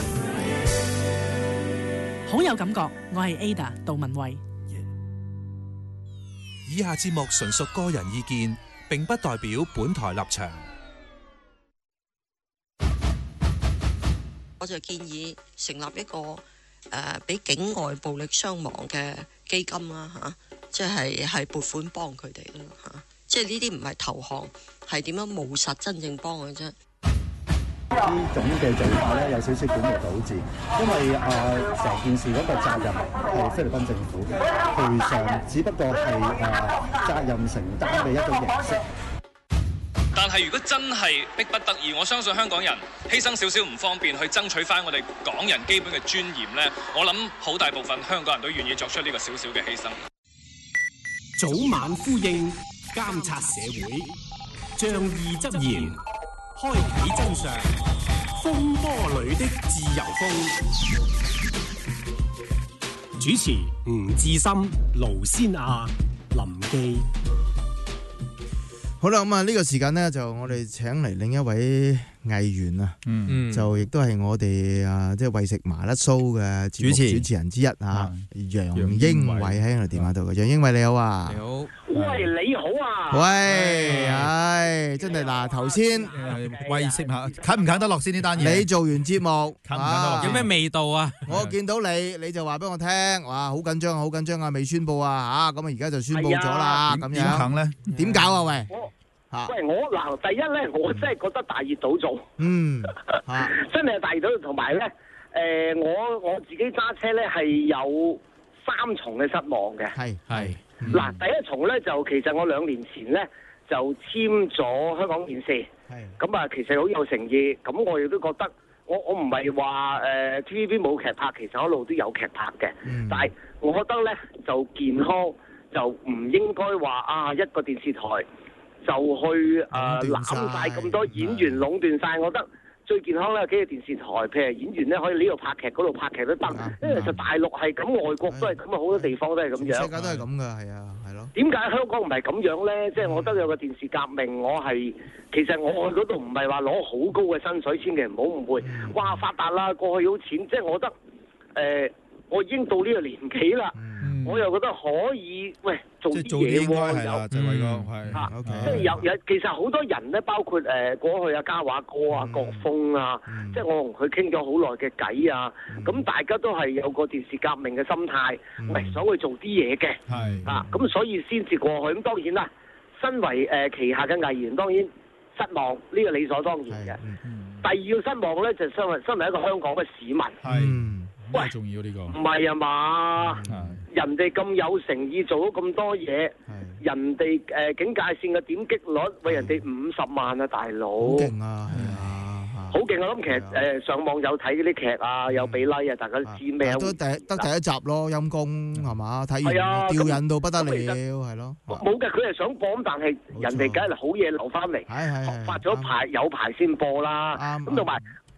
好有感覺，我係 Ada 杜文慧。 以下節目純屬個人意見，並不代表本台立場。 我就建議成立一個誒俾、呃、境外暴力傷亡嘅基金啦嚇、啊，即係係撥款幫佢哋啦嚇，即係呢啲唔係投降，係點樣務實真正幫嘅啫。 呢種嘅做法咧有少少本末倒置，因為啊成件事嗰個責任係菲律賓政府嘅，賠償只不過係啊責任承擔嘅一個形式。 但係如果真係逼不得已，我相信香港人犧牲少少唔方便去爭取翻我哋港人基本嘅尊嚴咧，我諗好大部分香港人都願意作出呢個少少嘅犧牲。 早晚呼應，監察社會，仗義執言，開啟真相，風波裏的自由風。主持吳志森、盧先亞、林記。 好啦，咁啊呢個時間呢，就我哋請嚟另一位藝員啊，嗯、就亦都係我哋啊即係為食麻甩酥嘅主持主持人之一啊，楊英偉喺我哋電話度嘅。楊英偉你好啊，你好， 喂你好啊， 喂，唉真係嗱頭先為食麻近唔近得落先呢單嘢？ 你做完節目近唔近得落？ 有咩味道啊？ 我見到你你就話俾我聽，哇好緊張啊，好緊張啊，未宣佈啊嚇，咁啊而家就宣佈咗啦，咁樣點啃咧？點搞啊喂？ 喂，我嗱第一咧，我真係覺得大熱倒灶， 嗯， 真係大熱倒灶，同埋咧，誒，我我自己揸車咧係有三重嘅失望嘅， 係係， 嗱第一重咧就其實我兩年前咧就簽咗香港電視，係，咁啊其實好有誠意，咁我亦都覺得我我唔係話誒 T V B 冇劇拍，其實一路都有劇拍嘅，嗯、但係我覺得咧就健康就唔應該話啊一個電視台。就去誒攬晒咁多演員，壟斷晒。我覺得最健康咧有幾個電視台，譬如演員咧可以呢度拍劇，嗰度拍劇都得。因為其實大陸係咁，外國都係咁啊，好多地方都係咁樣。 世界都係咁噶，係啊，係咯。 點解香港唔係咁樣咧？即係我覺得有個電視革命，我係其實我去嗰度唔係話攞好高嘅薪水，千祈唔好誤會。哇！發達啦，過去有錢，即係我覺得誒，我已經到呢個年紀啦。我又覺得可以，喂，做啲嘢喎，有， 就為個係嚇，即係有有，其實好多人咧，包括誒過去阿嘉華哥啊、國峰啊，即係我同佢傾咗好耐嘅偈啊，咁大家都係有個電視革命嘅心態，喂，想去做啲嘢嘅，係啊，咁所以先至過去。咁當然啦，身為誒旗下嘅藝員，當然失望，呢個理所當然嘅。第二個失望咧，就身為身為一個香港嘅市民。係。喂，重要呢個唔係啊嘛，人哋咁有誠意做咗咁多嘢，人哋誒警戒線嘅點擊率為人哋五十萬啊，大佬，好勁啊，係啊，好勁啊！咁其實誒上網有睇嗰啲劇啊，有俾 like 啊，大家都知咩？ 都第得第一集咯，陰公係嘛？睇完吊癮到不得了，係咯。 冇嘅，佢係想播，咁但係人哋梗係好嘢留翻嚟，發咗牌有排先播啦。咁同埋。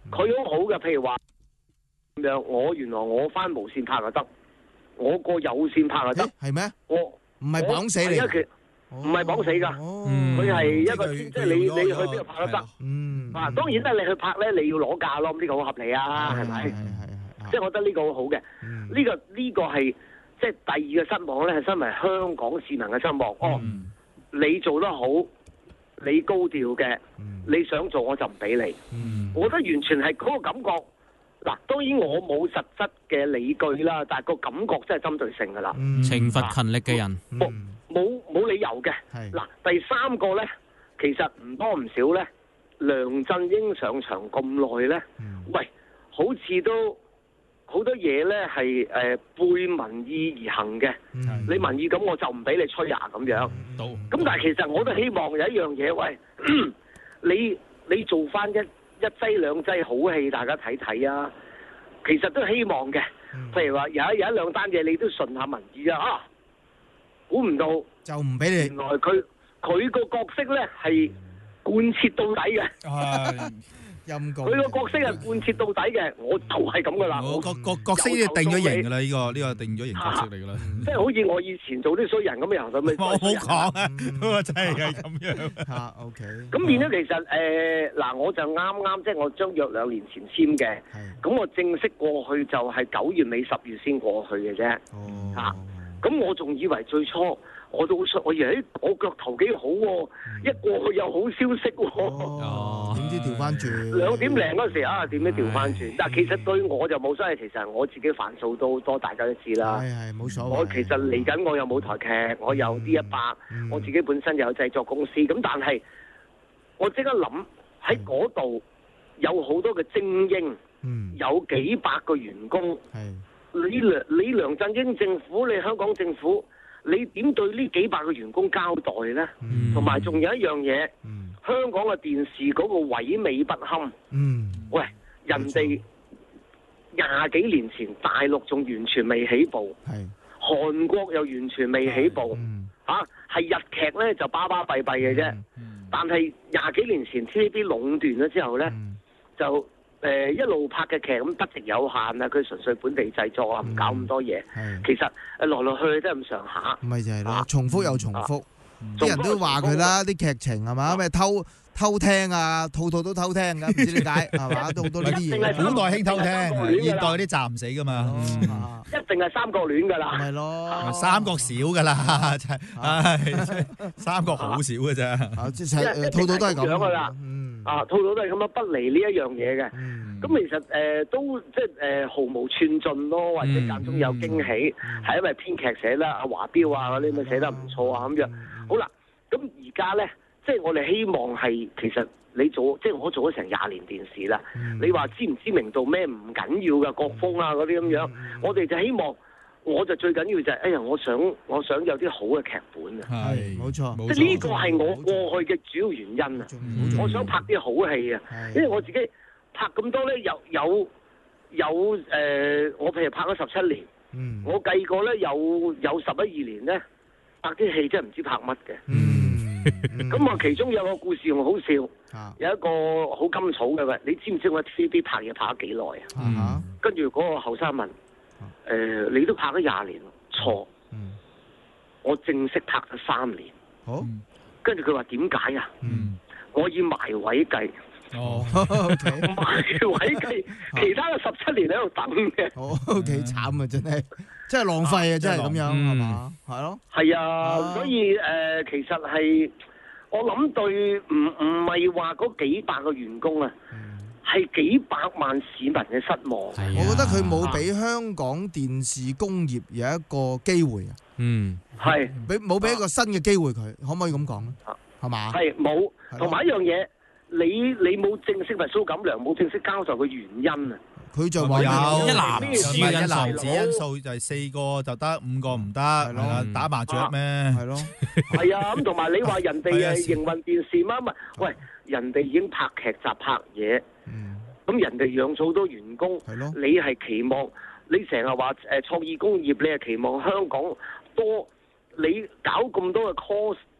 佢好好嘅，譬如話咁樣，我原來我翻無線拍就得，我過有線拍就得， 係咩？ 我唔係綁死你， 唔係綁死㗎，佢係一個即係你你去邊度拍都得。 嗯， 啊，當然啦，你去拍咧，你要攞價咯，咁呢個好合理啊，係咪？即係我覺得呢個好好嘅，呢個呢個係即係第二個失望咧，係身為香港市民嘅失望。哦，你做得好，你高調嘅，你想做我就唔俾你。我覺得完全係嗰個感覺。嗱，當然我冇實質嘅理據啦，但係個感覺真係針對性㗎啦。 懲罰勤力嘅人， 冇冇冇理由嘅。嗱，第三個咧，其實唔多唔少咧，梁振英上場咁耐咧，喂，好似都好多嘢咧係誒背民意而行嘅。你民意咁我就唔俾你吹啊咁樣。咁但係其實我都希望有一樣嘢，喂，你你做翻一一劑兩劑好戲，大家睇睇啊！其實都希望嘅，譬如話有一有一兩單嘢，你都順下民意啊！啊，估唔到就唔俾你。 原來佢佢個角色咧係貫徹到底嘅。 陰公。 佢個角色係貫徹到底嘅，我就係咁噶啦。 我個個角色已經定咗型噶啦，呢個呢個定咗型角色嚟噶啦。 即係好似我以前做啲衰人咁樣，咁咪我冇講啊，我真係係咁樣。 嚇，OK。 咁變咗其實誒嗱，我就啱啱即係我將約兩年前簽嘅，咁我正式過去就係九月尾十月先過去嘅啫。哦。嚇，咁我仲以為最初。我都我以為我腳頭幾好喎，一過去有好消息喎。 哦，點知調翻轉？ 兩點零嗰時啊，點樣調翻轉？但係其實對我就冇所謂，其實我自己範數都多，大家都知啦。 係係冇所謂。 我其實嚟緊我有舞台劇，我有 D 一百，我自己本身有製作公司。咁但係我即刻諗喺嗰度有好多嘅精英，有幾百個員工。係你梁你梁振英政府，你香港政府。你點對呢幾百個員工交代呢？同埋仲有一樣嘢，嗯、香港嘅電視嗰個萎靡不堪。嗯，喂，人哋廿幾年前大陸仲完全未起步，韓國又完全未起步，嚇係、啊、日劇呢就巴巴閉閉嘅啫。嗯、但係廿幾年前 T V B 壟斷咗之後呢，嗯、就。誒、呃、一路拍嘅劇咁不值有限啊！佢純粹本地製作啊，唔搞咁多嘢。嗯、其實誒來來去去都係咁上下。 咪就係咯，重複又重複。啲、啊、人都話佢啦，啲劇情係嘛咩偷偷聽啊，套套都偷聽㗎，唔知點解係嘛？都好多呢啲嘢。 古代興偷聽，現代啲詐唔死㗎嘛。 嗯、一定係三角戀㗎啦。 係咯， 三角少㗎啦，真係，唉，三角好少㗎啫。 啊，即係套套都係咁樣㗎啦。啊，套套都係咁樣，不離呢一樣嘢嘅。咁、嗯、其實誒、呃、都即係誒、呃、毫無寸進咯，或者間中有驚喜，係、嗯、因為編劇寫得阿華標啊嗰啲咁寫得唔錯啊咁樣。嗯、好啦，咁而家咧，即係我哋希望係其實你做，即係我做咗成廿年電視啦。嗯、你話知唔知名度咩唔緊要㗎，國風啊嗰啲咁樣，嗯、我哋就希望。我就最緊要就係、是，哎呀，我想我想有啲好嘅劇本啊！ 係，冇錯， 即係呢個係我過去嘅主要原因啊！我想拍啲好戲啊，因為我自己拍咁多咧，有有有誒、呃，我譬如拍咗十七年，嗯、我計過咧有有十一二年咧，拍啲戲真係唔知拍乜嘅。咁啊、嗯，嗯、其中有個故事仲好笑，啊、有一個好甘草嘅喂，你知唔知我 T V B 拍嘢拍咗幾耐啊？嗯、跟住嗰個後生問。誒、呃，你都拍咗廿年，錯。嗯、我正式拍咗三年。好。跟住佢話點解啊？嗯、我以埋位計。哦。埋位計，其他嘅十七年喺度等嘅。 哦，幾慘啊！真係，真係浪費啊！真係咁樣，係嘛？係咯。 係啊，所以誒、呃，其實係我諗對，唔唔係話嗰幾百個員工啊。嗯係幾百萬市民嘅失望。 啊、我覺得佢冇俾香港電視工業有一個機會啊。嗯， 係俾冇俾一個新嘅機會佢，可唔可以咁講咧？係嘛？ 係冇，同埋一樣嘢，你你冇正式為蘇錦良冇正式交代個原因啊。 佢就話有一籃子一籃子因素，就係四個就得，五個唔得，係啦，打麻雀咩？係咯， 係啊，咁同埋你話人哋誒營運電視乜乜，喂，人哋已經拍劇集拍嘢，咁人哋養咗好多員工，你係期望你成日話誒創意工業，你係期望香港多，你搞咁多嘅 course，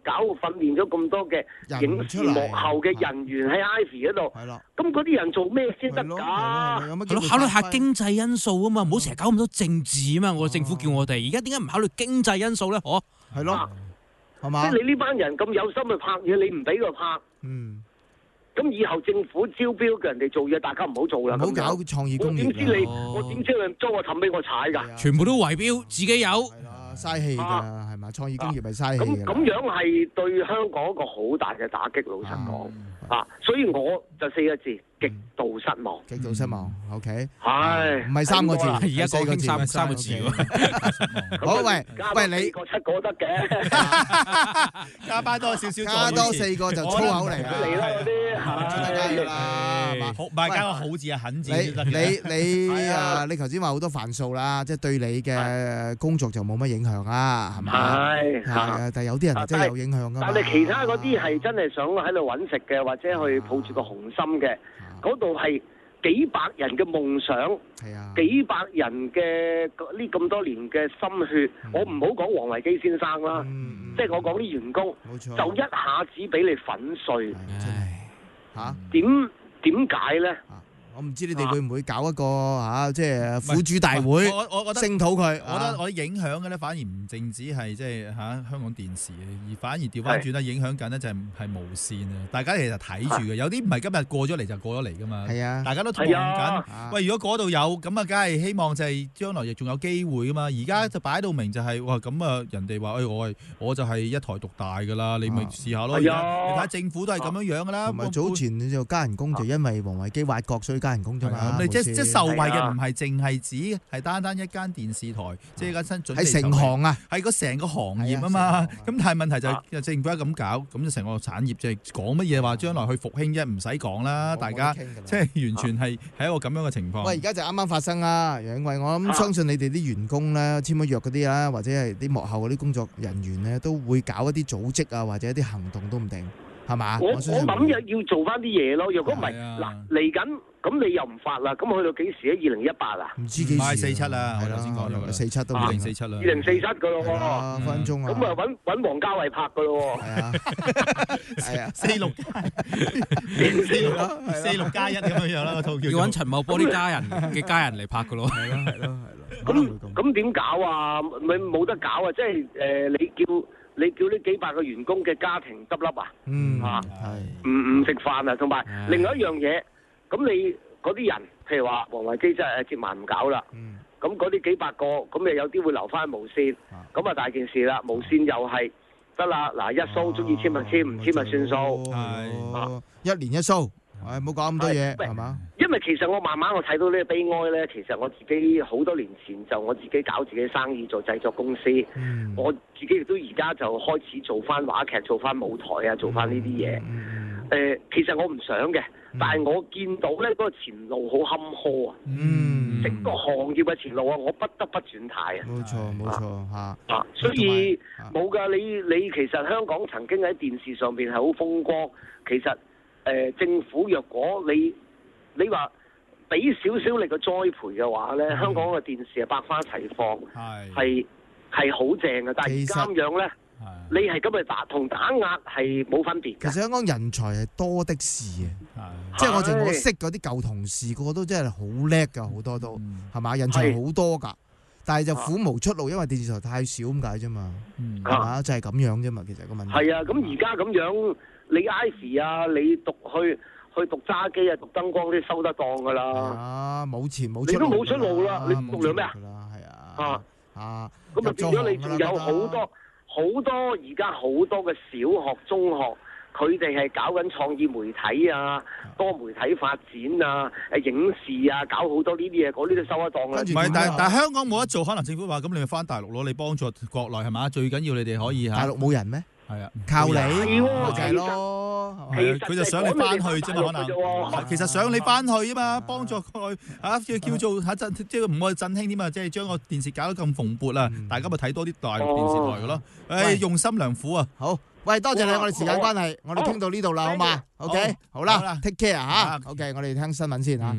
搞訓練咗咁多嘅影視幕後嘅人員喺 Ivy 嗰度，咁嗰啲人做咩先得㗎？ 係咯，考慮下經濟因素啊嘛，唔好成日搞咁多政治啊嘛。我政府叫我哋而家點解唔考慮經濟因素咧？哦， 係咯，係嘛？ 即係你呢班人咁有心去拍嘢，你唔俾佢拍， 嗯。 咁以後政府招標嘅人哋做嘢，大家唔好做啦。 唔好搞創意工業。 我點知你？我點知你租個氹俾我踩㗎？ 全部都圍標，自己有。 嘥氣㗎，係嘛？創意工業係嘥氣㗎。 咁咁樣係對香港一個好大嘅打擊，老實講啊，所以我就四個字：極度失望。 極度失望 ，OK。 係唔係三個字， 而家四個字， 三三個字喎。 好，喂喂，你個七個得嘅， 加班多少少， 加多四個就粗口嚟啦。 嚟啦嗰啲， 出得街㗎啦。 好，唔係加個好字啊，狠字先得嘅。 你你啊，你頭先話好多範數啦，即係對你嘅工作就冇乜影響啦，係咪？ 係係啊，但係有啲人真係有影響㗎嘛。 但係其他嗰啲係真係想喺度揾食嘅，或者去抱住個雄心嘅，嗰度係幾百人嘅夢想， 係啊， 幾百人嘅呢咁多年嘅心血。我唔好講黃維基先生啦，即係我講啲員工，就一下子俾你粉碎。 嚇點點解咧？ 我唔知你哋會唔會搞一個嚇，即係苦主大會， 我我覺得聲討佢。 我覺得我影響嘅咧，反而唔淨止係即係嚇香港電視嘅，而反而調翻轉咧，影響緊咧就係係無線啊！大家其實睇住嘅，有啲唔係今日過咗嚟就過咗嚟噶嘛。係啊， 大家都討論緊。喂，如果嗰度有咁啊，梗係希望就係將來亦仲有機會噶嘛。而家就擺到明就係哇咁啊，人哋話誒我係我就係一台獨大㗎啦，你咪試下咯。而家你睇下政府都係咁樣樣㗎啦。 同埋早前你就加人工就因為黃維基挖角所以加人工啫嘛。 你即即受惠嘅唔係淨係指係單單一間電視台，即係一間新準備係成行啊， 係個成個行業啊嘛。咁但係問題就係政府一咁搞，咁就成個產業就係講乜嘢話將來去復興啫，唔使講啦。大家即係完全係係一個咁樣嘅情況。 喂，而家就啱啱發生啦，楊永偉，我諗相信你哋啲員工咧簽咗約嗰啲啦，或者係啲幕後嗰啲工作人員咧，都會搞一啲組織啊，或者一啲行動都唔定，係嘛？ 我我諗又要做翻啲嘢咯。若果唔係嗱嚟緊。咁你又唔發啦？咁去到幾時咧？二零一八啊？ 唔知幾時？ 唔係四七啦，我頭先講咗四七都二零四七啦。 二零四七噶咯喎， 分分鐘啊！ 咁啊揾揾王家衞拍噶咯喎。 係啊，係啊， 四六四六四六加一咁樣樣啦，個套叫。 要揾陳茂波啲家人嘅家人嚟拍噶咯。 係咯係咯係咯。 咁咁點搞啊？咪冇得搞啊！即係誒，你叫你叫呢幾百個員工嘅家庭執笠啊？ 嗯， 啊， 係。 唔唔食飯啊，同埋另外一樣嘢。咁你嗰啲人，譬如話黃維基真係接埋唔搞啦，咁嗰啲幾百個，咁誒有啲會留翻無線，咁啊大件事啦，無線又係得啦，嗱一 show 中意簽咪簽，唔簽咪算數， 係一年一 show，誒唔好講咁多嘢係嘛？ 因為其實我慢慢我睇到呢個悲哀咧，其實我自己好多年前就我自己搞自己生意做製作公司，我自己亦都而家就開始做翻話劇，做翻舞台啊，做翻呢啲嘢。誒，其實我唔想嘅，但係我見到咧嗰個前路好坎坷啊！嗯，整個行業嘅前路啊，我不得不轉態啊！ 冇錯，冇錯嚇啊！所以冇㗎，你你其實香港曾經喺電視上邊係好風光，其實誒政府若果你你話俾少少力嘅栽培嘅話咧，香港嘅電視係百花齊放，係係好正嘅，但係咁樣咧。你係咁去打同打壓係冇分別嘅。 其實香港人才係多的是嘅，即係我淨我識嗰啲舊同事，個個都真係好叻㗎，好多都係嘛，人才好多㗎，但係就苦無出路，因為電視台太少咁解啫嘛，係嘛，就係咁樣啫嘛，其實個問題。 係啊，咁而家咁樣，你 Ivy 啊，你讀去去讀揸機啊，讀燈光啲收得檔㗎啦。 啊，冇錢冇出路。 你都冇出路啦，你讀咗咩啊？ 係啊。 啊啊， 咁啊變咗你仲有好多。好多而家好多嘅小學、中學，佢哋係搞緊創意媒體啊、多媒體發展啊、誒影視啊，搞好多呢啲嘢，嗰啲都收得檔啦。 唔係，但係但係香港冇得做，可能政府話咁，你咪翻大陸攞你幫助國內係嘛？最緊要你哋可以嚇。 大陸冇人咩？ 係啊， 靠你係喎， 就係咯。 係佢就想你翻去啫嘛，可能。其實想你翻去啊嘛，幫助國內啊，叫叫做嚇振，即係唔可以振興添嘛，即係將個電視搞得咁蓬勃啊，大家咪睇多啲大陸電視台嘅咯。誒，用心良苦啊！ 好，喂，多謝你，我哋時間關係，我哋傾到呢度啦，好嘛 ？OK，好啦 ，take care 嚇。OK，我哋聽新聞先嚇。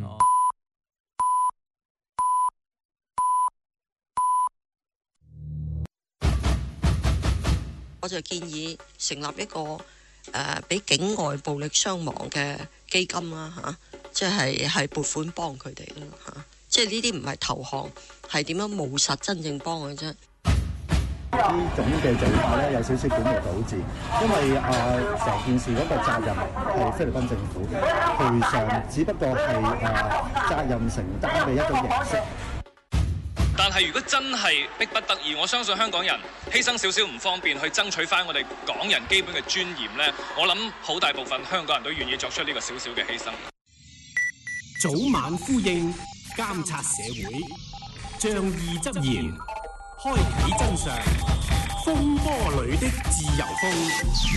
我就建議成立一個誒俾、呃、境外暴力傷亡嘅基金啦嚇、啊，即係係撥款幫佢哋啦嚇，即係呢啲唔係投降，係點樣務實真正幫佢啫。 呢種嘅做法咧有少少本末倒置，因為啊成、呃、件事嗰個責任係菲律賓政府嘅，賠償只不過係誒、呃、責任承擔嘅一種形式。 但係如果真係逼不得已，我相信香港人犧牲少少唔方便去爭取翻我哋港人基本嘅尊嚴呢，我諗好大部分香港人都願意作出呢個少少嘅犧牲。 早晚呼應，監察社會，仗義執言，開啓真相，風波裏的自由風。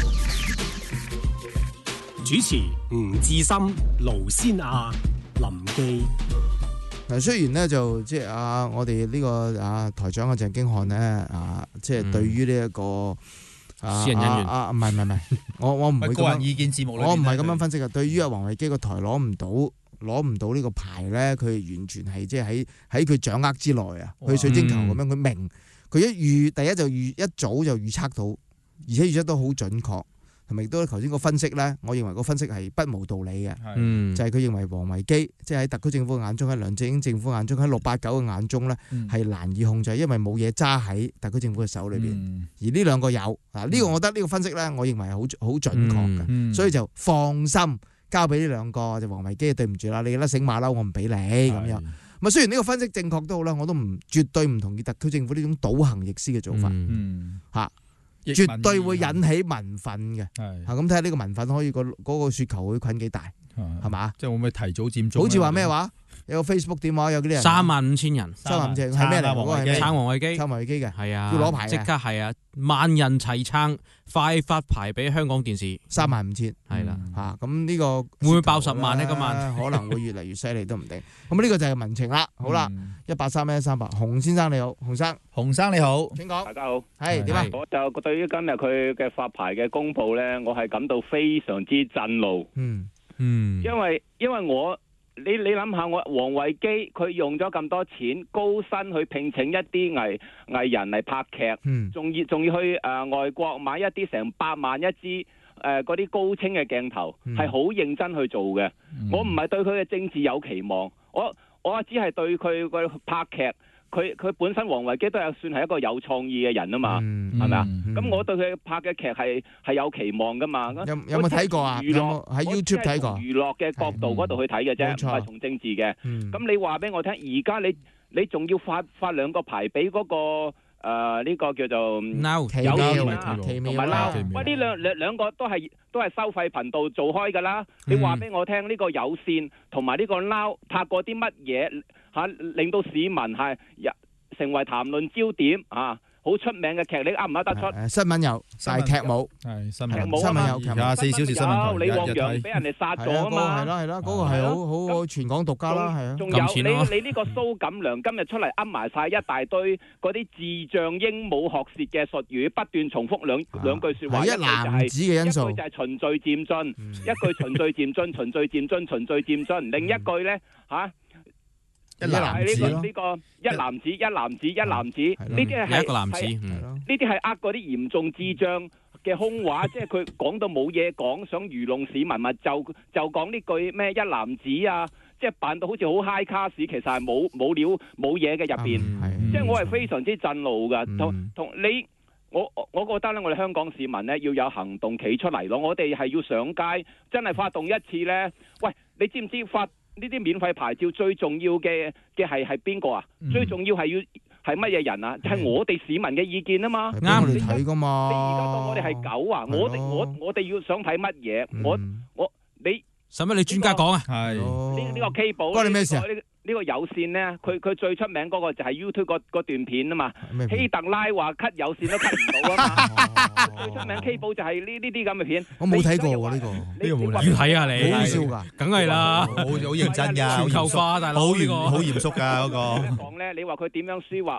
主持吳志森、盧仙亞、林記。 嗱，雖然咧就即係啊，我哋呢個啊台長嘅鄭經翰咧啊，即係對於呢一個啊私人恩怨啊，唔係唔係唔係，我我唔會個人意見節目， 我唔係咁樣分析嘅。對於阿王維基個台攞唔到攞唔到呢個牌咧，佢完全係即係喺喺佢掌握之內啊！佢水晶球咁樣，佢明佢一預第一就預一早就預測到，而且預測都好準確。同埋亦都頭先個分析咧，我認為個分析係不無道理嘅， 嗯、 就係佢認為王維基即係喺特區政府眼中，喺梁振英政府眼中，喺六八九嘅眼中咧係、嗯、難以控制，因為冇嘢揸喺特區政府嘅手裏邊。嗯、而呢兩個有嗱，呢、呢個我覺得呢個分析咧，我認為係好好準確嘅，嗯嗯、所以就放心交俾呢兩個就王維基，對唔住啦，你甩繩馬騮我唔俾你咁樣。咁雖然呢個分析正確都好啦，我都唔絕對唔同意特區政府呢種倒行逆施嘅做法嚇。嗯嗯絕對會引起民憤嘅，係咁睇下呢個民憤可以個嗰個雪球會捆幾大，係嘛？ 即係會唔會提早佔中？ 好似話咩話？有個 Facebook 電話有幾多人？ 三萬五千人， 三萬五千係咩嚟？嗰個係咩？ 撐王維基，撐王維基嘅， 係啊， 要攞牌， 即刻係啊！萬人齊撐，快發牌俾香港電視， 三萬五千，係啦嚇。咁呢個會唔會爆十萬呢？今晚可能會越嚟越犀利都唔定。咁呢個就係民情啦。好啦，一八三一三八，洪先生你好，洪生， 洪生你好， 請講。 大家好， 係點啊？ 我就對於今日佢嘅發牌嘅公佈咧，我係感到非常之震怒。 嗯嗯，因為因為我。你你諗下，我王維基佢用咗咁多錢高薪去聘請一啲藝藝人嚟拍劇，仲、嗯、要仲要去誒、呃、外國買一啲成百萬一支誒嗰啲高清嘅鏡頭，係好、嗯、認真去做嘅。嗯、我唔係對佢嘅政治有期望，我我只係對佢個拍劇。佢佢本身王維基都係算係一個有創意嘅人啊嘛，係咪啊？咁我對佢拍嘅劇係係有期望噶嘛。 有有冇睇過啊？有冇喺 YouTube 睇過？ 娛樂嘅角度嗰度去睇嘅啫，唔係從政治嘅。咁、嗯、你話俾我聽，而家你你仲要發發兩個牌俾嗰、嗰個誒呢、呃呢個叫做 Now 有線啦，同埋 Now，喂呢兩兩兩個都係都係收費頻道做開㗎啦。嗯、你話俾我聽，呢、呢個有線同埋呢個 Now 拍過啲乜嘢？嚇、啊！令到市民係成為談論焦點啊！好出名嘅劇，你啱唔啱得出？ 新聞有，但係劇冇。係新聞，新聞有， 廿四小時新聞台。 李旺陽俾人哋殺咗啊嘛！ 係啦係啦，嗰個係好好好全港獨家啦，係啊。 仲有你你呢個蘇錦良今日出嚟噏埋晒一大堆嗰啲智障鸚鵡學舌嘅術語，不斷重複兩兩句説話。 係一籃子嘅因素。 一句就係循序漸進，一句循序漸進，循序漸進，循序漸進。另一句咧嚇。 一男子咯， 呢個一男子一男子一男子，呢啲係一個男子， 呢啲係呃嗰啲嚴重智障嘅空話，即係佢講到冇嘢講，想愚弄市民，咪就就講呢句咩一男子啊，即係扮到好似好 high 卡士，其實係冇冇料冇嘢嘅入邊，即係我係非常之震怒噶，同同你我我覺得咧，我哋香港市民咧要有行動企出嚟咯，我哋係要上街，真係發動一次咧，喂，你知唔知發？呢啲免費牌照最重要嘅嘅係係邊個啊？嗯、最重要係要係乜嘢人啊？就係、是、我哋市民嘅意見啊嘛。 啱你睇噶嘛？ 你而家當我哋係狗啊？我哋我我哋要想睇乜嘢？我我你使乜你專家講啊？ 係呢呢個 K 寶關你咩事啊？ 呢個有線咧，佢佢最出名嗰個就係 YouTube 嗰段片啊嘛。希特拉話 cut 有線都 cut 唔到啊嘛。最出名 K 寶就係呢呢啲咁嘅片。 我冇睇過喎呢個，呢個冇睇。 要睇啊你， 好笑㗎， 梗係啦， 好好認真㗎， 全球化大佬， 好嚴好嚴肅㗎嗰個。 講咧，你話佢點樣輸話哦？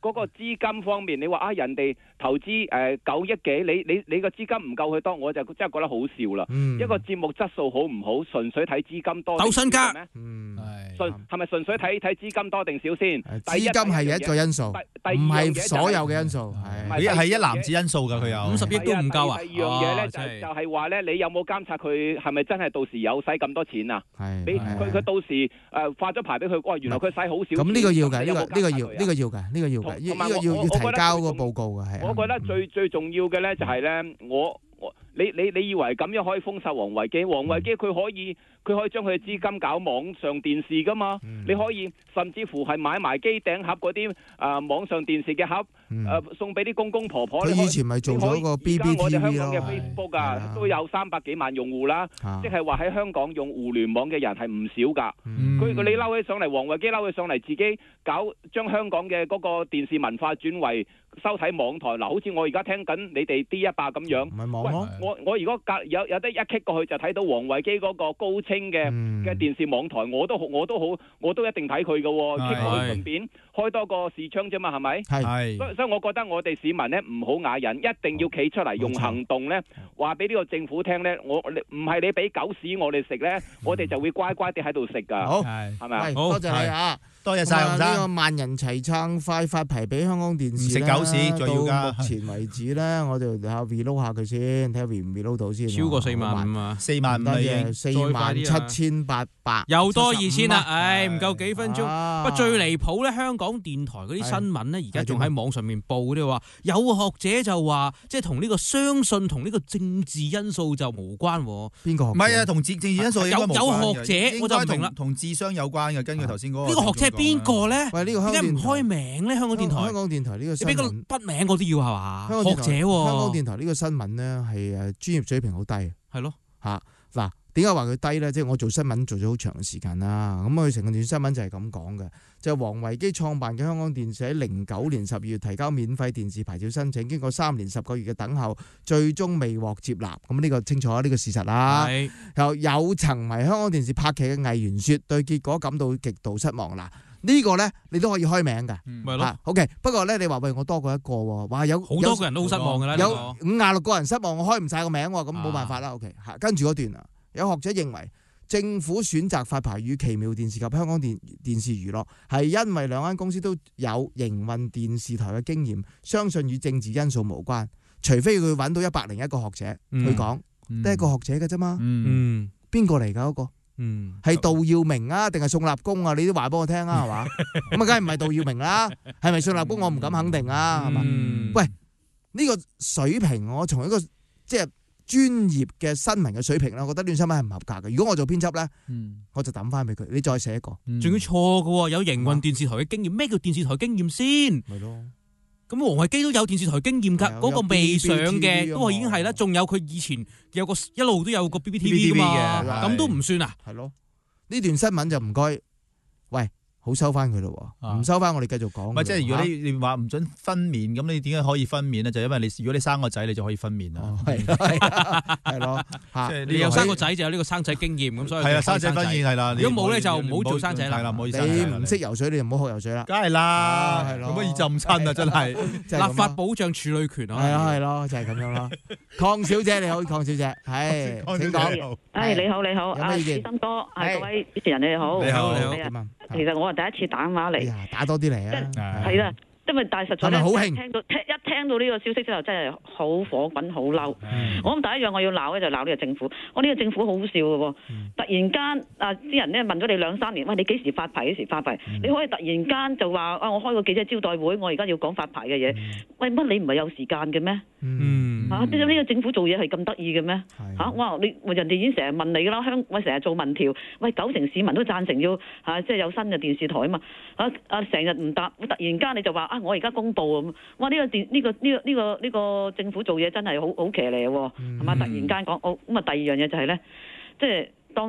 嗰個資金方面，你話啊人哋投資誒九億幾，你你你個資金唔夠佢多，我就真係覺得好笑啦。 嗯、 一個節目質素好唔好，純粹睇資金多。 鬥身家咩？嗯，純係咪純粹睇睇資金多定少先？ 資金係一個因素，唔係所有嘅因素。 係係一籃子因素㗎，佢有五十億都唔夠啊！ 第二樣嘢咧就就係話咧，你有冇監察佢係咪真係到時有使咁多錢啊？你佢佢到時誒發咗牌俾佢，哇！原來佢使好少。 咁呢個要㗎，呢個呢個要呢個要㗎，呢個要㗎，呢個要要提交個報告㗎，係。 我覺得最最重要嘅咧就係咧，我我你你你以為咁樣可以封殺王維基？王維基佢可以佢可以將佢嘅資金搞網上電視噶嘛？你可以甚至乎係買埋機頂盒嗰啲誒網上電視嘅盒誒送俾啲公公婆婆。 佢以前咪做咗個 B B T V 咯。 而家我哋香港嘅 Facebook 啊都有三百幾萬用戶啦，即係話喺香港用互聯網嘅人係唔少㗎。佢你嬲起上嚟，王維基嬲起上嚟，自己搞將香港嘅嗰個電視文化轉為收睇網台嗱，好似我而家聽緊你哋 D 一百咁樣。唔係網咯。我我如果隔有有得一 click 過去就睇到王維基嗰個高清嘅嘅電視網台，我都我都好我都一定睇佢㗎喎。click 過去順便開多個視窗啫嘛，係咪？係。所以所以我覺得我哋市民咧唔好啞忍，一定要企出嚟用行動咧，話俾呢個政府聽咧，我唔係你俾狗屎我哋食咧，我哋就會乖乖地喺度食㗎。好，係咪啊？ 多謝你啊！ 多謝晒洪生。 呢個萬人齊撐快發牌俾香港電視食狗屎最要㗎。 到目前為止咧，我就睇下 reload 下佢先，睇下 re 唔 reload 到先。 超過四萬五啊！ 四萬五啦已經， 四萬七千八百， 又多二千啦！唉，唔夠幾分鐘。不過最離譜咧，香港電台嗰啲新聞咧，而家仲喺網上面報嗰啲話，有學者就話，即係同呢個相信同呢個政治因素就無關。 邊個？ 唔係啊，同政政治因素應該無關嘅。 有有學者我就唔明啦， 同智商有關嘅。根據頭先嗰個呢個學者係邊個咧？ 喂，呢個點解唔開名咧？香港電台， 香港電台呢個你俾個筆名我都要係嘛？學者喎， 香港電台呢個新聞咧係誒專業水平好低， 係咯嚇嗱。點解話佢低咧？即係我做新聞做咗好長嘅時間啦。咁佢成個段新聞就係咁講嘅，就係王維基創辦嘅香港電視喺零九年十二月提交免費電視牌照申請，經過三年十個月嘅等候，最終未獲接納。咁呢個清楚呢個事實啦。又有曾為香港電視拍劇嘅藝員說，對結果感到極度失望。嗱，呢個咧你都可以開名㗎。 咪咯。 OK，不過咧你話喂我多過一個喎，哇有好多個人都好失望㗎啦。 有五廿六個人失望，我開唔晒個名喎，咁冇辦法啦。OK，跟住嗰段啊。有學者認為，政府選擇發牌與奇妙電視及香港電電視娛樂，係因為兩間公司都有營運電視台嘅經驗，相信與政治因素無關。除非佢揾到一百零一個學者去講，得一個學者嘅啫嘛。嗯，邊個嚟㗎嗰個？嗯，係杜耀明啊，定係宋立功啊？你都話俾我聽啊，係嘛？咁啊，梗係唔係杜耀明啦？係咪宋立功？我唔敢肯定啊，係嘛？喂，呢個水平我從一個即係專業嘅新聞嘅水平咧，我覺得呢段新聞係唔合格嘅。如果我做編輯咧，嗯、我就抌翻俾佢，你再寫一個，仲、 嗯、要錯嘅喎，有營運電視台嘅經驗。咩叫電視台經驗先？係咯。咁王維基都有電視台經驗㗎，嗰個未上嘅都已經係啦。仲有佢以前有個一路都有個 B B T V 㗎嘛，咁都唔算啊。 係咯，呢段新聞就唔該，喂。好收翻佢咯喎，唔收翻我哋繼續講。 唔係即係如果你你話唔準分娩，咁你點解可以分娩咧？就因為你如果你生個仔，你就可以分娩啦。係係咯， 即係你有生個仔就有呢個生仔經驗咁，所以係啊，生仔分娩係啦。 如果冇咧就唔好做生仔啦。係啦，唔好意思。 你唔識游水，你就唔好學游水啦。 梗係啦，係咯，咁乜易浸親啊？真係立法保障處女權啊！ 係啊，係咯，就係咁樣咯。鄺小姐你好，鄺小姐係請講。 誒你好你好，阿志森哥，係各位主持人你哋好。 你好你好。 其實我係第一次打電話嚟， 打多啲嚟啊！ 係啦，因為但係實在咧， 好興聽到聽一聽到呢個消息之後，真係好火滾，好嬲。嗯、我諗第一樣我要鬧咧，就鬧呢個政府。我呢個政府好笑嘅喎，嗯、突然間啊啲人咧問咗你兩三年，喂你幾時發牌？幾時發牌？嗯、你可以突然間就話啊，我開個記者招待會，我而家要講發牌嘅嘢。嗯、喂乜你唔係有時間嘅咩？嗯，嚇即係呢個政府做嘢係咁得意嘅咩？嚇哇你人哋已經成日問你㗎啦，香喂成日做民調，喂九成市民都贊成要嚇即係有新嘅電視台啊嘛。啊啊成日唔答，突然間你就話啊我而家公佈咁，哇呢個電呢個呢個呢個呢個政府做嘢真係好好騎呢喎，係嘛？突然間講好咁啊，第二樣嘢就係咧，即係當然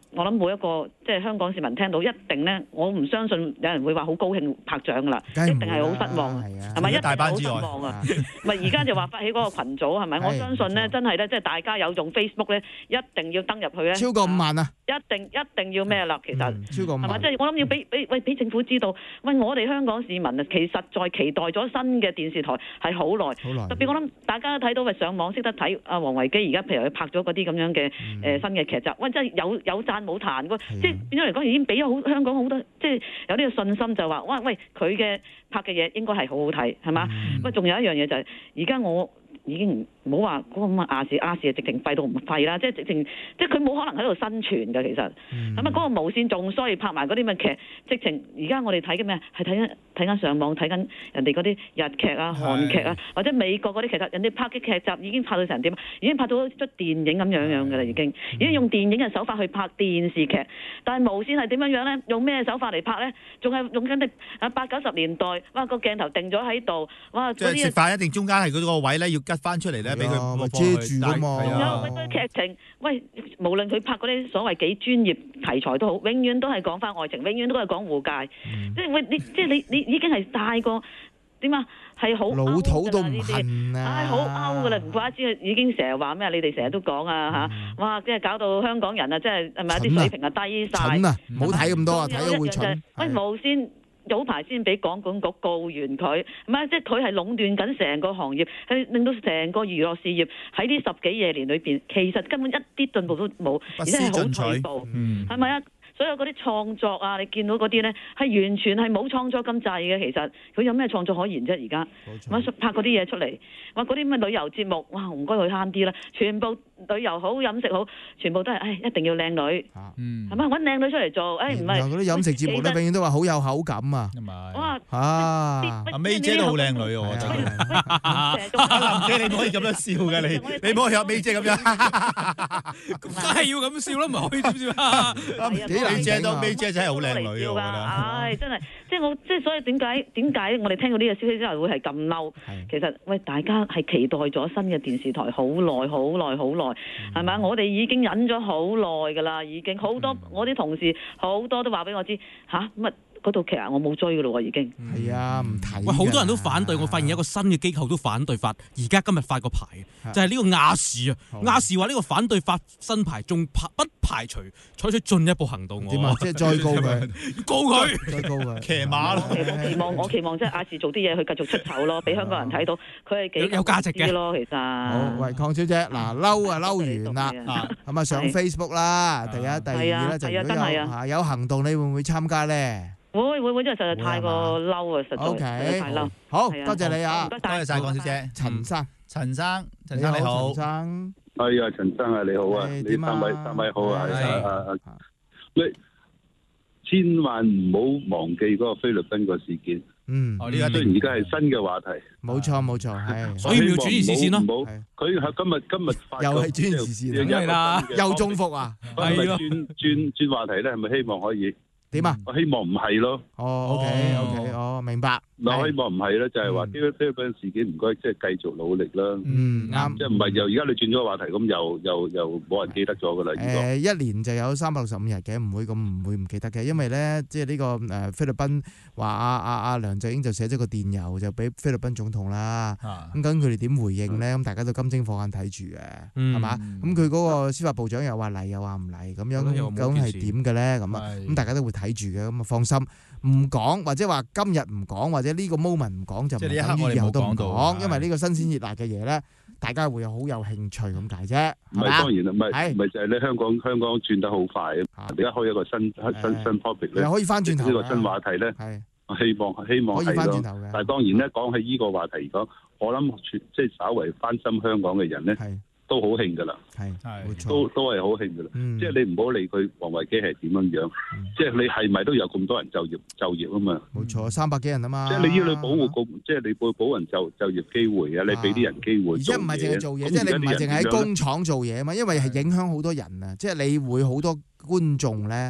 我諗每一個即係香港市民聽到一定咧，我唔相信有人會話好高興拍掌噶啦，一定係好失望，係咪？一定係好失望啊！咪而家就話發起嗰個群組係咪？我相信咧，真係咧，即係大家有用 Facebook 咧，一定要登入去咧， 超過五萬啊！ 一定一定要咩啦？其實超過五萬， 係咪？即係我諗要俾俾喂俾政府知道，喂我哋香港市民啊，其實在期待咗新嘅電視台係好耐，特別我諗大家都睇到，喂上網識得睇阿王維基而家譬如佢拍咗嗰啲咁樣嘅誒新嘅劇集，喂真係有有讚冇彈喎，即係變咗嚟講已經俾咗好香港好多，即係有呢個信心就話，哇喂佢嘅拍嘅嘢應該係好好睇，係嘛？喂仲有一樣嘢就係而家我。已經唔好話嗰個咁亞視亞視啊，直情廢到唔廢啦！即係直情，即係佢冇可能喺度生存㗎。其實咁啊，嗰、嗯、個無線仲衰，拍埋嗰啲咁嘅劇，直情而家我哋睇緊咩？係睇緊睇緊上網睇緊人哋嗰啲日劇啊、韓劇啊，或者美國嗰啲劇集，人哋拍嘅劇集已經拍到成點？已經拍到出電影咁樣樣㗎啦，已經已經用電影嘅手法去拍電視劇。但係無線係點樣樣咧？用咩手法嚟拍咧？仲係用緊啲啊八九十年代，哇個鏡頭定咗喺度，哇即係食飯一定中間係嗰個位咧要吉翻出嚟咧，俾佢遮住㗎嘛。 有嗰堆劇情，喂，無論佢拍嗰啲所謂幾專業題材都好，永遠都係講翻愛情，永遠都係講護戒。嗯、即係喂，你即係你你已經係太過點啊？係好老土到唔恨啊！ 唉，好 out 㗎啦，唔怪之已經成日話咩？你哋成日都講啊嚇！ 嗯、 哇，即係搞到香港人啊，即係係咪啲水平啊低晒？ 蠢啊！唔好睇咁多啊，睇咗會蠢。 喂，無線。早排先俾廣管局告完佢，唔係即係佢係壟斷緊成個行業，係令到成個娛樂事業喺呢十幾廿年裏邊，其實根本一啲進步都冇，而且係好退步，係咪啊？所有嗰啲創作啊，你見到嗰啲咧係完全係冇創作咁滯嘅，其實佢有咩創作可言啫？而家拍嗰啲嘢出嚟，話嗰啲咩旅遊節目，哇唔該佢慳啲啦，全部旅遊好飲食好，全部都係，唉一定要靚女，係咪揾靚女出嚟做？誒唔係嗰啲飲食節目咧，永遠都話好有口感啊！ 哇啊阿 May 姐都好靚女喎，我覺得。林姐你唔可以咁樣笑嘅，你你唔可以阿 May 姐咁樣， 梗係要咁笑啦，唔可以點笑啊？ May 姐都 May 姐真係好靚女啊！我覺得， 唉，真係，即係我即係所以點解點解我哋聽到呢個消息之後會係咁嬲？其實喂，大家係期待咗新嘅電視台好耐、好耐、好耐，係咪？我哋已經忍咗好耐㗎啦，已經好多我啲同事好多都話俾我知吓乜。嗰套劇啊，我冇追噶咯喎，已經。 係啊，唔睇。 喂，好多人都反對，我發現有一個新嘅機構都反對發，而家今日發個牌嘅，就係呢個亞視啊。亞視話呢個反對發新牌，仲排不排除採取進一步行動。 點啊？即係再告佢， 告佢， 再告佢， 騎馬咯。 我期望，我期望即係亞視做啲嘢，去繼續出醜咯，俾香港人睇到佢係幾有價值嘅咯。其實。 好，喂，鄺小姐，嗱，嬲啊嬲完啦，咁啊上 Facebook 啦，第一、第二咧就如果有嚇有行動，你會唔會參加咧？ 會會會，真係實在太過嬲啊！實在太嬲。 好多謝你啊！ 多謝晒鄺小姐。 陳生， 陳生，陳生你好。 陳生， 係啊，陳生啊，你好啊，你三位三位好啊，係啊啊！你千萬唔好忘記嗰個菲律賓個事件。 嗯， 雖然而家係新嘅話題。 冇錯冇錯，係。 所以要轉移視線咯。 唔好，佢係今日今日發又係轉移視線， 係啦，又中伏啊！ 係咯，轉轉轉話題咧，係咪希望可以？ 點啊？ 我希望唔係咯。 哦 ，OK OK，哦，明白。 我希望唔係咧，就係話呢個菲律賓事件唔該，即係繼續努力啦。 嗯，啱。 即係唔係又而家你轉咗個話題，咁又又又冇人記得咗噶啦。 誒，一年就有三百六十五日嘅，唔會咁唔會唔記得嘅，因為咧，即係呢個誒菲律賓話阿阿阿梁振英就寫咗個電郵就俾菲律賓總統啦。咁咁佢哋點回應咧？咁大家都金睛火眼睇住嘅，係嘛？咁佢嗰個司法部長又話嚟又話唔嚟，咁樣究竟係點嘅咧？咁啊，咁大家都會睇住嘅，咁啊放心，唔講或者話今日唔講或者呢個 moment 唔講就唔等於以後都唔講，因為呢個新鮮熱辣嘅嘢咧，大家會好有興趣咁解啫。 唔係當然啦，唔係唔係就係咧香港香港轉得好快啊！而家開一個新新新 topic 咧， 又可以翻轉頭呢個新話題咧，我希望希望係咯。但係當然咧，講起呢個話題嚟講，我諗即係稍為關心香港嘅人咧。都好興噶啦， 係係， 都都係好興噶啦。即係你唔好理佢王維基係點樣樣，即係你係咪都有咁多人就業就業啊嘛？ 冇錯，三百幾人啊嘛。 即係你要你保護個，即係你保保人就就業機會啊！你俾啲人機會。 而且唔係淨係做嘢，即係你唔係淨係喺工廠做嘢啊嘛，因為係影響好多人啊！即係你會好多觀眾咧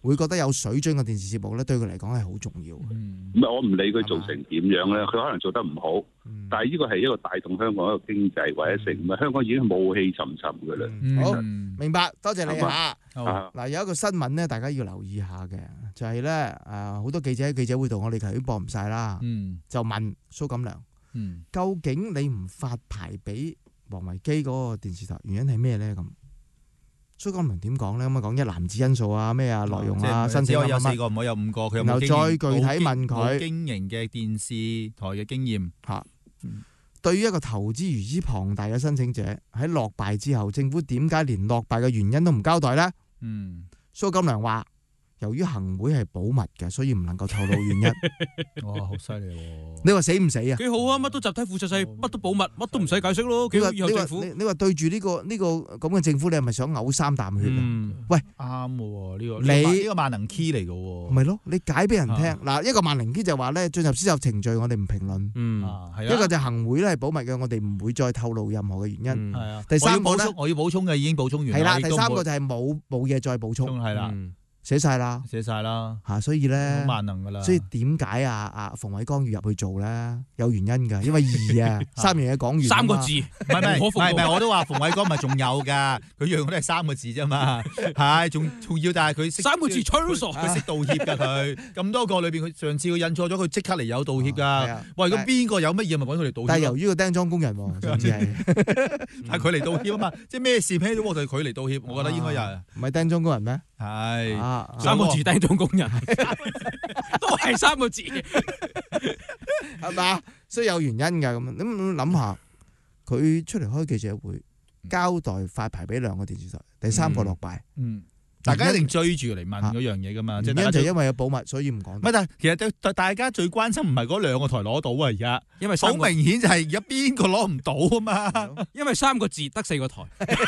會覺得有水準嘅電視節目咧，對佢嚟講係好重要。 唔係我唔理佢做成點樣咧，佢可能做得唔好，但係呢個係一個帶動香港一個經濟或者成，唔係香港已經霧氣沉沉㗎啦。 好，明白，多謝你嚇。 好嗱，有一個新聞咧，大家要留意下嘅，就係咧誒好多記者喺記者會度，我哋頭先播唔晒啦，就問蘇錦良，究竟你唔發牌俾王維基嗰個電視台，原因係咩咧？咁蘇錦良點講咧？咁啊講一籃子因素啊，咩啊內容啊，申請可以有四個，唔可以有五個。佢有冇經驗？ 然後再具體問佢經營嘅電視台嘅經驗嚇。對於一個投資如此龐大嘅申請者，喺落敗之後，政府點解連落敗嘅原因都唔交代咧？ 嗯， 蘇錦良話：由於行會係保密嘅，所以唔能夠透露原因。 哇，好犀利喎！ 你話死唔死啊？ 幾好啊！乜都集體負責晒，乜都保密，乜都唔使解釋咯。幾好以後政府。 你話你話對住呢個呢個咁嘅政府，你係咪想嘔三啖血啊？喂， 啱喎，呢個你呢個萬能 key 嚟嘅喎。 咪咯，你解俾人聽嗱，一個萬能 key 就話咧，進入司法程序，我哋唔評論。 嗯， 一個就行會咧係保密嘅，我哋唔會再透露任何嘅原因。 係啊。 第三個咧， 我要補充嘅已經補充完。 係啦，第三個就係冇冇嘢再補充。 係啦。 寫晒啦， 寫晒啦嚇，所以咧， 好萬能噶啦。 所以點解啊啊馮偉光要入去做咧？有原因㗎，因為二啊三樣嘢講完， 三個字， 唔係唔係唔係唔係，我都話馮偉光咪仲有㗎，佢樣都係三個字啫嘛，係仲仲要，但係佢識三個字吹傻， 佢識道歉㗎佢，咁多個裏邊，佢上次佢印錯咗，佢即刻嚟有道歉㗎。喂，咁邊個有乜嘢咪揾佢嚟道歉？ 但係由於個釘裝工人喎，上次係， 係佢嚟道歉啊嘛，即係咩事咩都就係佢嚟道歉，我覺得應該有。 唔係釘裝工人咩？ 係。 三個字釘裝工人，都係三個字， 係嘛？所以有原因㗎咁。咁諗下，佢出嚟開記者會，交代發牌俾兩個電視台，第三個落敗。 嗯，大家一定追住嚟問嗰樣嘢㗎嘛。 原因就因為有保密，所以唔講。 唔係，但係其實大家最關心唔係嗰兩個台攞到啊，而家， 因為好明顯就係而家邊個攞唔到啊嘛。 因為三個字得四個台。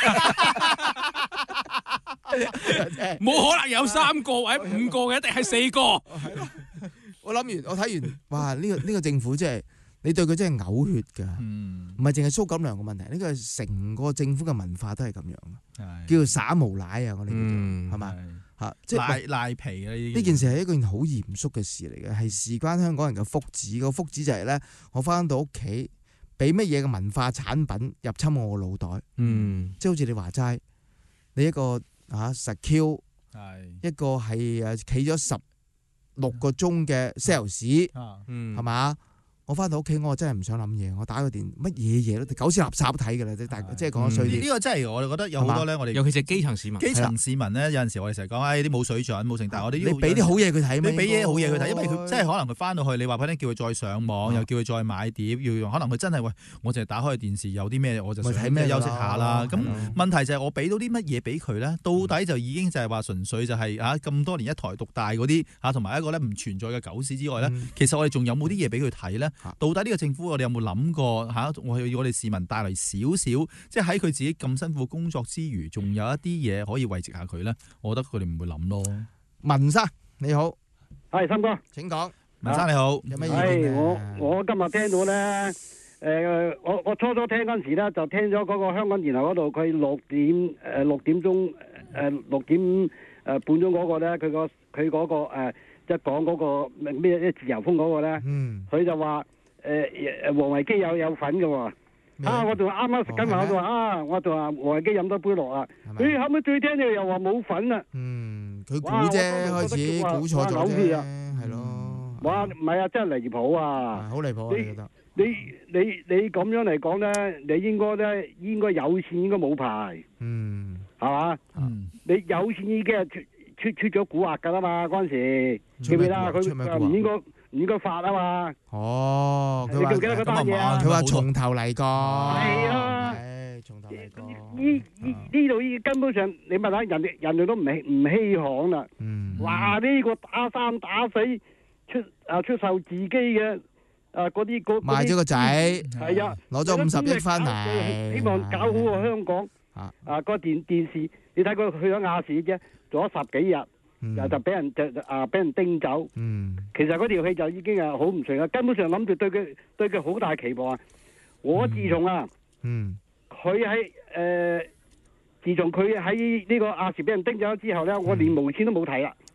冇可能有三個或者五個嘅，一定係四個。 我諗完，我睇完，哇！呢、這個呢、這個政府真係，你對佢真係嘔血㗎。唔係淨係蘇錦良嘅問題，呢、這個係成個政府嘅文化都係咁樣，叫做耍無賴啊！我哋叫做係咪嚇？即係賴賴皮啊！ 呢件事係一件好嚴肅嘅事嚟嘅，係事關香港人嘅福祉。個福祉就係咧，我翻到屋企，俾乜嘢嘅文化產品入侵我個腦袋。 嗯， 即係好似你話齋，你一個。嚇實 Q， 一個係誒企咗十六個鐘嘅 sales，係嘛？我翻到屋企，我真係唔想諗嘢，我打個電乜嘢嘢都狗屎垃圾都睇㗎啦，即係即係講得衰啲。 呢個真係我哋覺得有好多咧，我哋尤其是基層市民。 基層市民咧，有陣時我哋成日講，誒啲冇水準冇成，但係我哋你俾啲好嘢佢睇咩？ 你俾嘢好嘢佢睇，因為佢真係可能佢翻到去，你話俾佢聽叫佢再上網，又叫佢再買碟，要可能佢真係喂，我淨係打開電視有啲咩我就睇咩休息下啦。咁問題就係我俾到啲乜嘢俾佢咧？到底就已經就係話純粹就係嚇咁多年一台獨大嗰啲嚇，同埋一個咧唔存在嘅狗屎之外咧，其實我哋仲有冇啲嘢俾佢睇咧？到底呢個政府我哋有冇諗過嚇？我要我哋市民帶嚟少少，即係喺佢自己咁辛苦工作之餘，仲有一啲嘢可以慰藉下佢咧。我覺得佢哋唔會諗咯。 文生你好， 係森哥， 請講。 文生你好， 有咩意見？我我今日聽到咧，誒，我我初初聽嗰陣時咧，就聽咗嗰個香港電台嗰度，佢六點誒六點鐘誒六點誒半鐘嗰個咧，佢個佢嗰個誒即係講嗰個咩咩自由風嗰個咧，佢就話。誒誒，王維基有有份嘅喎，啊！我仲啱啱食緊飯，我仲話啊，我仲話王維基飲多杯落啊，佢後尾最聽你又話冇份啊， 嗯，佢估啫，開始估錯咗啫，係咯， 哇，唔係啊，真係離譜啊， 好離譜啊，你覺得？ 你你你咁樣嚟講咧，你應該咧應該有線應該冇牌， 嗯， 係嘛？嗯，你有線已經係出出出咗蠱惑㗎啦嘛，嗰陣時記唔記得啊？佢佢唔應該。唔應該發啊嘛！ 哦， 你記唔記得嗰單嘢啊？ 佢話從頭嚟過， 係啊， 係從頭嚟過。 呢呢呢度依根本上，你問下人哋，人哋都唔唔稀罕啦。嗯，話呢個打生打死出啊出售自己嘅啊嗰啲嗰賣咗個仔， 係啊， 攞咗五十億翻嚟， 希望搞好個香港啊啊個電電視，你睇佢去咗亞視啫，做咗十幾日。又就俾人就啊俾人叮走，嗯、其實嗰條戲就已經係好唔順啦，根本上諗住對佢對佢好大期望啊！我自從啊，佢喺誒，自從佢喺呢個亞視俾人叮走之後咧，我連無線都冇睇啦。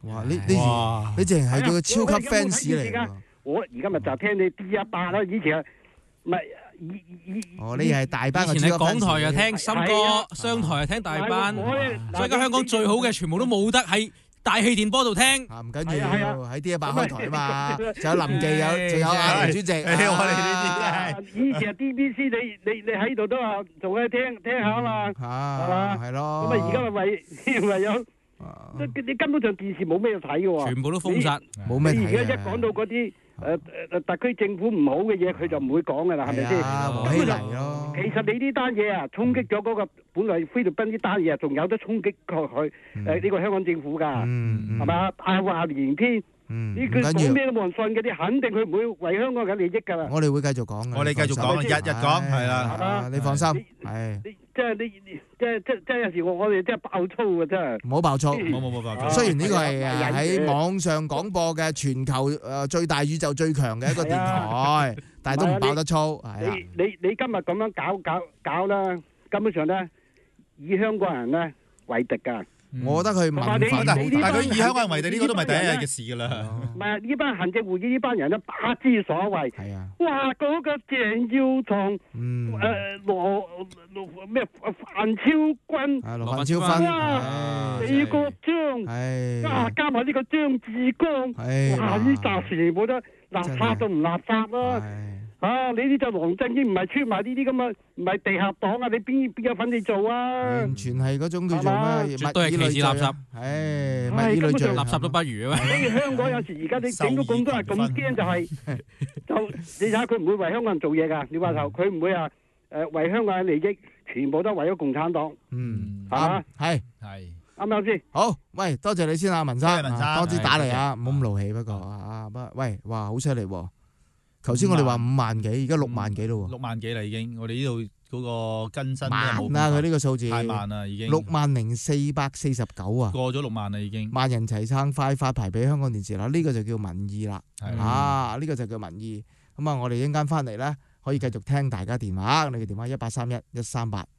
哇！你你你淨係佢嘅超級 fans 嚟㗎。 我而家咪就聽你 D 一百啦，以前唔係。 哦，你係大班嘅， 以前喺港台又聽森哥，商台又聽大班，所以而家香港最好嘅全部都冇得喺大氣電波度聽。 唔緊要，喺 D 一百開台啊嘛，仲有林記有，仲有阿梁主席。 我哋呢啲以前 D B C 你你你喺度都話仲喺聽聽下啊嘛，係嘛？ 係咯。 咁啊而家咪為為有，你根本上電視冇咩睇嘅喎， 全部都封殺， 冇咩睇。 你而家一講到嗰啲。誒誒特區政府唔好嘅嘢，佢就唔會講㗎啦，係咪先？ 黃熙嚟咯。 其實你呢單嘢啊，衝擊咗嗰個本來菲律賓呢單嘢啊，仲有得衝擊過去誒呢個香港政府㗎，係嘛？大話連篇。呢句講咩都冇人信嘅，你肯定佢唔會為香港嘅利益㗎啦。 我哋會繼續講嘅。 我哋繼續講，日日講，係啦。 你放心，係。 即係你即係即係即係有時我我哋真係爆粗嘅真係。 唔好爆粗， 冇冇冇爆粗。 雖然呢個係喺網上廣播嘅全球誒最大宇宙最強嘅一個電台，但係都唔爆得粗。係啊。 你你你今日咁樣搞搞搞啦，根本上咧以香港人咧為敵㗎。 我覺得佢民憤好大， 但係佢以香港人為敵，呢個都唔係第一日嘅事㗎啦。 唔係呢班行政會議呢班人咧，不知所謂。係啊！哇，嗰個鄭耀棠，誒羅羅咩范超君， 羅范超芬， 哇，李國章，啊加埋呢個張志剛，哇呢紮全部都垃圾都唔垃圾啦！啊！你呢隻黃振英唔係出埋呢啲咁嘅，唔係地下黨啊！你邊邊有份你做啊？ 完全係嗰種叫做咩？ 絕對係歧視垃圾。 唉，物以類聚， 垃圾都不如啊！ 所以香港有時而家你整到咁多人咁驚，就係就你睇下佢唔會為香港人做嘢㗎。你話頭佢唔會啊誒為香港人利益，全部都為咗共產黨。 嗯， 係嘛？ 係係啱唔啱先？ 好，喂，多謝你先啊，文生， 文生多啲打嚟啊，唔好咁勞氣不過啊，不喂，哇，好犀利喎！頭先我哋話五萬幾，而家六萬幾咯喎， 六萬幾啦已經。我哋呢度嗰個更新慢啦，佢呢個數字太慢啦，已經六萬零四百四十九啊， 過咗六萬啦已經。 萬人齊撐，快發牌俾香港電視啦，呢個就叫民意啦，啊，呢個就叫民意。咁啊，我哋一陣間翻嚟咧，可以繼續聽大家電話，你嘅電話一八三一一三八。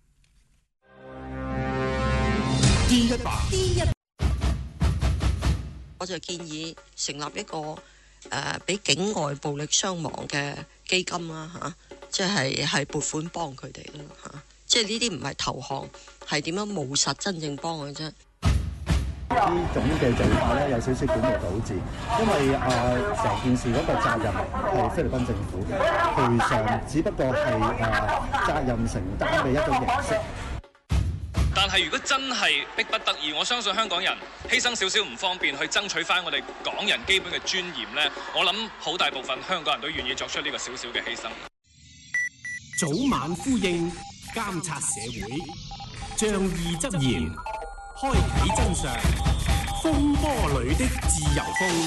D 一百 D 一，我就建議成立一個。誒俾、呃、境外暴力傷亡嘅基金啦嚇、啊，即係係撥款幫佢哋啦嚇，即係呢啲唔係投降，係點樣務實真正幫佢啫。 呢種嘅做法咧有少少本末倒置，因為啊成、呃、件事嗰個責任係菲律賓政府嘅，賠償只不過係啊、呃、責任承擔嘅一種形式。 但係如果真係逼不得已，我相信香港人犧牲少少唔方便去爭取翻我哋港人基本嘅尊嚴呢，我諗好大部分香港人都願意作出呢個少少嘅犧牲。 早晚呼應，監察社會，仗義執言，開啓真相，風波裏的自由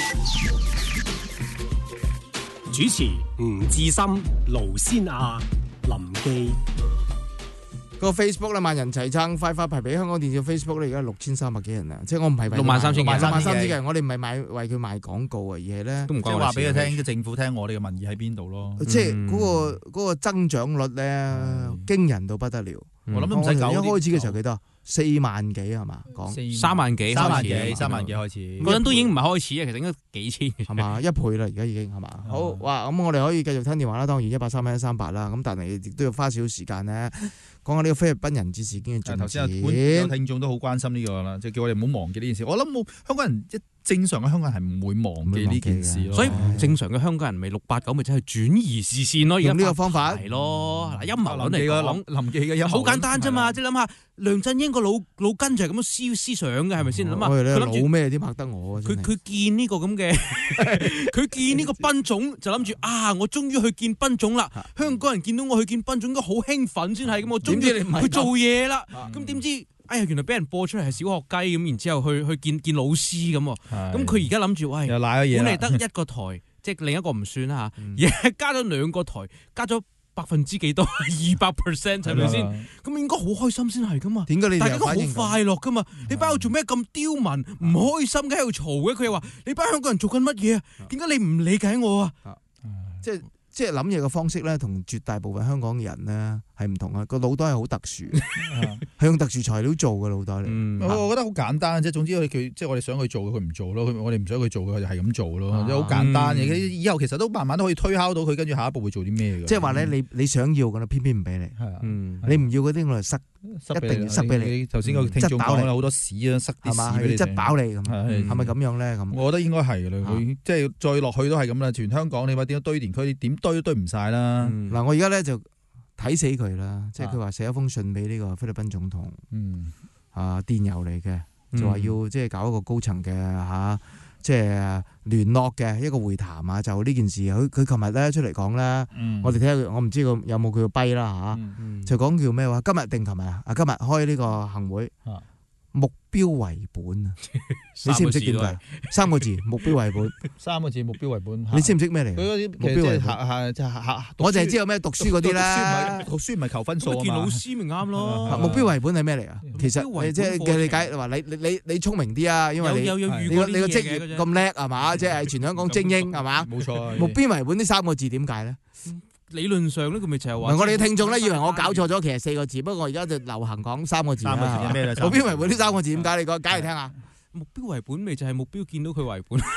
風。主持吳志森、盧先亞、林記。 個 Facebook 咧萬人齊撐，快發牌俾香港電視 Facebook 咧，而家六千三百幾人啊！即係我唔係六萬三千幾， 六萬三千幾，我哋唔係買為佢賣廣告啊，而係咧都唔講話俾佢聽，啲政府聽我哋嘅民意喺邊度咯。 即係嗰個嗰個增長率咧驚人到不得了。 我諗都唔使九。 一開始嘅時候幾多？四萬幾係嘛？講三萬幾， 三萬幾，三萬幾開始。 嗰陣都已經唔係開始啊，其實應該幾千係嘛？一倍啦，而家已經係嘛？好哇，咁我哋可以繼續聽電話啦。當然一八三一一三八啦。咁但係亦都要花少少時間咧，講下呢個菲律賓人質事件嘅進展。頭先有聽眾都好關心呢個啦，即係叫我哋唔好忘記呢件事。我諗冇香港人一正常嘅香港人係唔會忘記呢件事咯。 所以正常嘅香港人咪六八九咪真係轉移視線咯。 用呢個方法係咯。嗱，陰謀論嚟講， 林記嘅陰謀好簡單啫嘛。即係諗下梁振英個腦腦筋就係咁樣思思想嘅，係咪先？諗下佢諗住咩點拍得我？ 佢佢見呢個咁嘅，佢見呢個賓總就諗住啊！我終於去見賓總啦！香港人見到我去見賓總應該好興奮先係咁，我終於去做嘢啦！咁點知？哎呀，原來俾人播出嚟係小學雞咁，然之後去去見見老師咁。咁佢而家諗住，喂， 又賴咗嘢啦。 本嚟得一個台，即係另一個唔算啦嚇，而係加咗兩個台，加咗百分之幾多？二百 percent 係咪先？咁應該好開心先係噶嘛？ 點解你大家都好快樂噶嘛？你班友做咩咁刁民？唔開心嘅喺度嘈嘅？佢又話：你班香港人做緊乜嘢啊？點解你唔理解我啊？ 即係即係諗嘢嘅方式咧，同絕大部分香港人咧係唔同啊，個腦袋係好特殊，係用特殊材料做嘅腦袋嚟。 嗯、我覺得好簡單啫。總之佢佢即係我哋想佢做嘅，佢唔做咯。我哋唔想佢做嘅，佢就係咁做咯。即係好簡單嘅。嗯、以後其實都慢慢都可以推敲到佢跟住下一步會做啲咩嘅。 即係話咧，你你想要嘅啦，偏偏唔俾你。係啊，嗯、你唔要嗰啲我就塞，塞一定要塞俾你。 頭先個聽眾講啦，好多屎啊，塞啲屎俾你。 質飽你咁，係咪咁樣咧？咁我覺得應該係嘅啦。佢即係再落去都係咁啦。全香港你話點樣堆填區，點堆都堆唔晒啦。嗱、 嗯，我而家咧就。睇死佢啦！即係佢話寫一封信俾呢個菲律賓總統， 嗯啊電郵嚟嘅，就話要即係搞一個高層嘅嚇，即係聯絡嘅一個會談啊！就呢件事，佢佢琴日咧出嚟講啦， 嗯、 我哋睇下，我唔知佢有冇佢個跛啦嚇，嗯嗯、就講叫咩話？今日定琴日啊？啊今日開呢個行會。啊目標為本啊！你識唔識點解？三個字目標為本， 三個字目標為本。 你識唔識咩嚟？ 佢嗰啲目標為本，即係我就係知有咩讀書嗰啲啦。 讀書唔係求分數啊嘛。 見老師咪啱咯。 目標為本係咩嚟啊？其實即係嘅理解話，你你你你聰明啲啊，因為你你個你個職業咁叻係嘛？即係全香港精英係嘛？ 冇錯。 目標為本呢三個字點解咧？ 理論上咧，佢咪就係話， 我哋嘅聽眾咧以為我搞錯咗，其實四個字，不過我而家就流行講三個字啦。 三個字係咩咧？ 目標為本呢三個字點解？你講解嚟聽下。 目標為本咪就係目標見到佢為本。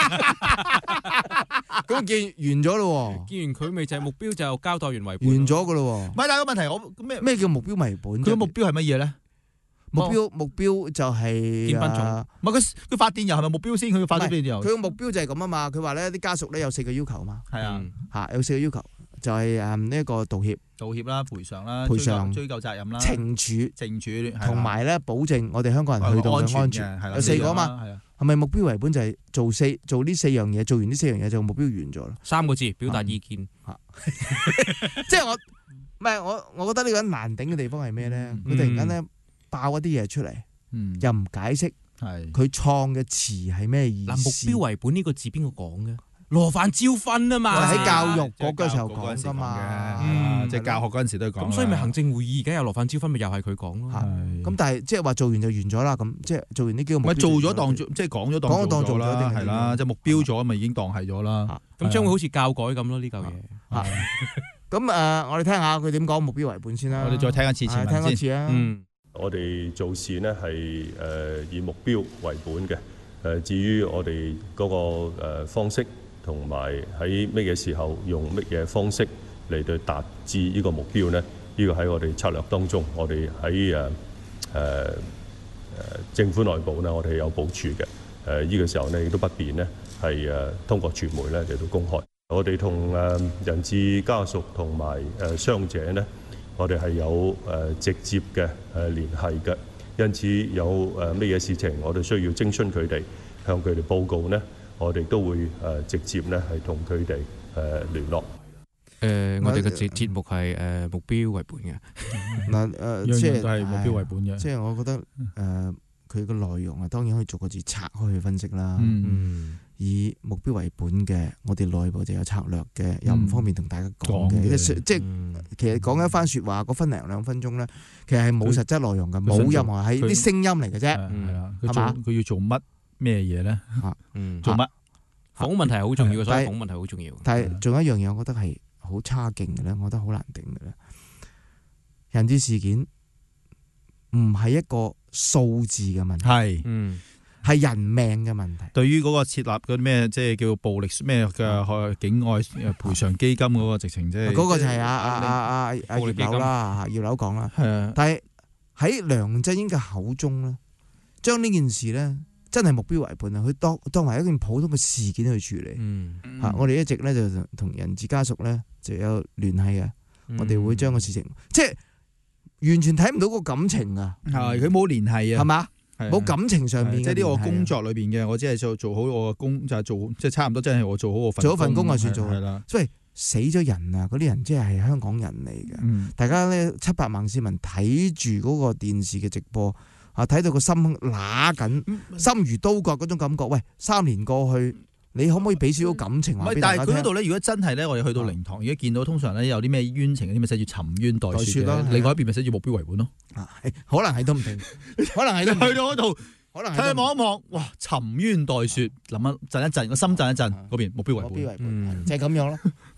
咁見完咗咯， 見完佢咪就係目標就交代完為本。 完咗噶咯。 唔係，但係個問題我咩咩叫目標為本？ 佢嘅目標係乜嘢咧？ 目標目標就係見賓總。 唔係佢佢發電郵係咪目標先？佢發啲電郵。 佢嘅目標就係咁啊嘛。佢話咧啲家屬咧有四個要求嘛。 係啊， 吓有四個要求。就係誒呢一個道歉、 道歉啦、賠償啦、 賠償、 追究責任啦、 懲處、 懲處， 同埋咧保證我哋香港人去到嘅安全，有四個啊嘛。係咪目標為本就係做四做呢四樣嘢？做完呢四樣嘢就目標完咗啦。 三個字表達意見嚇，即係我唔係我，我覺得呢個人難頂嘅地方係咩咧？佢突然間咧爆一啲嘢出嚟，又唔解釋，佢創嘅詞係咩意思？ 嗱，目標為本呢個字邊個講嘅？羅范椒芬啊嘛， 喺教育嗰個時候講噶嘛， 即係教學嗰陣時都講。 咁所以咪行政會議而家有羅范椒芬，咪又係佢講咯。 咁但係即係話做完就完咗啦，咁即係做完呢幾個目標。 咪做咗當做，即係講咗當做咗啦，係啦，即係目標咗咪已經當係咗啦。 咁將會好似教改咁咯呢嚿嘢。 咁誒，我哋聽下佢點講目標為本先啦。 我哋再聽一次前文先。 聽一次啊。 嗯，我哋做事呢係誒以目標為本嘅。誒至於我哋嗰個誒方式。同埋喺乜嘢時候用乜嘢方式嚟到達至呢個目標呢？呢個喺我哋策略當中，我哋喺誒誒誒政府內部呢，我哋有部署嘅。誒呢個時候呢，亦都不便呢，係誒通過傳媒咧嚟到公開。我哋同誒人質家屬同埋誒傷者呢，我哋係有誒直接嘅誒聯繫嘅。因此有誒乜嘢事情，我哋需要徵詢佢哋，向佢哋報告呢。我哋都會誒直接咧係同佢哋誒聯絡。 誒，我哋嘅節節目係誒目標為本嘅。 嗱誒，即係都係目標為本嘅。 即係我覺得誒，佢嘅內容啊，當然可以逐個字拆開去分析啦。 嗯， 以目標為本嘅，我哋內部就有策略嘅，又唔方便同大家講嘅。即係其實講一番説話，嗰分零兩分鐘咧，其實係冇實質內容嘅，冇任何係啲聲音嚟嘅啫。 係啦，係嘛？佢要做乜？咩嘢咧？ 嚇， 嗯， 做乜？ 房屋問題係好重要嘅，所以房屋問題好重要。 但係仲有一樣嘢，我覺得係好差勁嘅咧，我覺得好難頂嘅咧。人質事件唔係一個數字嘅問題， 係， 嗯， 係人命嘅問題。 對於嗰個設立嗰啲咩，即係叫暴力咩嘅境外賠償基金嗰個直情，即係嗰個就係阿阿阿阿阿葉劉啦，葉劉講啦。係啊，但係喺梁振英嘅口中咧，將呢件事咧。真係目標為本啊！佢當當為一件普通嘅事件去處理。 嗯， 嚇，我哋一直咧就同人質家屬咧就有聯繫嘅。嗯、我哋會將個事情，即係完全睇唔到個感情啊！ 係佢冇聯繫啊， 係嘛？冇感情上面。 即係呢個工作裏邊嘅，我只係做做好我嘅工，就係、是、做即係差唔多，真係我做好我份。 做一份工就算做係啦。 所以死咗人啊！嗰啲人即係係香港人嚟嘅。嗯、大家咧七百萬市民睇住嗰個電視嘅直播。啊！睇到個心揦緊，心如刀割嗰種感覺。喂，三年過去，你可唔可以俾少少感情話俾大家聽？ 但係佢嗰度咧，如果真係咧，我哋去到靈堂，而家見到通常咧有啲咩冤情，啲咪寫住沉冤待雪嘅。另外一邊咪寫住目標為本咯。 可能係都唔定，可能係都去到嗰度，可能睇望一望，哇！沉冤待雪，諗一陣一陣，個心震一震，嗰邊目標為本， 就係咁樣咯。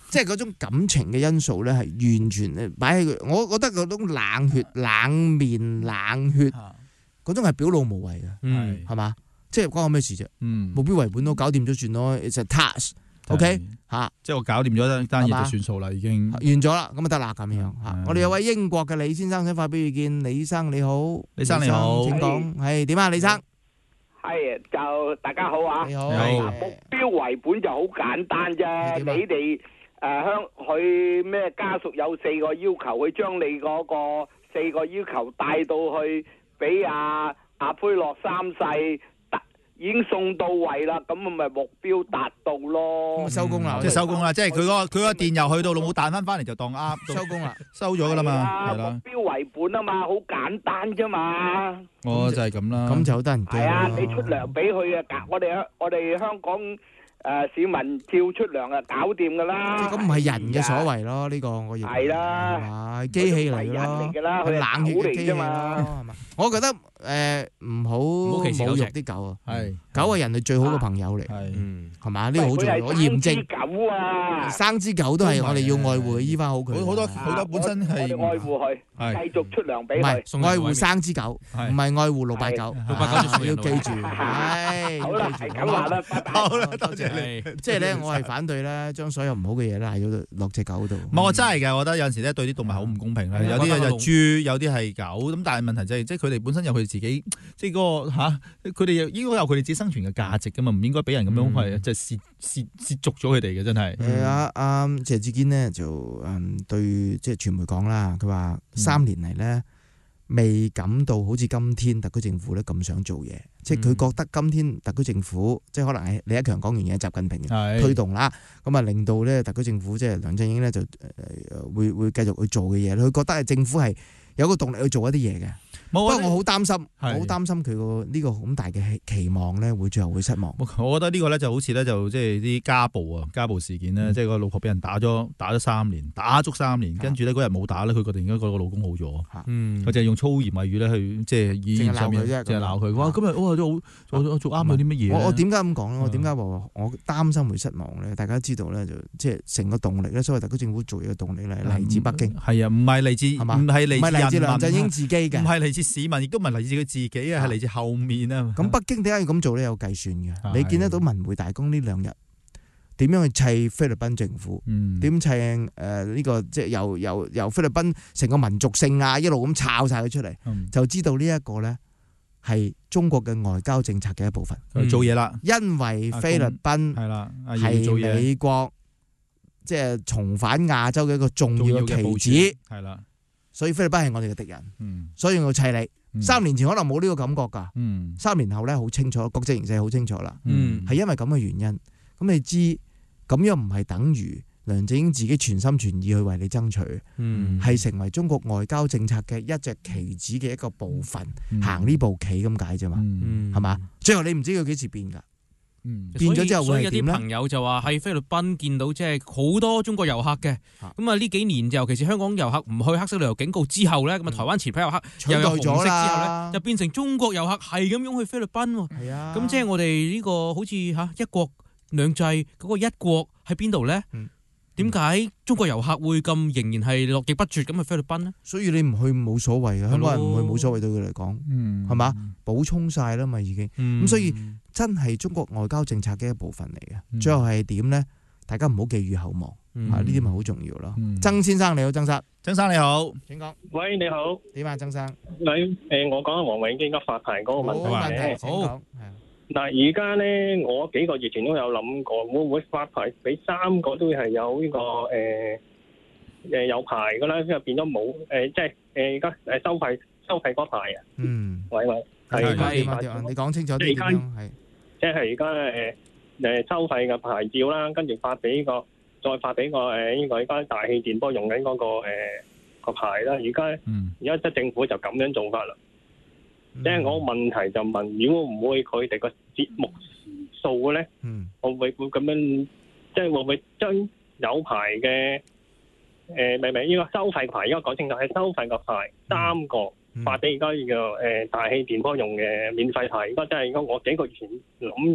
即係嗰種感情嘅因素咧，係完全咧擺喺佢。我覺得嗰種冷血、冷面、冷血嗰種係表露無遺嘅，係嘛？即係關我咩事啫？目標為本都搞掂咗算咯。It's a task，OK 嚇， 即係我搞掂咗單嘢就算數啦，已經完咗啦，咁就得啦咁樣嚇。我哋有位英國嘅李先生想發表意見，李生你好， 李生你好， 請講，係點啊，李生？ 係就大家好啊！ 你好， 目標為本就好簡單啫。你哋誒香佢咩家屬有四個要求，佢將你嗰個四個要求帶到去俾阿阿菲洛三世，已經送到位啦，咁咪目標達到咯。 收工啦， 即係收工啦，即係佢個佢個電郵去到老母彈翻翻嚟就當啱， 收工啦， 收咗噶啦嘛，係啦。 目標為本啊嘛，好簡單啫嘛。 哦，就係咁啦。 咁就好得人驚。 係啊，你出糧俾佢啊，我哋我哋香港誒市民照出糧啊，搞掂噶啦。 咁唔係人嘅所為咯，呢個我認為係啦， 係機器嚟咯，係冷血嘅機器咯，係嘛？我覺得誒唔好侮辱啲狗啊，係狗係人類最好嘅朋友嚟，係係嘛？呢個好重要，我驗證。 狗啊， 生隻狗都係我哋要愛護，醫翻好佢。 好多好多本身係我哋愛護佢，繼續出糧俾佢。 唔係愛護生隻狗，唔係愛護六八九。六八九要記住，係好啦，係咁話啦， 好啦，多謝你。 即係咧，我係反對咧，將所有唔好嘅嘢咧賴咗落隻狗度。 唔係我真係嘅，我覺得有陣時咧對啲動物好唔公平啦。有啲就豬，有啲係狗，咁但係問題就係即係佢哋本身有佢哋自己，即係嗰個嚇，佢哋應該有佢哋自己生存嘅價值噶嘛，唔應該俾人咁樣係即係褻褻褻瀆咗佢哋嘅，真係。 誒啊啊！謝志堅呢就誒對即係傳媒講啦，佢話三年嚟咧未感到好似今天特區政府咧咁想做嘢，即係佢覺得今天特區政府即係可能係李克強講完嘢，習近平推動啦，咁啊令到咧特區政府即係梁振英咧就誒會會繼續去做嘅嘢，佢覺得係政府係有個動力去做一啲嘢嘅。不過我好擔心，好擔心佢個呢個咁大嘅期望咧，會最後會失望。 我覺得呢個咧就好似咧就即係啲家暴啊，家暴事件咧，即係個老婆俾人打咗打咗三年，打足三年，跟住咧嗰日冇打咧，佢覺得而家個老公好咗，佢就係用粗言穢語咧去即係語言上面即係鬧佢。哇！今日哇都好做做啱咗啲乜嘢？ 我我點解咁講咧？我點解話我擔心會失望咧？大家知道咧就即係成個動力咧，所謂特區政府做嘢嘅動力咧嚟自北京。 係啊，唔係嚟自唔係嚟自梁振英自己嘅， 唔係嚟自市民，亦都唔係嚟自佢自己啊，係嚟自後面啊。 咁北京點解要咁做咧？有計算嘅。你見得到文匯大公呢兩日點樣去砌菲律賓政府？點砌誒呢個即係由由由菲律賓成個民族性啊一路咁抄晒佢出嚟，就知道呢一個咧係中國嘅外交政策嘅一部分。 做嘢啦， 因為菲律賓係啦係美國即係重返亞洲嘅一個重要嘅棋子，係啦。所以菲律賓係我哋嘅敵人，嗯、所以我砌你。嗯、三年前可能冇呢個感覺㗎，嗯、三年後咧好清楚，國際形勢好清楚啦，係、嗯、因為咁嘅原因。咁你知咁樣唔係等於梁振英自己全心全意去為你爭取，係、嗯、成為中國外交政策嘅一隻棋子嘅一個部分，嗯、行呢步棋咁解啫嘛，係嘛、嗯？最後你唔知佢幾時變㗎。 嗯， 變咗之後會係點咧？ 所以有啲朋友就話喺菲律賓見到即係好多中國遊客嘅，咁啊呢幾年尤其是香港遊客唔去黑色旅遊警告之後咧，咁啊、嗯、台灣前批遊客又有紅色之後咧，就變成中國遊客係咁湧去菲律賓喎。係啊，咁即係我哋呢個好似嚇一國兩制嗰、嗰個一國喺邊度咧？點解、嗯、中國遊客會咁仍然係絡繹不絕咁去菲律賓呢？ 所以你唔去冇所謂嘅，香港人唔去冇所謂對佢嚟講，係嘛、嗯？補充晒啦嘛已經，咁、嗯、所以真係中國外交政策嘅一部分嚟嘅。嗯、最後係點咧？大家唔好寄予厚望，嗯、啊呢啲咪好重要咯。嗯、曾先生你好，曾生， 曾生你好， 請講。 喂，你好， 點啊，曾生？ 你誒、呃，我講下黃永基急發牌嗰個問題嘅。 好問題，請講。 嗱，而家咧，我幾個月前都有諗過，會唔會發牌俾三個都係有呢、呢個誒誒、呃、有牌㗎啦，之後變咗冇誒，即係誒而家誒收費收費嗰牌啊。嗯。喂喂，係係。 你講清楚啲點樣？係。 即係而家誒誒收費嘅牌照啦，跟住發俾個，再發俾個誒呢個而家大氣電波用緊嗰、嗰個誒、呃、個牌啦。而家而家即係政府就咁樣做法啦。即係我問題就問，如果唔會佢哋個節目時數咧，嗯、會唔會會咁樣，即係會唔會將有牌嘅誒，明唔明？呢個收費牌，而家講清楚係收費個牌，三個發俾而家呢個誒大氣電波用嘅免費牌。而家真係，而家我幾個月前諗咗，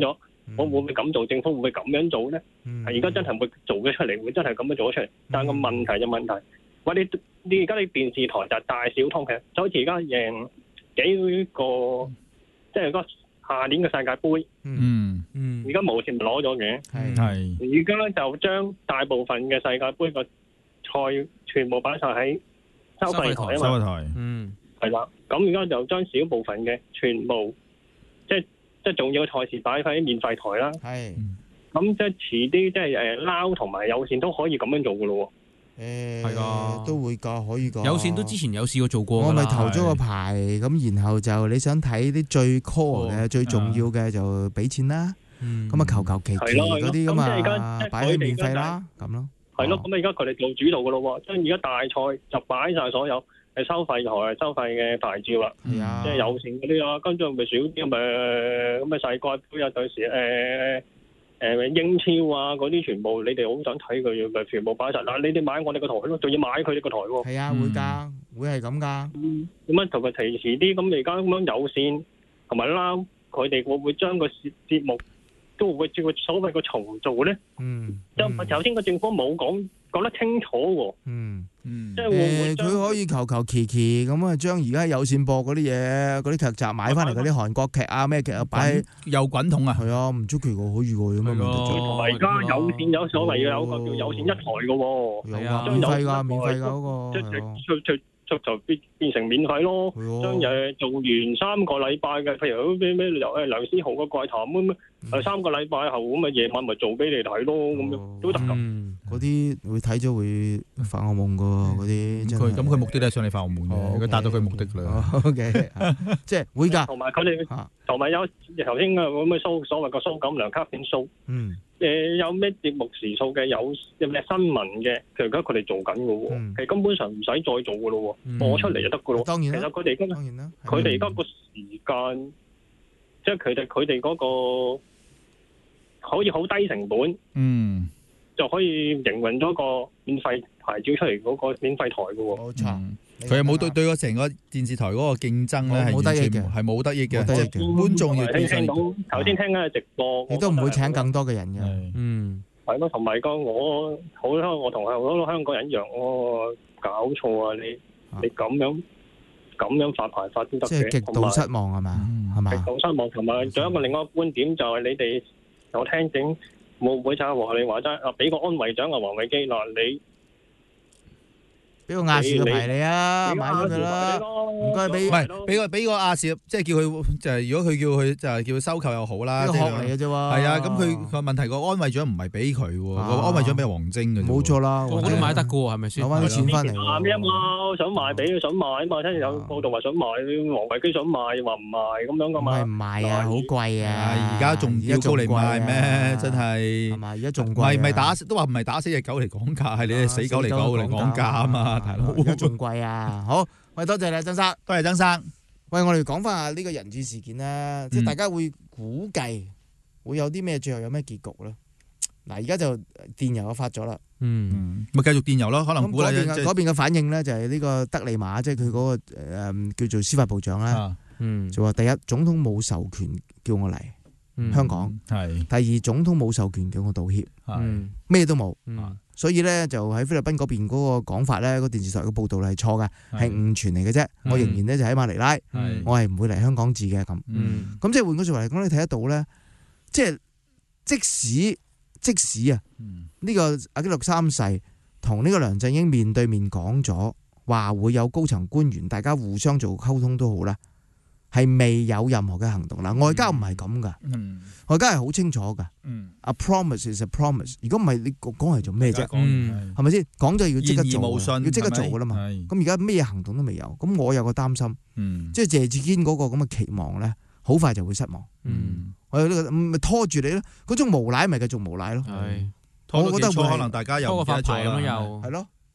我會唔會咁做？政府會唔會咁樣做咧？係而家真係會做咗出嚟，會真係咁樣做咗出嚟。但係個問題就問題，喂，你你而家你電視台就大小通嘅，就好似而家贏幾個，即係嗰下年嘅世界盃。 嗯嗯， 而家無線咪攞咗嘅。 係係。 而家咧就將大部分嘅世界盃個賽全部擺晒喺收費台啊嘛。收費台。嗯。係啦，咁而家就將少部分嘅全部，即係即係重要嘅賽事擺喺免費台啦。 係， 咁即係遲啲即係誒撈同埋有線都可以咁樣做噶咯喎。誒， 係噶， 都會噶，可以噶。 有線都之前有試過做過。 我咪投咗個牌，咁然後就你想睇啲最 core 嘅、最重要嘅就俾錢啦。咁啊，求求其其嗰啲咁啊，擺喺免費啦，咁咯。 係咯，咁而家佢哋做主導噶咯喎，將而家大賽就擺晒所有。係收費台、收費嘅牌照啦，即係有線嗰啲啊，跟住咪少啲咪咁咪世界盃啊，對時誒誒英超啊嗰啲全部你哋好想睇佢，咪全部擺晒嗱，你哋買我哋個台咯，仲要買佢哋個台喎。 係啊，會㗎，會係咁㗎。 咁啊，同埋提遲啲，咁而家咁樣有線同埋撈，佢哋會唔會將個節目都會照所謂個重做咧？嗯，就頭先個政府冇講講得清楚喎。 嗯。 嗯，即係會唔會佢可以求求其其咁啊，將而家有線播嗰啲嘢、嗰啲劇集買翻嚟嗰啲韓國劇啊、咩劇啊擺喺又滾筒啊， 係啊，唔出奇喎，可以喎，咁樣同埋而家有線有所謂嘅有個叫有線一台嘅喎， 係啊，免費㗎，免費㗎嗰個， 即係出出出就變變成免費咯。將誒做完三個禮拜嘅，譬如咩咩由誒梁思浩個怪談咁誒三個禮拜後咁啊夜晚咪做俾你睇咯，咁樣都得㗎。 嗰啲會睇咗會發惡夢噶喎，嗰啲佢咁佢目的都係想你發惡夢嘅，佢達到佢目的啦。 O K，即係會㗎。 同埋佢哋同埋有頭先啊咁嘅蘇所謂個蘇錦良卡片蘇， 嗯， 誒有咩節目時數嘅有有咩新聞嘅，其實而家佢哋做緊嘅喎，其實根本上唔使再做嘅咯喎，播出嚟就得嘅咯。 當然啦， 其實佢哋而家佢哋而家個時間，即係佢哋佢哋嗰個可以好低成本。 嗯。 就可以營運咗個免費牌照出嚟嗰個免費台嘅喎。 冇錯， 佢又冇對對個成個電視台嗰個競爭咧係完全係冇得益嘅，即係觀眾要聽聽到頭先聽緊嘅直播， 你都唔會請更多嘅人嘅。 嗯， 係咯，同埋個我好多我同好多香港人一樣，我搞錯啊！你你咁樣咁樣發牌法都得嘅， 即係極度失望係嘛？係嘛？ 極度失望，同埋仲有一個另外一個觀點就係你哋有聽整。會唔會就係話你話齋啊？俾個安慰獎啊，黃偉基嗱，你俾個亞視嘅牌你啊，買咗佢啦，唔該俾， 唔係俾個俾個亞視，即係叫佢就係如果佢叫佢就係叫佢收購又好啦， 呢個學嚟嘅啫喎。 係啊，咁佢個問題個安慰獎唔係俾佢喎，個安慰獎俾黃晶嘅。 冇錯啦， 我都買得嘅喎，係咪先？ 攞翻啲錢翻嚟。 啱啊嘛，想賣俾佢想賣啊嘛，聽日有報道話想賣，黃偉基想賣話唔賣咁樣噶嘛。 唔係唔賣啊，好貴啊！ 而家仲要高嚟賣咩？真係係嘛？而家仲貴。 唔係唔係打都話唔係打死隻狗嚟講價，係你哋死狗嚟狗嚟講價啊嘛，大佬。 而家仲貴啊！好，喂，多謝你，曾生， 多謝曾生。 喂，我哋講翻下呢個人質事件啦，即係大家會估計會有啲咩，最後有咩結局咧？嗱，而家就電郵就發咗啦， 嗯，咪繼續電郵咯，可能估計嗰邊嘅反應咧就係呢個德利馬，即係佢嗰個誒叫做司法部長啦，嗯，就話第一總統冇授權叫我嚟香港，係；第二總統冇授權叫我道歉，係，咩都冇。所以咧就喺菲律賓嗰邊嗰個講法咧，個電視台嘅報導係錯嘅，係誤傳嚟嘅啫。我仍然咧就喺馬尼拉，我係唔會嚟香港治嘅咁。咁即係換句説話嚟講，你睇得到咧，即係即使即使啊，呢個阿基諾三世同呢個梁振英面對面講咗話會有高層官員大家互相做溝通都好啦，係未有任何嘅行動啦。外交唔係咁噶，外交係好清楚噶。A promise is a promise。如果唔係你講嚟做咩啫？係咪先？講就要即刻做，要即刻做噶啦嘛。咁而家咩行動都未有，咁我有個擔心，即係謝志堅嗰個咁嘅期望咧，好快就會失望。我有呢個咪拖住你咯，嗰種無賴咪繼續無賴咯。我覺得會可能大家又拖個發牌咁樣又係咯。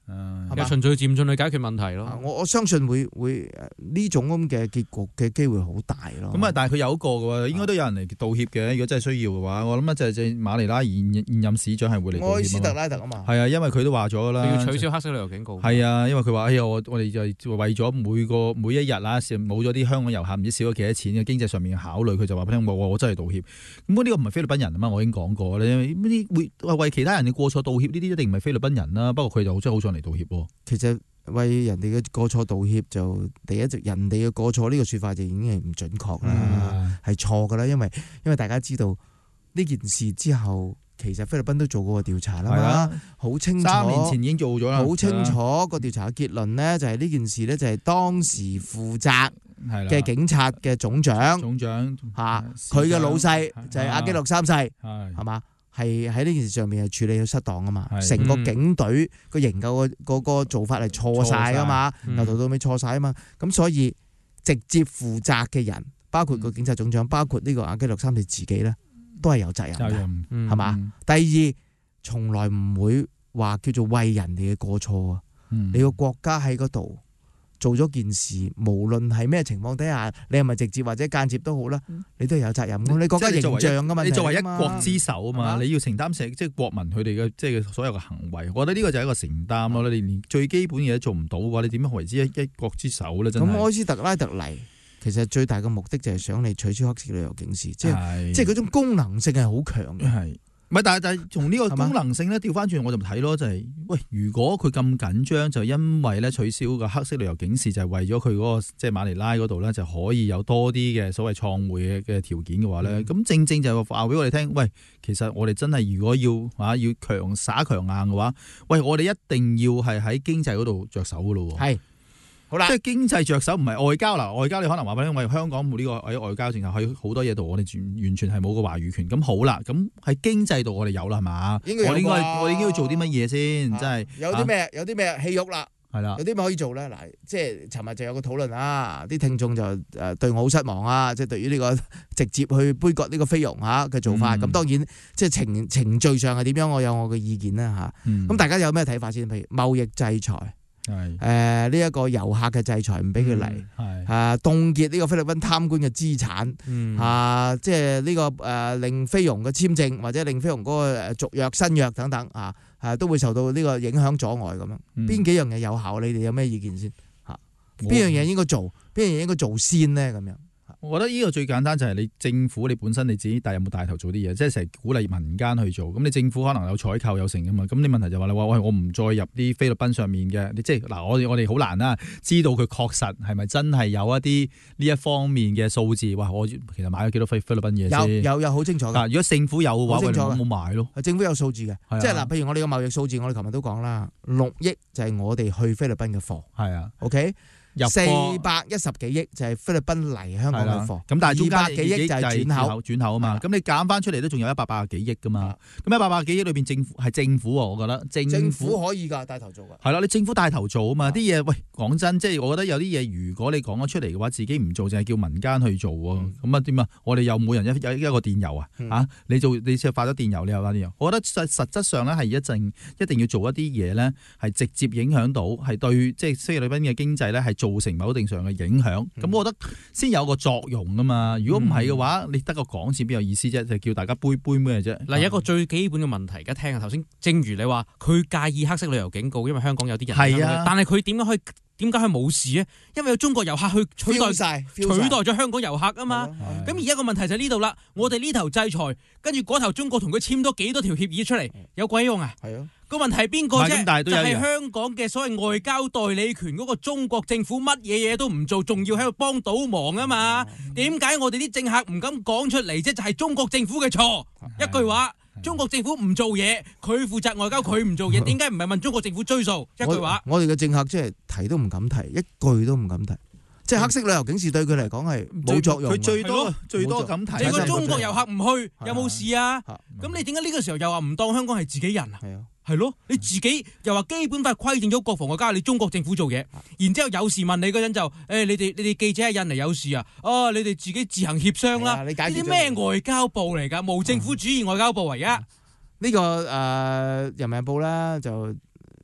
係咪循序漸進去解決問題咯？ 我我相信會會呢種咁嘅結局嘅機會好大咯。 咁啊，但係佢有一個嘅喎，應該都有人嚟道歉嘅。如果真係需要嘅話，我諗就係即係馬尼拉現現任市長係會嚟道歉。 埃斯特拉特啊嘛。 係啊，因為佢都話咗啦， 佢要取消黑色旅遊警告。 係啊，因為佢話：哎呀，我我哋就為咗每個每一日啦，冇咗啲香港遊客唔知少咗幾多錢嘅經濟上面嘅考慮，佢就話俾你聽，我我真係道歉。咁呢個唔係菲律賓人啊嘛，我已經講過咧。呢啲會為其他人嘅過錯道歉，呢啲一定唔係菲律賓人啦。不過佢就真係好想嚟道歉喎。 其實為人哋嘅過錯道歉就第一就人哋嘅過錯呢個說法就已經係唔準確啦，係錯噶啦。因為因為大家知道呢件事之後，其實菲律賓都做過個調查啦嘛，好清楚。 三年前已經做咗啦， 好清楚個調查嘅結論呢，就係呢件事呢，就係當時負責嘅警察嘅總長， 總長吓佢嘅老細就係阿基諾三世，係嘛？係喺呢件事上面係處理到失當啊嘛，成個警隊個營救個嗰個做法係錯晒噶嘛，由頭到尾錯晒啊嘛，咁所以直接負責嘅人，包括個警察總長，包括呢個阿基諾三世自己咧，都係有責任嘅，係嘛？第二，從來唔會話叫做為人哋嘅過錯啊，你個國家喺嗰度做咗件事，無論係咩情況底下，你係咪直接或者間接都好啦，你都係有責任。咁你國家形象噶嘛？ 你作為一國之首啊嘛，你要承擔成即係國民佢哋嘅即係所有嘅行為。我覺得呢個就係一個承擔咯。你連最基本嘅嘢都做唔到嘅話，你點樣為之一一國之首咧？真係。咁埃斯特拉特嚟，其實最大嘅目的就係想你取消黑色旅遊警示，即係即係嗰種功能性係好強嘅。 唔係，但係但係從呢個功能性咧調翻轉，我就睇咯，就係、是、喂，如果佢咁緊張，就因為咧取消個黑色旅遊警示，就係、是、為咗佢嗰個即係馬尼拉嗰度咧，就可以有多啲嘅所謂創匯嘅嘅條件嘅話咧，咁、嗯、正正就話俾我哋聽，喂，其實我哋真係如果要啊要強耍強硬嘅話，喂，我哋一定要係喺經濟嗰度着手噶咯。 係。好啦， 即係經濟着手，唔係外交啦。外交你可能話俾你聽，因為香港冇呢個喺外交政策，喺好多嘢度，我哋完全係冇個話語權。咁好啦，咁喺經濟度我哋有啦，係嘛？我應該我應該要做啲乜嘢先？真係有啲咩？有啲咩戲肉啦？ 係啦， 有啲咩可以做咧？嗱，即係尋日就有個討論啊，啲聽眾就誒對我好失望啊！即係對於呢個直接去杯葛呢個菲傭嚇嘅做法，咁、嗯、當然即係程程序上係點樣，我有我嘅意見啦嚇。咁、嗯、大家有咩睇法先？譬如貿易制裁。係誒呢一個遊客嘅制裁唔俾佢嚟，係啊凍結呢個菲律賓貪官嘅資產，嗯、啊即係呢、這個誒、呃、令菲傭嘅簽證或者令菲傭嗰個續約新約等等啊，啊都會受到呢個影響阻礙咁樣。邊、嗯、幾樣嘢有效？你哋有咩意見先？嚇邊樣嘢應該做？邊樣嘢應該做先呢？咁樣。 我覺得呢個最簡單就係你政府你本身你自己，但有冇帶頭做啲嘢？即係成日鼓勵民間去做。咁你政府可能有採購有成噶嘛？咁你問題就話你話喂，我唔再入啲菲律賓上面嘅，你即係嗱，我我哋好難啦，知道佢確實係咪真係有一啲呢一方面嘅數字？哇！我其實買咗幾多菲菲律賓嘢先？ 有有有好清楚㗎。 如果政府有嘅話，我冇買咯。 政府有數字嘅，即係嗱，譬如我哋嘅貿易數字，我哋琴日都講啦，六億就係我哋去菲律賓嘅貨。係啊 ，OK。四百一十幾億就係菲律賓嚟香港嘅貨， 咁但係中間幾億就係轉口轉口啊嘛，咁你減翻出嚟都仲有一百八十幾億噶嘛，咁一百八十幾億裏邊政府係政府喎，我覺得政府， 政府可以㗎帶頭做㗎， 係啦，你政府帶頭做啊嘛，啲嘢喂講真，即係我覺得有啲嘢如果你講咗出嚟嘅話，自己唔做淨係叫民間去做喎，咁啊點啊？我哋又每人一一一個電郵啊，嚇、嗯、你做你先發咗電郵，你又發電郵，我覺得實實質上咧係一定一定要做一啲嘢咧，係直接影響到係對即係菲律賓嘅經濟咧係造成某一定上嘅影響，咁、嗯、我覺得先有個作用啊嘛。如果唔係嘅話，嗯、你得個講字邊有意思啫？就叫大家杯杯咩啫？ 嗱，一個最基本嘅問題，而家聽下頭先，正如你話，佢介意黑色旅遊警告，因為香港有啲人係啊，但係佢點樣可以點解佢冇事咧？因為有中國遊客去取代晒取代咗香港遊客啊嘛。咁而家個問題就係呢度啦，我哋呢頭制裁，跟住嗰頭中國同佢簽多幾多條協議出嚟，有鬼用啊？係啊。個問題係邊個啫？就係、是、香港嘅所謂外交代理權嗰個中國政府乜嘢嘢都唔做，仲要喺度幫倒忙啊嘛？點解我哋啲政客唔敢講出嚟啫？就係、是、中國政府嘅錯。一句話，中國政府唔做嘢，佢負責外交，佢唔做嘢，點解唔係問中國政府追數？一句話， 我哋嘅政客即係提都唔敢提，一句都唔敢提。即係黑色旅遊警示對佢嚟講係冇作用， 佢最多最多咁提。 你個中國遊客唔去，有冇事啊？咁你點解呢個時候又話唔當香港係自己人啊？係咯，你自己又話基本法規定咗國防外交，你中國政府做嘢，然之後有事問你嗰陣就，誒、欸，你哋你哋記者喺印尼有事啊？哦，你哋自己自行協商啦。呢啲咩外交部嚟㗎？無政府主義外交部而家呢個誒、呃、人民日報咧就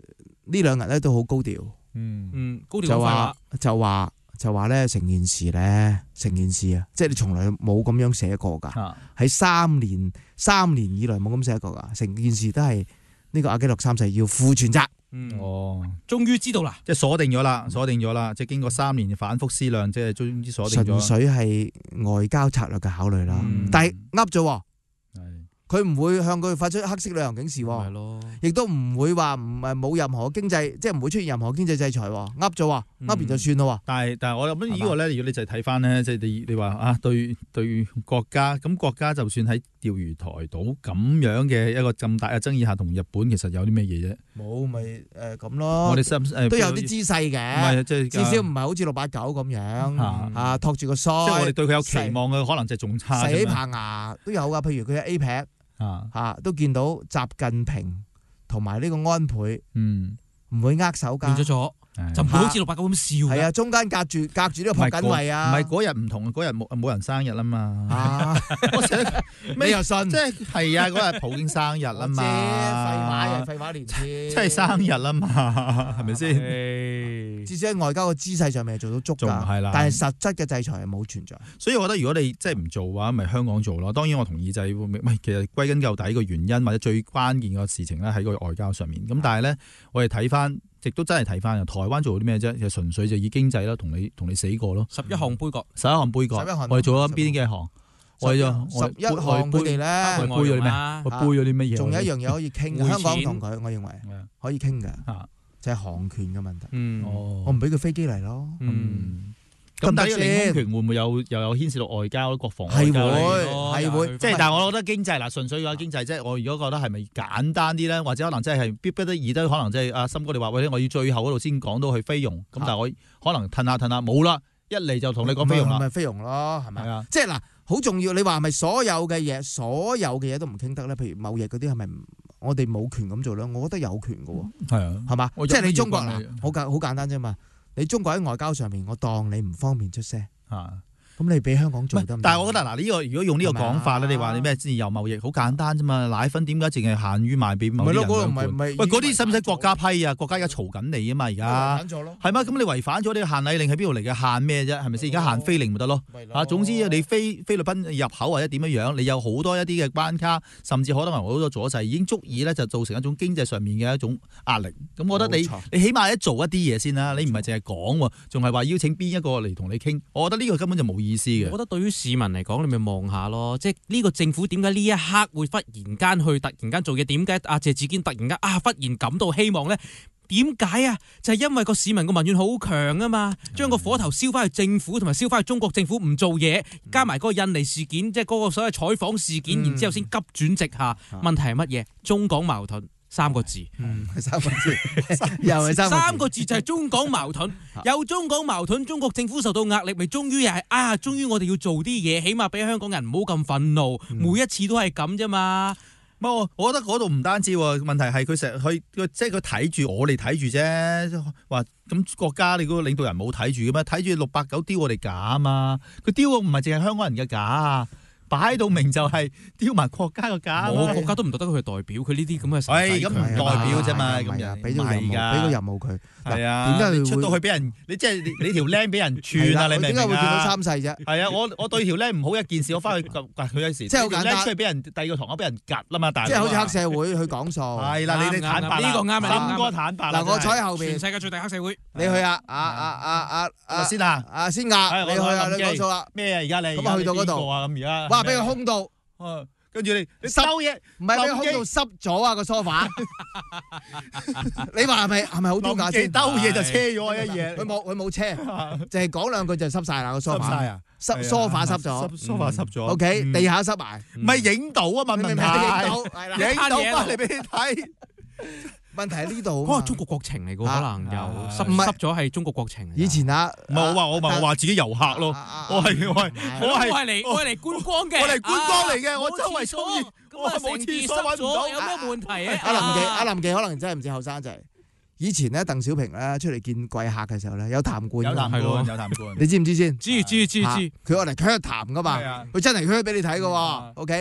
呢兩日咧都好高調， 嗯嗯，高調就話就話就話咧成件事咧，成件事啊，即係你從來冇咁樣寫過㗎，喺、啊、三年三年以來冇咁寫過㗎，成件事都係呢個阿基諾三世要負全責。 嗯， 哦， 終於知道啦， 即係鎖定咗啦，鎖定咗啦，即係經過三年反覆思量，即係終於鎖定咗。純粹係外交策略嘅考慮啦，嗯、但係噏咗。佢唔會向佢發出黑色旅遊警示，係咯，亦都唔會話唔係冇任何經濟，即係唔會出現任何經濟制裁，噏咗話噏完就算咯。 但係但係我諗呢個咧，如果你就睇翻咧，即係你你話啊，對對國家咁國家就算喺釣魚台島咁樣嘅一個咁大嘅爭議下，同日本其實有啲咩嘢啫？ 冇咪誒咁咯， 我哋誒都有啲姿勢嘅，至少唔係好似六八九咁樣啊，托住個腮。 即係我哋對佢有期望嘅，可能就仲差。 洗棚牙都有噶，譬如佢喺 A P E C。啊！嚇都見到習近平同埋呢個安倍，嗯，唔會握手㗎， 變咗咗，就唔會好似六八九咁笑。 係啊，中間隔住隔住呢個朴槿惠啊， 唔係嗰日唔同，嗰日冇冇人生日啊嘛。 啊，我成日你又信？即係係啊，嗰日普京生日啊嘛。 廢話又廢話連篇， 即係生日啊嘛，係咪先？ 至少喺外交嘅姿勢上面係做到足㗎，但係實質嘅制裁係冇存在。 所以我覺得如果你即係唔做嘅話，咪香港做咯。當然我同意就係、是，其實歸根究底個原因或者最關鍵嘅事情咧喺個外交上面。咁但係咧，我哋睇翻，亦都真係睇翻，台灣做到啲咩啫？就純粹就以經濟啦，同你同你死過咯。 十一項杯葛， 十一項杯葛，我哋做咗邊嘅行？我哋做十一項佢哋咧， 我背咗啲咩？我背咗啲乜嘢？ 仲有一樣嘢可以傾，香港同佢，我認為可以傾嘅。就係航權嘅問題，嗯，我唔俾佢飛機嚟咯，嗯， 咁但係呢個領空權會唔會有又有牽涉到外交、國防？ 係會係會， 即係但係我覺得經濟嗱，純粹講經濟啫。我如果覺得係咪簡單啲咧，或者可能真係逼不得已都可能即係阿森哥你話喂，我要最後嗰度先講到去菲傭，咁但係我可能褪下褪下冇啦，一嚟就同你講菲傭啦， 咪菲傭咯，係咪啊？即係嗱，好重要。你話係咪所有嘅嘢，所有嘅嘢都唔傾得咧？譬如貿易嗰啲係咪？我哋冇權咁做咧，我覺得有權嘅喎，係啊，係嘛？即係你中國嗱，好簡好簡單啫嘛。你中國喺外交上面，我當你唔方便出聲啊。咁你俾香港做得， 但係我覺得嗱，呢個如果用呢個講法咧，你話你咩自由貿易好簡單啫嘛？奶粉點解淨係限於賣俾某啲人兩罐？喂，嗰啲使唔使國家批啊？國家而家嘈緊你啊嘛，而家係嘛？咁你違反咗呢個限禮令喺邊度嚟嘅？限咩啫？係咪先？而家限菲令咪得咯？啊，總之你菲菲律賓入口或者點樣樣，你有好多一啲嘅關卡，甚至可能好多阻滯，已經足以咧就造成一種經濟上面嘅一種壓力。咁我覺得你你起碼一做一啲嘢先啦，你唔係淨係講喎，仲係話邀請邊一個嚟同你傾？我覺得呢個根本就冇意思嘅。 我覺得對於市民嚟講，你咪望下咯，即係呢個政府點解呢一刻會忽然間去突然間做嘢？點解阿謝志堅突然間啊忽然感到希望咧？點解啊？就係、是、因為個市民個民怨好強啊嘛，將個火頭燒翻去政府，同埋燒翻去中國政府唔做嘢，加埋嗰個印尼事件，即係嗰個所謂採訪事件，嗯、然之後先急轉直下。嗯、問題係乜嘢？中港矛盾。三個字， 嗯，三個字，又係三個字， 三個字就係中港矛盾。有中港矛盾，中國政府受到壓力，咪終於又係啊！終於我哋要做啲嘢，起碼俾香港人唔好咁憤怒。嗯、每一次都係咁啫嘛。 唔係，我覺得嗰度唔單止喎，問題係佢成日去，即係佢睇住我哋睇住啫。話咁國家你嗰個領導人冇睇住嘅咩？睇住六八九丟我哋假啊嘛。佢丟嘅唔係淨係香港人嘅假啊。擺到明就係丟埋國家個假， 我國家都唔覺得佢係代表，佢呢啲咁嘅， 係咁唔代表啫嘛，咁樣俾咗任務，俾個任務佢， 係啊，點解你出到去俾人？你即係你條僆俾人串啊？你明唔明啊？點解會見到三世啫？係啊，我我對條僆唔好一件事，我翻去佢有時，即係好簡單，出去俾人第二個堂口俾人夾啦嘛，但係即係好似黑社會去講數， 係啦，你哋坦白呢個啱啊， 三哥坦白嗱，我坐喺後邊， 全世界最大黑社會， 你去啊，啊啊啊啊先啊， 啊先啊，你去啊，你講數啦， 咩啊？而家你咁啊去到嗰度啊，咁而家， 哇，俾佢空到。 跟住你你收嘢， 唔係俾空到濕咗啊個梳化，你話係咪係咪好丟架先？ 兜嘢就車咗一嘢， 佢冇佢冇車，淨係講兩句就濕晒啦個梳化， 濕濕梳化濕咗， 梳化濕咗。 O K，地下濕埋， 唔係影到啊嘛，問題影到，影到翻嚟俾你睇。 問題喺呢度， 嗰個中國國情嚟嘅，可能又濕濕咗係中國國情。 以前啊， 唔係我話我話我話自己遊客咯，我係我係我係我係嚟我係嚟觀光嘅， 我嚟觀光嚟嘅，我周圍衝熱，我係冇廁所揾唔到， 有咩問題啊？ 阿林記阿林記可能真係唔知後生仔。以前咧，鄧小平咧出嚟見貴客嘅時候咧，有痰罐， 有痰罐，有痰罐， 你知唔知先？ 知知知知， 佢攞嚟咳痰噶嘛，佢真係咳俾你睇噶。O K。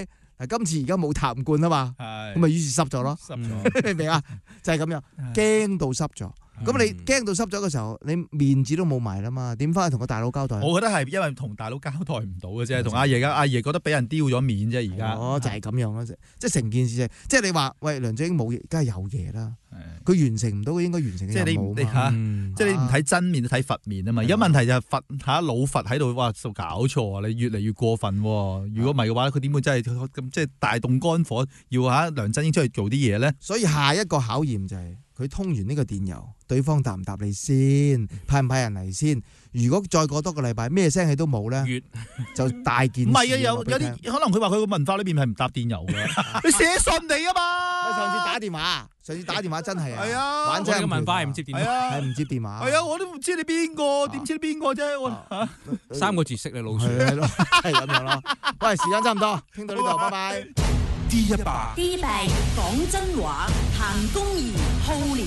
今次而家冇痰罐啊嘛，咁咪於是濕咗咯，明唔明啊？就係咁樣，驚到濕咗。咁你驚到濕咗嘅時候，你面子都冇埋啦嘛，點翻去同個大佬交代？ 我覺得係因為同大佬交代唔到嘅啫，同阿爺嘅阿爺覺得俾人丟咗面啫，而家哦就係咁樣咯，即係成件事啫。即係你話喂梁振英冇嘢，梗係有嘢啦。佢完成唔到佢應該完成嘅任務即係你嚇，即係你唔睇真面，睇佛面啊嘛。而家問題就係佛嚇老佛喺度，哇！就搞錯啊！你越嚟越過分喎。如果唔係嘅話，佢點會真係咁即係大動肝火，要嚇梁振英出去做啲嘢咧？ 所以下一個考驗就係佢通完呢個電郵，對方答唔答你先，派唔派人嚟先？如果再過多個禮拜，咩聲氣都冇咧，就大件事。 唔係啊，有有啲可能佢話佢個文化裏邊係唔答電郵嘅，你寫信嚟啊嘛。 上次打電話，上次打電話真係啊， 係啊， 玩真嘅文化係唔接電話， 係唔接電話。 係啊，我都唔知你邊個，點知你邊個啫？我三個字識你老鼠， 係咯，係咁樣咯。喂，時間差唔多，傾到呢度，拜拜。 D 一百 D 一百講真話，談公義，好憐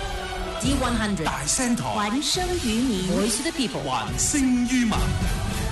憫。D 一百大聲台， 還生於你 Voice of the People， 還聲於民。